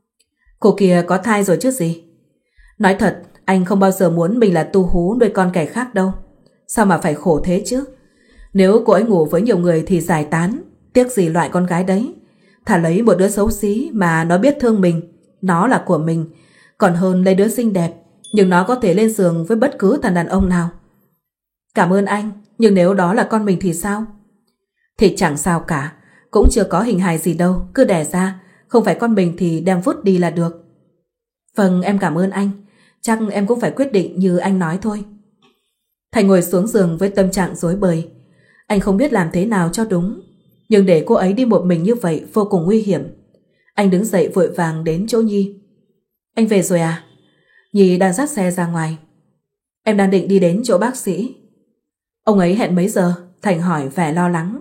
Cô kia có thai rồi chứ gì. Nói thật, anh không bao giờ muốn mình là tu hú nuôi con kẻ khác đâu. Sao mà phải khổ thế chứ? Nếu cô ấy ngủ với nhiều người thì giải tán, tiếc gì loại con gái đấy. Thà lấy một đứa xấu xí mà nó biết thương mình, nó là của mình, còn hơn lấy đứa xinh đẹp nhưng nó có thể lên giường với bất cứ thằng đàn ông nào. Cảm ơn anh, nhưng nếu đó là con mình thì sao? Thì chẳng sao cả, cũng chưa có hình hài gì đâu, cứ đẻ ra, không phải con mình thì đem vứt đi là được. Vâng, em cảm ơn anh, chắc em cũng phải quyết định như anh nói thôi. Thành ngồi xuống giường với tâm trạng rối bời. Anh không biết làm thế nào cho đúng, nhưng để cô ấy đi một mình như vậy vô cùng nguy hiểm. Anh đứng dậy vội vàng đến chỗ Nhi. Anh về rồi à? Nhi đang dắt xe ra ngoài. Em đang định đi đến chỗ bác sĩ. Ông ấy hẹn mấy giờ? Thành hỏi vẻ lo lắng.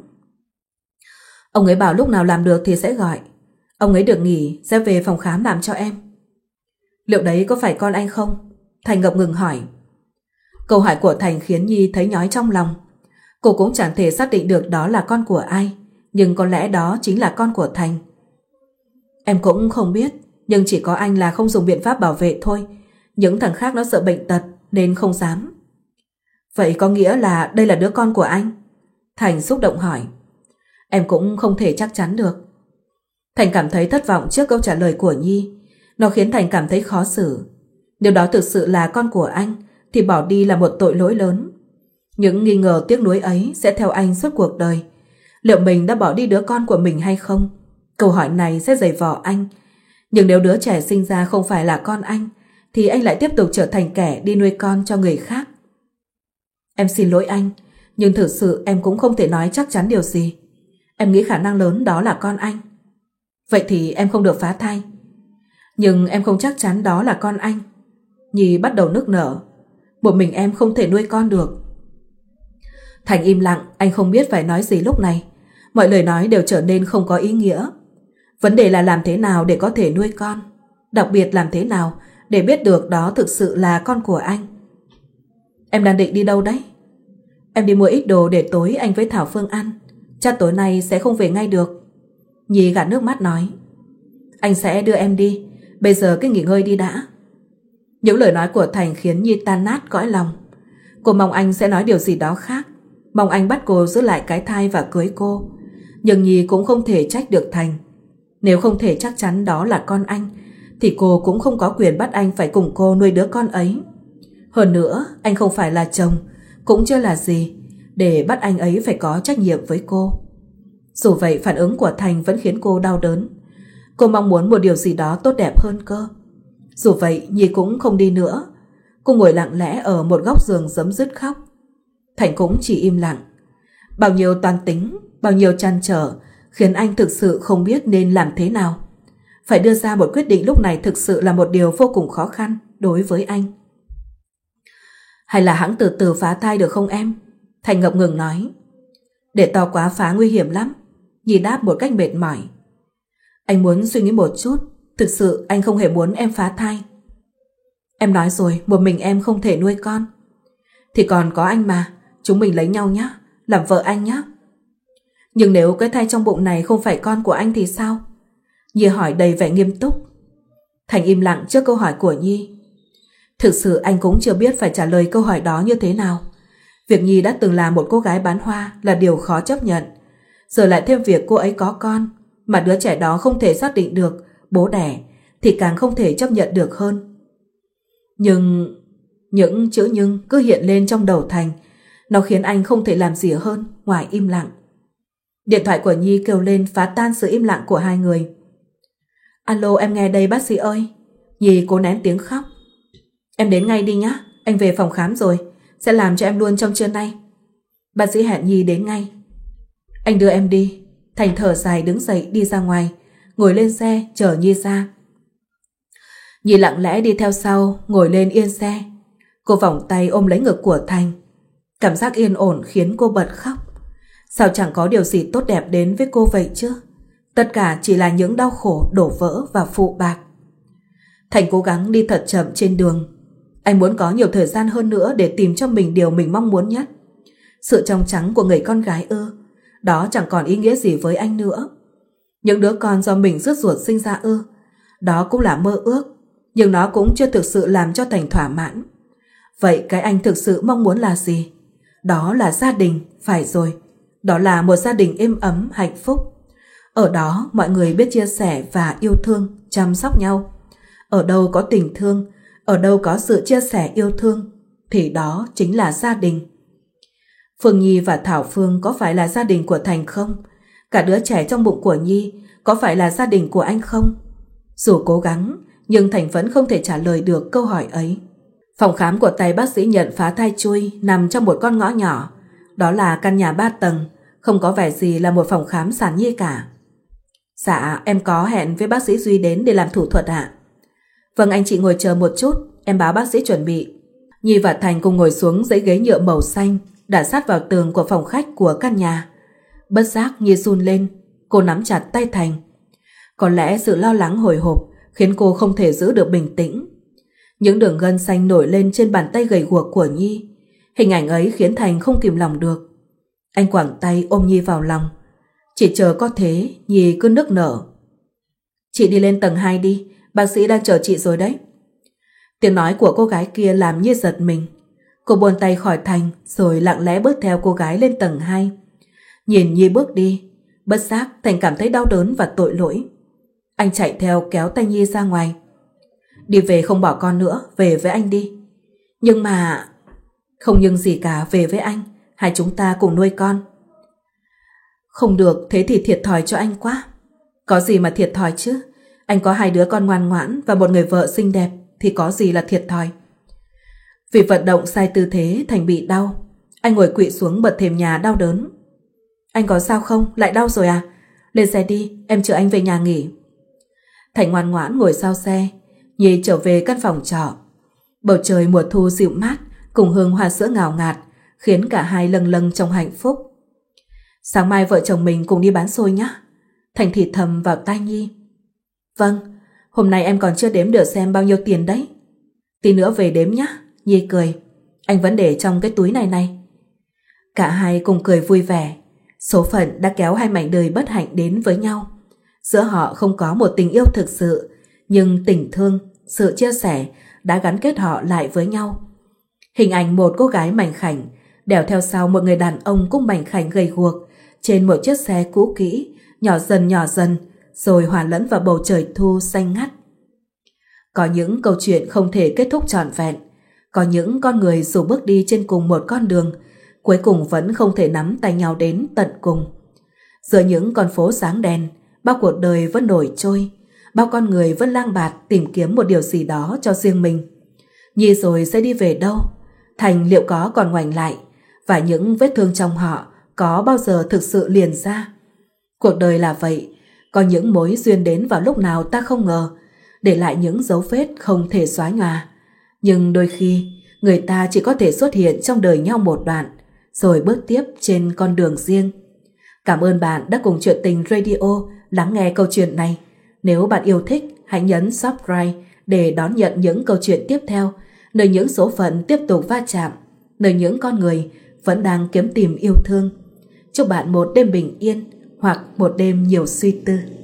Ông ấy bảo lúc nào làm được thì sẽ gọi. Ông ấy được nghỉ sẽ về phòng khám làm cho em. Liệu đấy có phải con anh không? Thành ngập ngừng hỏi. Câu hỏi của Thành khiến Nhi thấy nhói trong lòng. Cô cũng chẳng thể xác định được đó là con của ai, nhưng có lẽ đó chính là con của Thành. Em cũng không biết, nhưng chỉ có anh là không dùng biện pháp bảo vệ thôi. Những thằng khác nó sợ bệnh tật nên không dám. Vậy có nghĩa là đây là đứa con của anh? Thành xúc động hỏi. Em cũng không thể chắc chắn được. Thành cảm thấy thất vọng trước câu trả lời của Nhi. Nó khiến Thành cảm thấy khó xử. Nếu đó thực sự là con của anh thì bỏ đi là một tội lỗi lớn. Những nghi ngờ tiếc nuối ấy sẽ theo anh suốt cuộc đời. Liệu mình đã bỏ đi đứa con của mình hay không? Câu hỏi này sẽ dày vò anh. Nhưng nếu đứa trẻ sinh ra không phải là con anh thì anh lại tiếp tục trở thành kẻ đi nuôi con cho người khác. Em xin lỗi anh, nhưng thực sự em cũng không thể nói chắc chắn điều gì. Em nghĩ khả năng lớn đó là con anh. Vậy thì em không được phá thai. Nhưng em không chắc chắn đó là con anh. Nhi bắt đầu nức nở. Một mình em không thể nuôi con được. Thành im lặng, anh không biết phải nói gì lúc này. Mọi lời nói đều trở nên không có ý nghĩa. Vấn đề là làm thế nào để có thể nuôi con. Đặc biệt làm thế nào để biết được đó thực sự là con của anh. Em đang định đi đâu đấy? Em đi mua ít đồ để tối anh với Thảo Phương ăn. Chắc tối nay sẽ không về ngay được. Nhi gạt nước mắt nói. Anh sẽ đưa em đi. Bây giờ cứ nghỉ ngơi đi đã. Những lời nói của Thành khiến Nhi tan nát cõi lòng. Cô mong anh sẽ nói điều gì đó khác. Mong anh bắt cô giữ lại cái thai và cưới cô. Nhưng Nhi cũng không thể trách được Thành. Nếu không thể chắc chắn đó là con anh thì cô cũng không có quyền bắt anh phải cùng cô nuôi đứa con ấy. Hơn nữa, anh không phải là chồng, cũng chưa là gì để bắt anh ấy phải có trách nhiệm với cô. Dù vậy, phản ứng của Thành vẫn khiến cô đau đớn. Cô mong muốn một điều gì đó tốt đẹp hơn cơ. Dù vậy, Nhi cũng không đi nữa. Cô ngồi lặng lẽ ở một góc giường giấm dứt khóc. Thành cũng chỉ im lặng. Bao nhiêu toan tính, bao nhiêu trăn trở khiến anh thực sự không biết nên làm thế nào. Phải đưa ra một quyết định lúc này thực sự là một điều vô cùng khó khăn đối với anh. Hay là hãng từ từ phá thai được không em? Thành ngập ngừng nói. Để to quá phá nguy hiểm lắm. Nhi đáp một cách mệt mỏi. Anh muốn suy nghĩ một chút. Thực sự anh không hề muốn em phá thai. Em nói rồi, một mình em không thể nuôi con. Thì còn có anh mà. Chúng mình lấy nhau nhé. Làm vợ anh nhé. Nhưng nếu cái thai trong bụng này không phải con của anh thì sao? Nhi hỏi đầy vẻ nghiêm túc. Thành im lặng trước câu hỏi của Nhi. Thực sự anh cũng chưa biết phải trả lời câu hỏi đó như thế nào. Việc Nhi đã từng là một cô gái bán hoa là điều khó chấp nhận. Giờ lại thêm việc cô ấy có con, mà đứa trẻ đó không thể xác định được bố đẻ, thì càng không thể chấp nhận được hơn. Nhưng... những chữ nhưng cứ hiện lên trong đầu Thành. Nó khiến anh không thể làm gì hơn ngoài im lặng. Điện thoại của Nhi kêu lên phá tan sự im lặng của hai người. Alo, em nghe đây bác sĩ ơi. Nhi cố nén tiếng khóc. Em đến ngay đi nhá. Anh về phòng khám rồi, sẽ làm cho em luôn trong trưa nay. Bác sĩ hẹn Nhi đến ngay. Anh đưa em đi. Thành thở dài đứng dậy đi ra ngoài, ngồi lên xe chở Nhi ra. Nhi lặng lẽ đi theo sau, ngồi lên yên xe. Cô vòng tay ôm lấy ngực của Thành. Cảm giác yên ổn khiến cô bật khóc. Sao chẳng có điều gì tốt đẹp đến với cô vậy chứ? Tất cả chỉ là những đau khổ đổ vỡ và phụ bạc. Thành cố gắng đi thật chậm trên đường. Anh muốn có nhiều thời gian hơn nữa để tìm cho mình điều mình mong muốn nhất. Sự trong trắng của người con gái ư? Đó chẳng còn ý nghĩa gì với anh nữa. Những đứa con do mình rứt ruột sinh ra ư? Đó cũng là mơ ước, nhưng nó cũng chưa thực sự làm cho Thành thỏa mãn. Vậy cái anh thực sự mong muốn là gì? Đó là gia đình, phải rồi. Đó là một gia đình êm ấm, hạnh phúc. Ở đó mọi người biết chia sẻ và yêu thương, chăm sóc nhau. Ở đâu có tình thương, ở đâu có sự chia sẻ yêu thương, thì đó chính là gia đình. Phương Nhi và Thảo Phương có phải là gia đình của Thành không? Cả đứa trẻ trong bụng của Nhi có phải là gia đình của anh không? Dù cố gắng, nhưng Thành vẫn không thể trả lời được câu hỏi ấy. Phòng khám của tay bác sĩ nhận phá thai chui nằm trong một con ngõ nhỏ. Đó là căn nhà ba tầng, không có vẻ gì là một phòng khám sản nhi cả. Dạ, em có hẹn với bác sĩ Duy đến để làm thủ thuật ạ. Vâng, anh chị ngồi chờ một chút, em báo bác sĩ chuẩn bị. Nhi và Thành cùng ngồi xuống dãy ghế nhựa màu xanh đã sát vào tường của phòng khách của căn nhà. Bất giác Nhi run lên, cô nắm chặt tay Thành. Có lẽ sự lo lắng hồi hộp khiến cô không thể giữ được bình tĩnh. Những đường gân xanh nổi lên trên bàn tay gầy guộc của Nhi. Hình ảnh ấy khiến Thành không kìm lòng được. Anh quàng tay ôm Nhi vào lòng. Chỉ chờ có thế Nhi cứ nức nở. Chị đi lên tầng hai đi, bác sĩ đang chờ chị rồi đấy. Tiếng nói của cô gái kia làm Nhi giật mình. Cô buông tay khỏi Thành rồi lặng lẽ bước theo cô gái lên tầng hai. Nhìn Nhi bước đi, bất giác Thành cảm thấy đau đớn và tội lỗi. Anh chạy theo kéo tay Nhi ra ngoài. Đi về không bỏ con nữa, về với anh đi. Nhưng mà... Không nhưng gì cả, về với anh, hai chúng ta cùng nuôi con. Không được, thế thì thiệt thòi cho anh quá. Có gì mà thiệt thòi chứ, anh có hai đứa con ngoan ngoãn và một người vợ xinh đẹp thì có gì là thiệt thòi. Vì vận động sai tư thế Thành bị đau. Anh ngồi quỵ xuống bật thềm nhà đau đớn. Anh có sao không? Lại đau rồi à? Lên xe đi, em chở anh về nhà nghỉ. Thành ngoan ngoãn ngồi sau xe. Nhi trở về căn phòng trọ. Bầu trời mùa thu dịu mát cùng hương hoa sữa ngào ngạt khiến cả hai lâng lâng trong hạnh phúc. Sáng mai vợ chồng mình cùng đi bán xôi nhé. Thành thì thầm vào tai Nhi. Vâng, hôm nay em còn chưa đếm được xem bao nhiêu tiền đấy. Tí nữa về đếm nhé. Nhi cười. Anh vẫn để trong cái túi này này. Cả hai cùng cười vui vẻ. Số phận đã kéo hai mảnh đời bất hạnh đến với nhau. Giữa họ không có một tình yêu thực sự, nhưng tình thương, sự chia sẻ đã gắn kết họ lại với nhau. Hình ảnh một cô gái mảnh khảnh đèo theo sau một người đàn ông cũng mảnh khảnh gầy guộc trên một chiếc xe cũ kỹ, nhỏ dần nhỏ dần rồi hòa lẫn vào bầu trời thu xanh ngắt. Có những câu chuyện không thể kết thúc trọn vẹn. Có những con người dù bước đi trên cùng một con đường, cuối cùng vẫn không thể nắm tay nhau đến tận cùng. Giữa những con phố sáng đèn, bao cuộc đời vẫn nổi trôi, bao con người vẫn lang bạt tìm kiếm một điều gì đó cho riêng mình. Nhi rồi sẽ đi về đâu? Thành liệu có còn ngoảnh lại? Và những vết thương trong họ có bao giờ thực sự liền ra? Cuộc đời là vậy, có những mối duyên đến vào lúc nào ta không ngờ, để lại những dấu vết không thể xóa nhòa. Nhưng đôi khi, người ta chỉ có thể xuất hiện trong đời nhau một đoạn, rồi bước tiếp trên con đường riêng. Cảm ơn bạn đã cùng Chuyện Tình Radio lắng nghe câu chuyện này. Nếu bạn yêu thích, hãy nhấn subscribe để đón nhận những câu chuyện tiếp theo, nơi những số phận tiếp tục va chạm, nơi những con người vẫn đang kiếm tìm yêu thương. Chúc bạn một đêm bình yên hoặc một đêm nhiều suy tư.